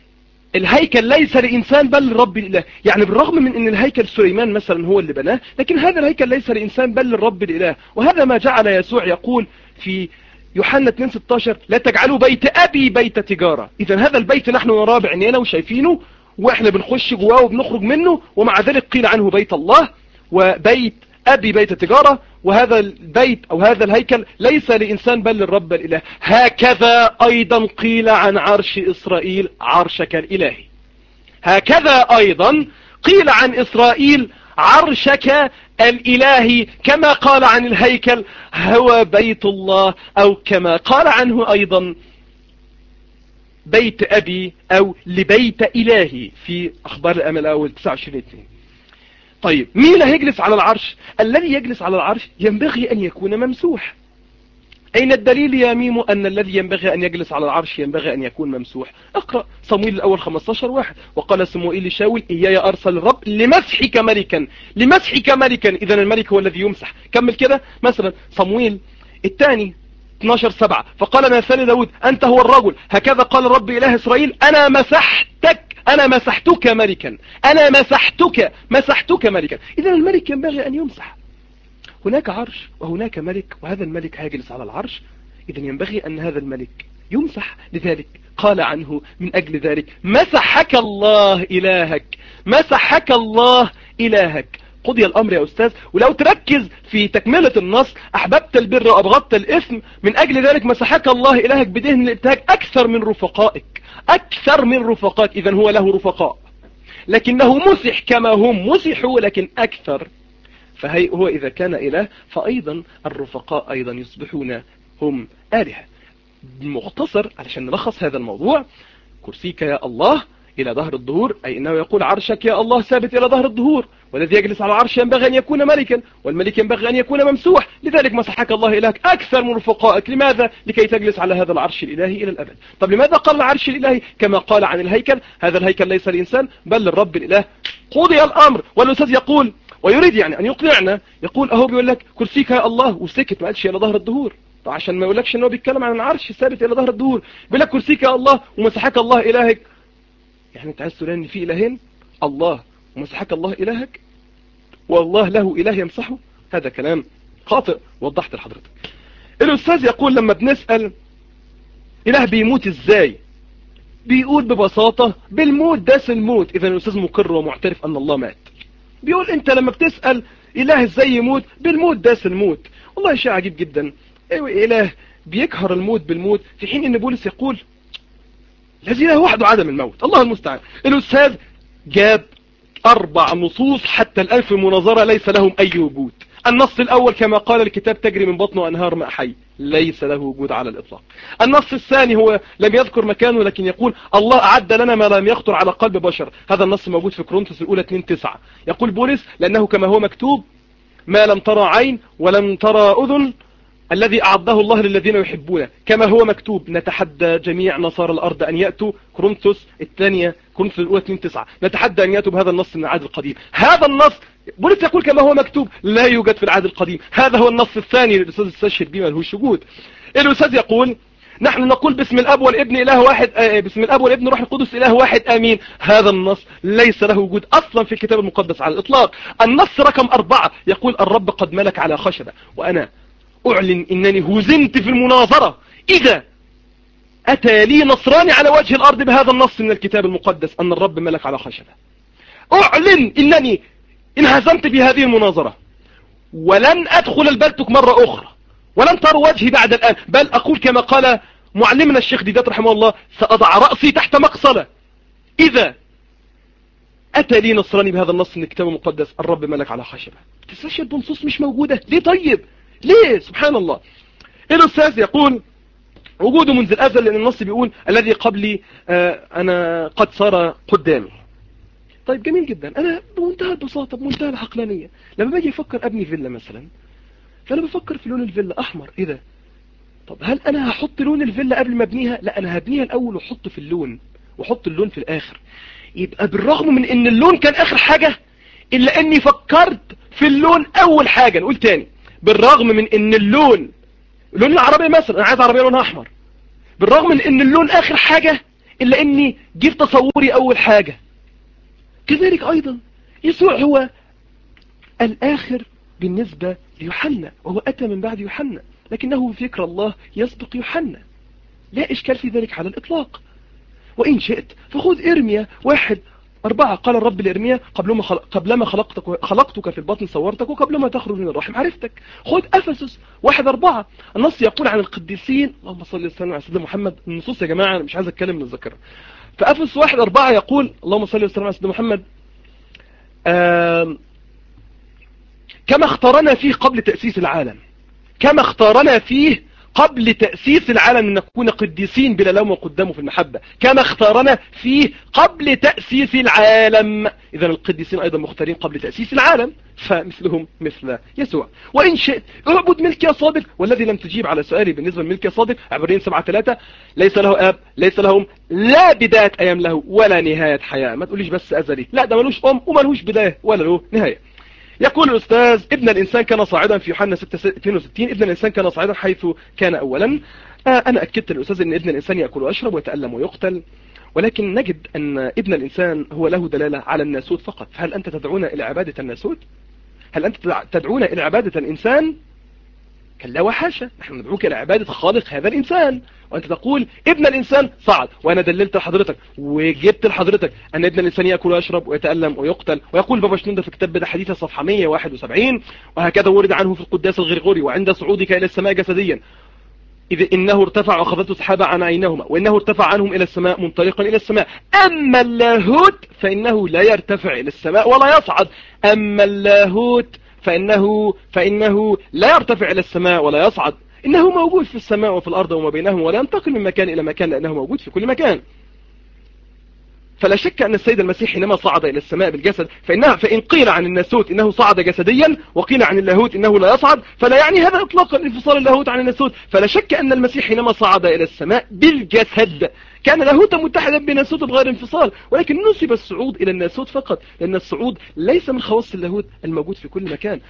الهيكل ليس لإنسان بل للرب الإله. يعني بالرغم من أن الهيكل سليمان مثلا هو اللي بناه لكن هذا الهيكل ليس لإنسان بل للرب الإله. وهذا ما جعل يسوع يقول في يوحنا اثنين ستة عشر لا تجعلوا بيت أبي بيت تجارة. إذا هذا البيت نحن نراه بعينينا وشايفينه وإحنا بنخش جواه وبنخرج منه ومع ذلك قيل عنه بيت الله وبيت أبي بيت تجارة. وهذا البيت أو هذا الهيكل ليس لإنسان بل للرب الإله. هكذا أيضا قيل عن عرش إسرائيل عرشك الإلهي. هكذا أيضا قيل عن إسرائيل عرشك الإلهي كما قال عن الهيكل هو بيت الله أو كما قال عنه أيضا بيت أبي أو لبيت إلهي في أخبار الأيام الأول تسعة وعشرين اثنين. طيب مين اللي هيجلس على العرش؟ الذي يجلس على العرش ينبغي أن يكون ممسوح. أين الدليل يا ميمو أن الذي ينبغي أن يجلس على العرش ينبغي أن يكون ممسوح؟ اقرأ صموئيل الأول خمسة عشر واحد وقال صموئيل لشاول إياي أرسل الرب لمسحك ملكا لمسحك ملكا. إذا الملك هو الذي يمسح. كمل كده مثلا صموئيل الثاني اثناشر سبعة فقال ناثان داود أنت هو الرجل هكذا قال الرب إله إسرائيل أنا مسحتك أنا مسحتك ملكا أنا مسحتك مسحتك ملكا. إذا الملك ينبغي أن يمسح. هناك عرش وهناك ملك وهذا الملك هيجلس على العرش. إذا ينبغي أن هذا الملك يمسح. لذلك قال عنه من أجل ذلك مسحك الله إلهك مسحك الله إلهك. قضي الأمر يا أستاذ. ولو تركز في تكملة النص أحببت البر وأبغضت الإثم من أجل ذلك مسحك الله إلهك بدهن الابتهاج أكثر من رفقائك أكثر من رفقائك. إذن هو له رفقاء لكنه مسح كما هم مسحوا لكن أكثر. فهي هو إذا كان إله فأيضا الرفقاء أيضا يصبحون هم آلهة. مختصر علشان نلخص هذا الموضوع كرسيك يا الله إلى ظهر الظهور أي إنه يقول عرشك يا الله ثابت إلى ظهر الظهور والذي يجلس على العرش ينبغي أن يكون ملكا والملك ينبغي أن يكون ممسوح. لذلك مسحك الله إلهك أكثر من رفقائك. لماذا؟ لكي تجلس على هذا العرش الإلهي إلى الأبد. طب لماذا قال العرش الإلهي كما قال عن الهيكل هذا الهيكل ليس لإنسان بل للرب الإله؟ قضي الأمر. والأستاذ يقول ويريد يعني أن يقنعنا يقول أهو بيقول لك كرسيك يا الله وسكت ما قالش إلى ظهر الظهور عشان ما يقولكش أنه بيتكلم عن العرش ثابت إلى ظهر الظهور. بيقول لك كرسيك يا الله ومسحك الله إلهك. يعني أنت عايز تقول إن في إلهين الله ومسحك الله إلهك والله له إله يمسحه، هذا كلام خاطئ. وضحت لحضرتك. الأستاذ يقول لما بنسأل إله بيموت إزاي، بيقول ببساطة بالموت داس الموت. إذا الأستاذ مقر ومعترف أن الله مات. بيقول أنت لما بتسأل إله إزاي يموت، بالموت داس الموت. والله شيء عجيب جدا. أيوة إله بيكهر الموت بالموت، في حين أن بولس يقول الذي له وحده عدم الموت. الله المستعان. الأستاذ جاب أربع نصوص حتى الآن في المناظرة ليس لهم أي وجود. النص الأول كما قال الكتاب تجري من بطنه أنهار ماء حي، ليس له وجود على الإطلاق. النص الثاني هو لم يذكر مكانه لكن يقول الله أعد لنا ما لم يخطر على قلب بشر، هذا النص موجود في كورنثوس الأولى اثنين تسعة. يقول بولس لأنه كما هو مكتوب ما لم ترى عين ولم ترى أذن الذي أعده الله للذين يحبونه، كما هو مكتوب نتحدى جميع نصارى الأرض أن يأتوا. كورنثوس الثانية كورنثوس الأولى اثنين تسعة. نتحدى أن يأتوا بهذا النص من العهد القديم. هذا النص بولس يقول كما هو مكتوب لا يوجد في العهد القديم. هذا هو النص الثاني الأستاذ استشهد به ملهوش وجود. الأستاذ يقول نحن نقول باسم الأب والابن إله واحد، آه باسم الأب والابن روح القدس إله واحد آمين. هذا النص ليس له وجود أصلا في الكتاب المقدس على الإطلاق. النص رقم أربعة يقول الرب قد ملك على خشبة، وأنا أعلن إنني هزمت في المناظرة إذا أتى لي نصراني على وجه الأرض بهذا النص من الكتاب المقدس أن الرب ملك على خشبة. أعلن إنني انهزمت في هذه المناظرة، ولن أدخل البلتك مرة أخرى، ولن تروا وجهي بعد الآن، بل أقول كما قال معلمنا الشيخ ديدات رحمه الله سأضع رأسي تحت مقصلة إذا أتى لي نصراني بهذا النص من الكتاب المقدس الرب ملك على خشبة. تستشهد بنصوص مش موجودة ليه؟ طيب ليه؟ سبحان الله. الأستاذ يقول وجوده منذ الأزل لأن النص بيقول الذي قبلي آه أنا قد صار قدامي. طيب جميل جدا. أنا بمنتهى البساطة بمنتهى العقلانية لما باجي أفكر أبني فيلا مثلا، فأنا بفكر في لون الفيلا أحمر. إيه ده؟ طب هل أنا هحط لون الفيلا قبل ما أبنيها؟ لا، أنا هبنيها الأول وحط في اللون وحط اللون في الآخر. يبقى بالرغم من إن اللون كان آخر حاجة إلا أني فكرت في اللون أول حاجة. نقول تاني، بالرغم من إن اللون لون العربية مثلا أنا عايز عربية لونها أحمر، بالرغم من إن اللون آخر حاجة إلا أني جيب تصوري أول حاجة. كذلك أيضا يسوع هو الآخر بالنسبة ليوحنا، وهو أتى من بعد يوحنا، لكنه فكر الله يسبق يوحنا، لا إشكال في ذلك على الإطلاق. وإن شئت فخذ إرميا واحد أربعة قال الرب لإرميا قبلما خلق قبلما خلقتك خلقتك في البطن صورتك وقبلما تخرج من الرحم عرفتك. خذ أفسس واحد أربعة النص يقول عن القديسين، اللهم صل وسلم على سيدنا محمد. النصوص يا جماعة أنا مش عايز أتكلم من الذاكرة. فأفسس واحد أربعة يقول اللهم صل وسلم على سيدنا محمد كما اختارنا فيه قبل تأسيس العالم، كما اختارنا فيه قبل تأسيس العالم أن نكون قديسين بلا لوم قدامه في المحبة، كما اختارنا فيه قبل تأسيس العالم. إذن القديسين أيضا مختارين قبل تأسيس العالم، فمثلهم مثل يسوع. وإن شئت اعبد ملكي صادق، والذي لم تجيب على سؤالي بالنسبة لملكي صادق عبرين سبعة ثلاثة ليس له أب ليس لهم لا بداية أيام له ولا نهاية حياة. ما تقوليش بس أزلي، لا ده ملوش أم وملوش بداية ولا له نهاية. يقول الأستاذ ابن الإنسان كان صاعدا في يوحنا ستة اثنين وستين ابن الإنسان كان صاعدا حيث كان أولا. آه أنا أكدت الأستاذ أن ابن الإنسان يأكل ويشرب ويتألم ويقتل، ولكن نجد أن ابن الإنسان هو له دلالة على الناسوت فقط. فهل أنت تدعون إلى عبادة الناسوت؟ هل أنت تدعون إلى عبادة الإنسان؟ كلا وحاشا، نحن ندعوك إلى عبادة خالق هذا الإنسان. وأنت تقول ابن الإنسان صعد، وأنا دللت لحضرتك وجبت لحضرتك أن ابن الإنسان يأكل ويشرب ويتألم ويقتل. ويقول بابا شنودة في كتاب بدء حديثة صفحة مئة وواحد وسبعين وهكذا ورد عنه في القداس الغريغوري وعند صعودك إلى السماء جسديا إذ إنه ارتفع وأخذته سحابة عن عينهما وإنه ارتفع عنهم إلى السماء منطلقا إلى السماء. أما اللاهوت فإنه لا يرتفع إلى السماء ولا يصعد. أما اللاهوت فإنه, فإنه لا يرتفع إلى السماء ولا يصعد، إنه موجود في السماء وفي الأرض وما بينهم ولا ينتقل من مكان إلى مكان لأنه موجود في كل مكان. فلا شك أن السيد المسيح حينما صعد إلى السماء بالجسد فإنها فإن قيل عن الناسوت إنه صعد جسديا وقيل عن اللاهوت إنه لا يصعد فلا يعني هذا إطلاقا انفصال اللاهوت عن الناسوت. فلا شك أن المسيح حينما صعد إلى السماء بالجسد كان لاهوتا متحدا بناسوت بغير انفصال، ولكن نسب الصعود إلى الناسوت فقط لأن الصعود ليس من خواص اللاهوت الموجود في كل مكان.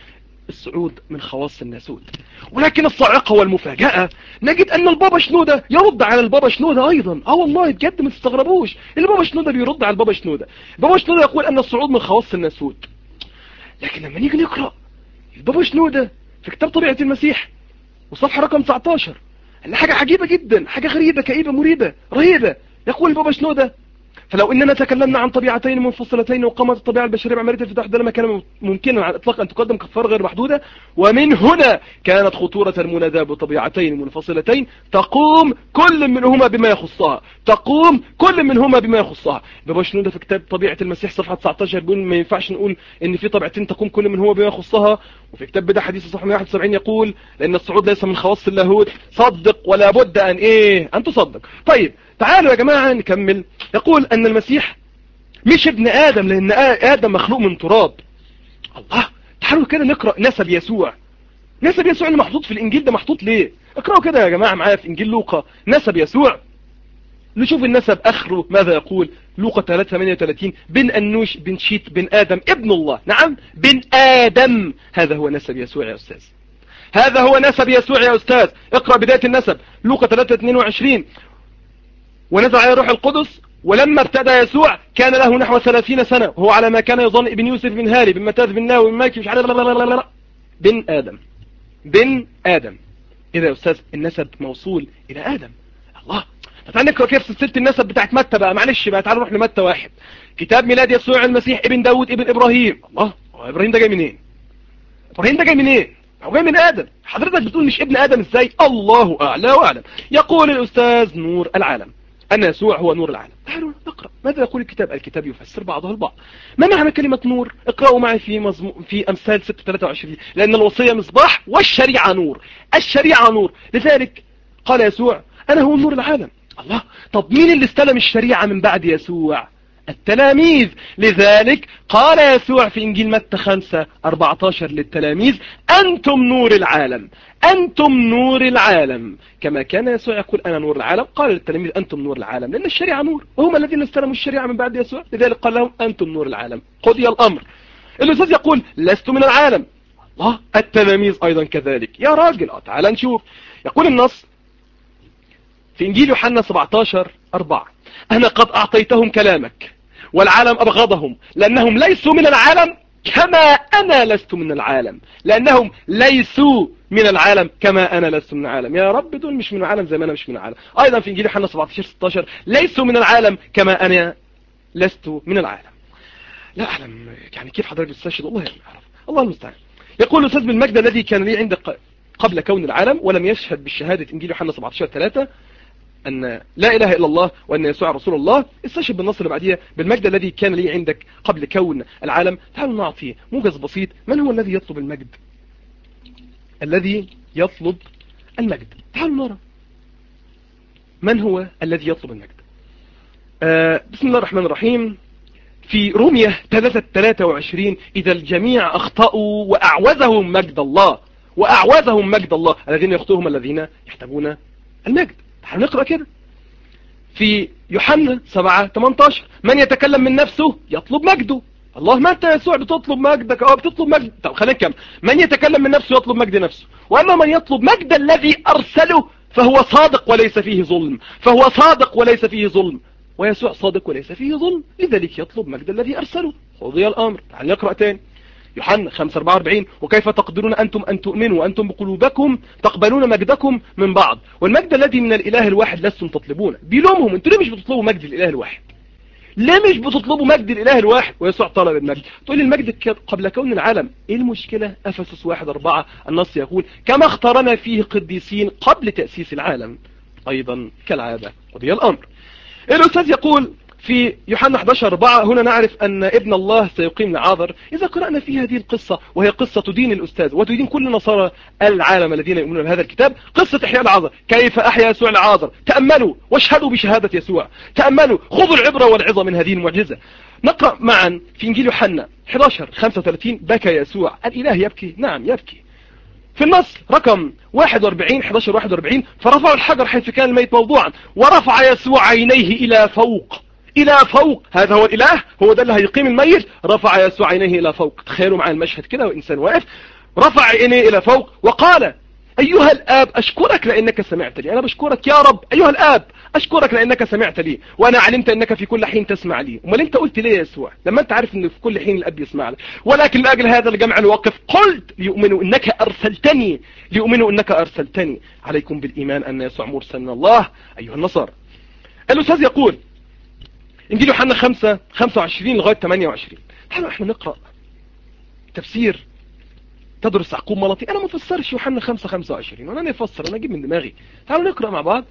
الصعود من خواص الناسوت. ولكن الصاعقة والمفاجأة نجد أن البابا شنودة يرد على البابا شنودة أيضا. اه والله بجد ما تستغربوش، البابا شنودة بيرد على البابا شنودة. البابا شنودة يقول أن الصعود من خواص الناسوت. لكن لما نيجي نقرأ البابا شنودة في كتاب طبيعة المسيح وصفحة رقم تسعتاشر حاجة عجيبة جدا، حاجة غريبة كئيبة مريبة رهيبة. يقول البابا شنودة: فلو اننا تكلمنا عن طبيعتين منفصلتين وقامت الطبيعه البشريه بعمليه الانفتاح ده لما كان ممكنا على الاطلاق ان تقدم كفاره غير محدوده، ومن هنا كانت خطوره المناداه بطبيعتين منفصلتين تقوم كل منهما بما يخصها، تقوم كل منهما بما يخصها. بابا شنودة في كتاب طبيعه المسيح صفحه تسعتاشر بيقول ما ينفعش نقول ان في طبيعتين تقوم كل منهما بما يخصها. وفي كتاب بدع حديث صفحه مية وواحد وسبعين يقول لان الصعود ليس من خواص اللاهوت. صدق ولا بد ان ايه ان تصدق. طيب تعالوا يا جماعه نكمل. يقول ان المسيح مش ابن آدم لأن آدم مخلوق من تراب. الله، تعالوا كده نقرأ نسب يسوع. نسب يسوع اللي محطوط في الإنجيل ده محطوط ليه؟ اقرأوا كده يا جماعة معايا في إنجيل لوقا نسب يسوع. نشوف النسب آخره ماذا يقول. لوقا ثلاثة ثمانية وثلاثين: بن أنوش بن شيت بن آدم ابن الله. نعم بن آدم. هذا هو نسب يسوع يا أستاذ، هذا هو نسب يسوع يا أستاذ. اقرأ بداية النسب لوقا ثلاثة اثنين وعشرين: ونزل عليه روح القدس ولما ابتدى يسوع كان له نحو ثلاثين سنة وهو على ما كان يظن ابن يوسف بن هاري بن متاز بن ناوي بن ماكي مش عارف بن آدم بن آدم. إذا يا أستاذ النسب موصول إلى آدم. الله، تعال نقرأ كيف سلسلة النسب بتاعت متى بقى. معلش بقى تعال نروح لمتى واحد. كتاب ميلاد يسوع المسيح ابن داود ابن إبراهيم. الله، إبراهيم ده جاي منين؟ إبراهيم ده جاي منين؟ هو جاي من آدم. حضرتك بتقول مش ابن آدم ازاي؟ الله أعلى وأعلم. يقول الأستاذ نور العالم أن يسوع هو نور العالم. تعالوا نقرأ ماذا يقول الكتاب. الكتاب يفسر بعضه البعض. ما معنى كلمة نور؟ اقرأوا معي في مزم... في أمثال ستة ثلاثة وعشرين: لأن الوصية مصباح والشريعة نور. الشريعة نور، لذلك قال يسوع أنا هو نور العالم. الله، طب مين اللي استلم الشريعة من بعد يسوع؟ التلاميذ. لذلك قال يسوع في إنجيل متى خمسة أربعة عشر للتلاميذ: أنتم نور العالم، أنتم نور العالم. كما كان يسوع يقول أنا نور العالم، قال للتلاميذ أنتم نور العالم، لأن الشريعة نور وهم الذين استلموا الشريعة من بعد يسوع. لذلك قال لهم أنتم نور العالم. قضي الأمر. الأستاذ يقول لست من العالم. الله، التلاميذ أيضا كذلك. يا راجل تعال نشوف. يقول النص في إنجيل يوحنا سبعة عشر أربعة: أنا قد أعطيتهم كلامك والعالم أبغضهم لأنهم ليسوا من العالم كما أنا لست من العالم. لأنهم ليسوا من العالم كما أنا لست من العالم. يا رب دول مش من العالم زي ما أنا مش من العالم. أيضا في إنجيل يوحنا سبعة عشر ستة عشر: ليسوا من العالم كما أنا لست من العالم. لا أعلم يعني كيف حضرتك بتستشهد، والله يعني أعرف، الله المستعان. يقول الأستاذ بالمجد الذي كان لي عندك قبل كون العالم ولم يشهد بالشهادة. إنجيل يوحنا سبعة عشر ثلاثة: أن لا إله إلا الله وأن يسوع رسول الله. استشهد بالنص اللي بعديه: بالمجد الذي كان لي عندك قبل كون العالم. تعالوا نعطي موجز بسيط. من هو الذي يطلب المجد؟ الذي يطلب المجد. تعالوا نرى من هو الذي يطلب المجد. آه بسم الله الرحمن الرحيم. في رومية ثلاثة ثلاثة وعشرين: إذا الجميع أخطأوا وأعوزهم مجد الله، وأعوزهم مجد الله. الذين يخطئهم الذين يحتاجون المجد. تعالوا نقرأ كده في يوحنا سبعة ثمانية عشر: من يتكلم من نفسه يطلب مجده. الله، ما انت يا يسوع بتطلب مجدك اه بتطلب مجد. طب خلينا نكمل: من يتكلم من نفسه يطلب مجد نفسه، واما من يطلب مجد الذي ارسله فهو صادق وليس فيه ظلم، فهو صادق وليس فيه ظلم، ويسوع صادق وليس فيه ظلم، لذلك يطلب مجد الذي ارسله. قضي الامر. تعال نقرأ تاني يوحنا خمسة أربعة وأربعين: وكيف تقدرون أنتم أن تؤمنوا وأنتم بقلوبكم تقبلون مجدكم من بعض والمجد الذي من الإله الواحد لستم تطلبونه. بيلومهم: انتوا ليه مش بتطلبوا مجد الإله الواحد؟ ليه مش بتطلبوا مجد الإله الواحد؟ ويسوع طلب المجد. تقول لي المجد قبل كون العالم. ايه المشكلة؟ أفسس واحد أربعة النص يقول: كما اختارنا فيه قديسين قبل تأسيس العالم أيضا كالعادة. قضي الأمر. الأستاذ يقول في يوحنا أحد عشر أربعة: هنا نعرف أن ابن الله سيقيم لعازر. إذا قرأنا في هذه القصة وهي قصة تدين الأستاذ وتدين كل نصارى العالم الذين يؤمنون بهذا الكتاب، قصة إحياء لعازر. كيف أحيا يسوع لعازر؟ تأملوا واشهدوا بشهادة يسوع. تأملوا، خذوا العبرة والعظة من هذه المعجزة. نقرأ معا في إنجيل يوحنا أحد عشر خمسة وثلاثين: بكى يسوع. الإله يبكي؟ نعم يبكي. في النص رقم واحد وأربعين أحد عشر واحد وأربعين: فرفعوا الحجر حيث كان الميت موضوعا ورفع يسوع عينيه إلى فوق. إلى فوق. هذا هو الإله، هو ده اللي هيقيم الميت. رفع يسوع عينيه إلى فوق. تخيلوا معي المشهد كده وإنسان واقف رفع عينيه إلى فوق وقال أيها الآب أشكرك لأنك سمعت لي. أنا بشكرك يا رب أيها الآب، أشكرك لأنك سمعت لي وأنا علمت أنك في كل حين تسمع لي. أمال أنت قلت ليه يا يسوع لما أنت عارف أن في كل حين الأب يسمع لي؟ ولكن لأجل هذا الجمع الواقف قلت ليؤمنوا أنك أرسلتني، ليؤمنوا أنك أرسلتني. عليكم بالإيمان أن يسوع مرسل من الله أيها النصارى. الأستاذ يقول إنجيل يوحنا خمسة خمسة وعشرين لغاية ثمانية وعشرين. تعالوا إحنا نقرأ تفسير تدرس يعقوب ملطي. أنا ما فسرش يوحنا خمسة خمسة وعشرين وأنا أفسر، أنا أجيب من دماغي. تعالوا نقرأ مع بعض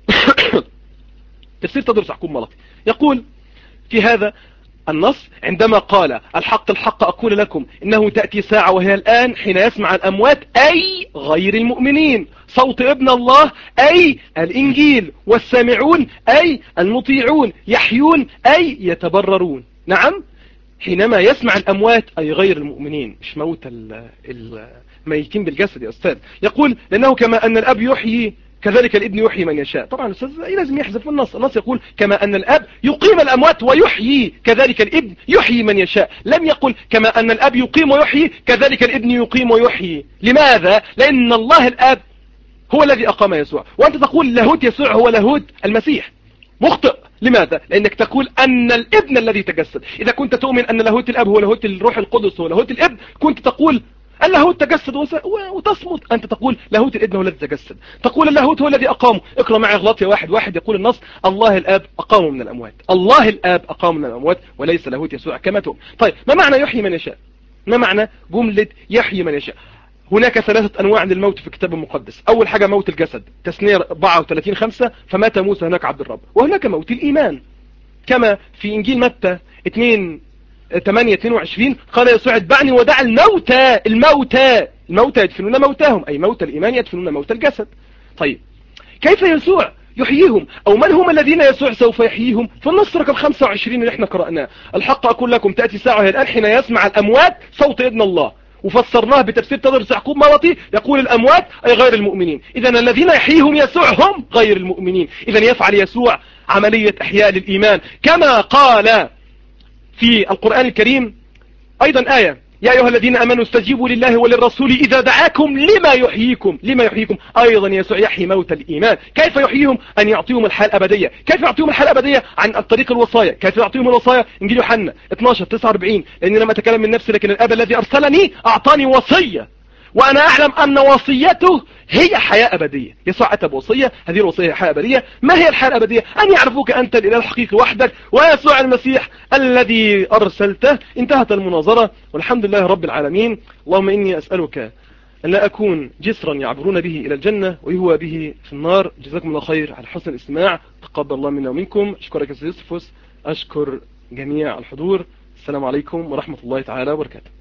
تفسير تدرس يعقوب ملطي. يقول في هذا النص عندما قال الحق الحق أقول لكم إنه تأتي ساعة وهي الآن حين يسمع الأموات أي غير المؤمنين صوت ابن الله أي الإنجيل، والسامعون أي المطيعون، يحيون أي يتبررون. نعم، حينما يسمع الأموات أي غير المؤمنين، مش موت الميتين بالجسد يا أستاذ. يقول لأنه كما أن الأب يحيي كذلك الابن يحيي من يشاء. طبعا الأستاذ لازم يحذف النص. النص يقول كما أن الأب يقيم الأموات ويحيي كذلك الابن يحيي من يشاء. لم يقل كما أن الأب يقيم ويحيي كذلك الابن يقيم ويحيي. لماذا؟ لأن الله الأب هو الذي أقام يسوع، وأنت تقول لاهوت يسوع هو لاهوت المسيح. مخطئ. لماذا؟ لأنك تقول أن الابن الذي تجسد. إذا كنت تؤمن أن لاهوت الأب هو لاهوت الروح القدس هو لاهوت الابن، كنت تقول اللاهوت تجسد وتصمت. أنت تقول لاهوت الابن هو الذي تجسد، تقول اللاهوت هو الذي أقامه. اقرأ معي غلاطية واحد واحد. يقول النص الله الآب أقامه من الأموات. الله الآب أقامه من الأموات وليس لاهوت يسوع كما تؤمن. طيب ما معنى يحيي من يشاء؟ ما معنى جملة يحيي من يشاء؟ هناك ثلاثة أنواع للموت في الكتاب المقدس. أول حاجة موت الجسد، تثنية أربعة وثلاثين خمسة فمات موسى هناك عبد الرب. وهناك موت الإيمان كما في إنجيل متى اثنين ثمانية اثنين وعشرين قال يسوع اتبعني ودع الموتى الموتى الموتى يدفنون موتاهم، أي موت الإيمان يدفنون موت الجسد. طيب كيف يسوع يحييهم؟ أو من هم الذين يسوع سوف يحييهم؟ في النص رقم خمسة وعشرين اللي احنا قرأناه الحق أقول لكم تأتي ساعة هي الآن حين يسمع الأموات صوت ابن الله. وفسرناه بتفسير تدرس يعقوب ملطي يقول الأموات أي غير المؤمنين. إذا الذين يحييهم يسوع هم غير المؤمنين. إذا يفعل يسوع عملية إحياء للإيمان كما قال في القرآن الكريم أيضا آية يا أيها الذين أمنوا استجيبوا لله وللرسول إذا دعاكم لما يحييكم. لما يحييكم أيضا يسوع يحيي موت الإيمان. كيف يحييهم؟ أن يعطيهم الحياة الأبدية. كيف يعطيهم الحياة الأبدية؟ عن طريق الوصايا. كيف يعطيهم الوصايا؟ إنجيل يوحنا اثناشر تسعة وأربعين لأني لم أتكلم من نفسي لكن الآب الذي أرسلني أعطاني وصية وأنا أعلم أن وصيته هي حياة أبدية. يسوع أتى بوصية، هذه الوصية هي حياة أبدية. ما هي الحياة الأبدية؟ أن يعرفوك أنت الإله الحقيقي وحدك ويسوع المسيح الذي أرسلته. انتهت المناظرة والحمد لله رب العالمين. اللهم إني أسألك أن لا أكون جسرا يعبرون به إلى الجنة ويهوى به في النار. جزاكم الله خير على حسن الاستماع. تقبل الله منا ومنكم. أشكرك يا سيد يوسفوس، أشكر جميع الحضور. السلام عليكم ورحمة الله تعالى وبركاته.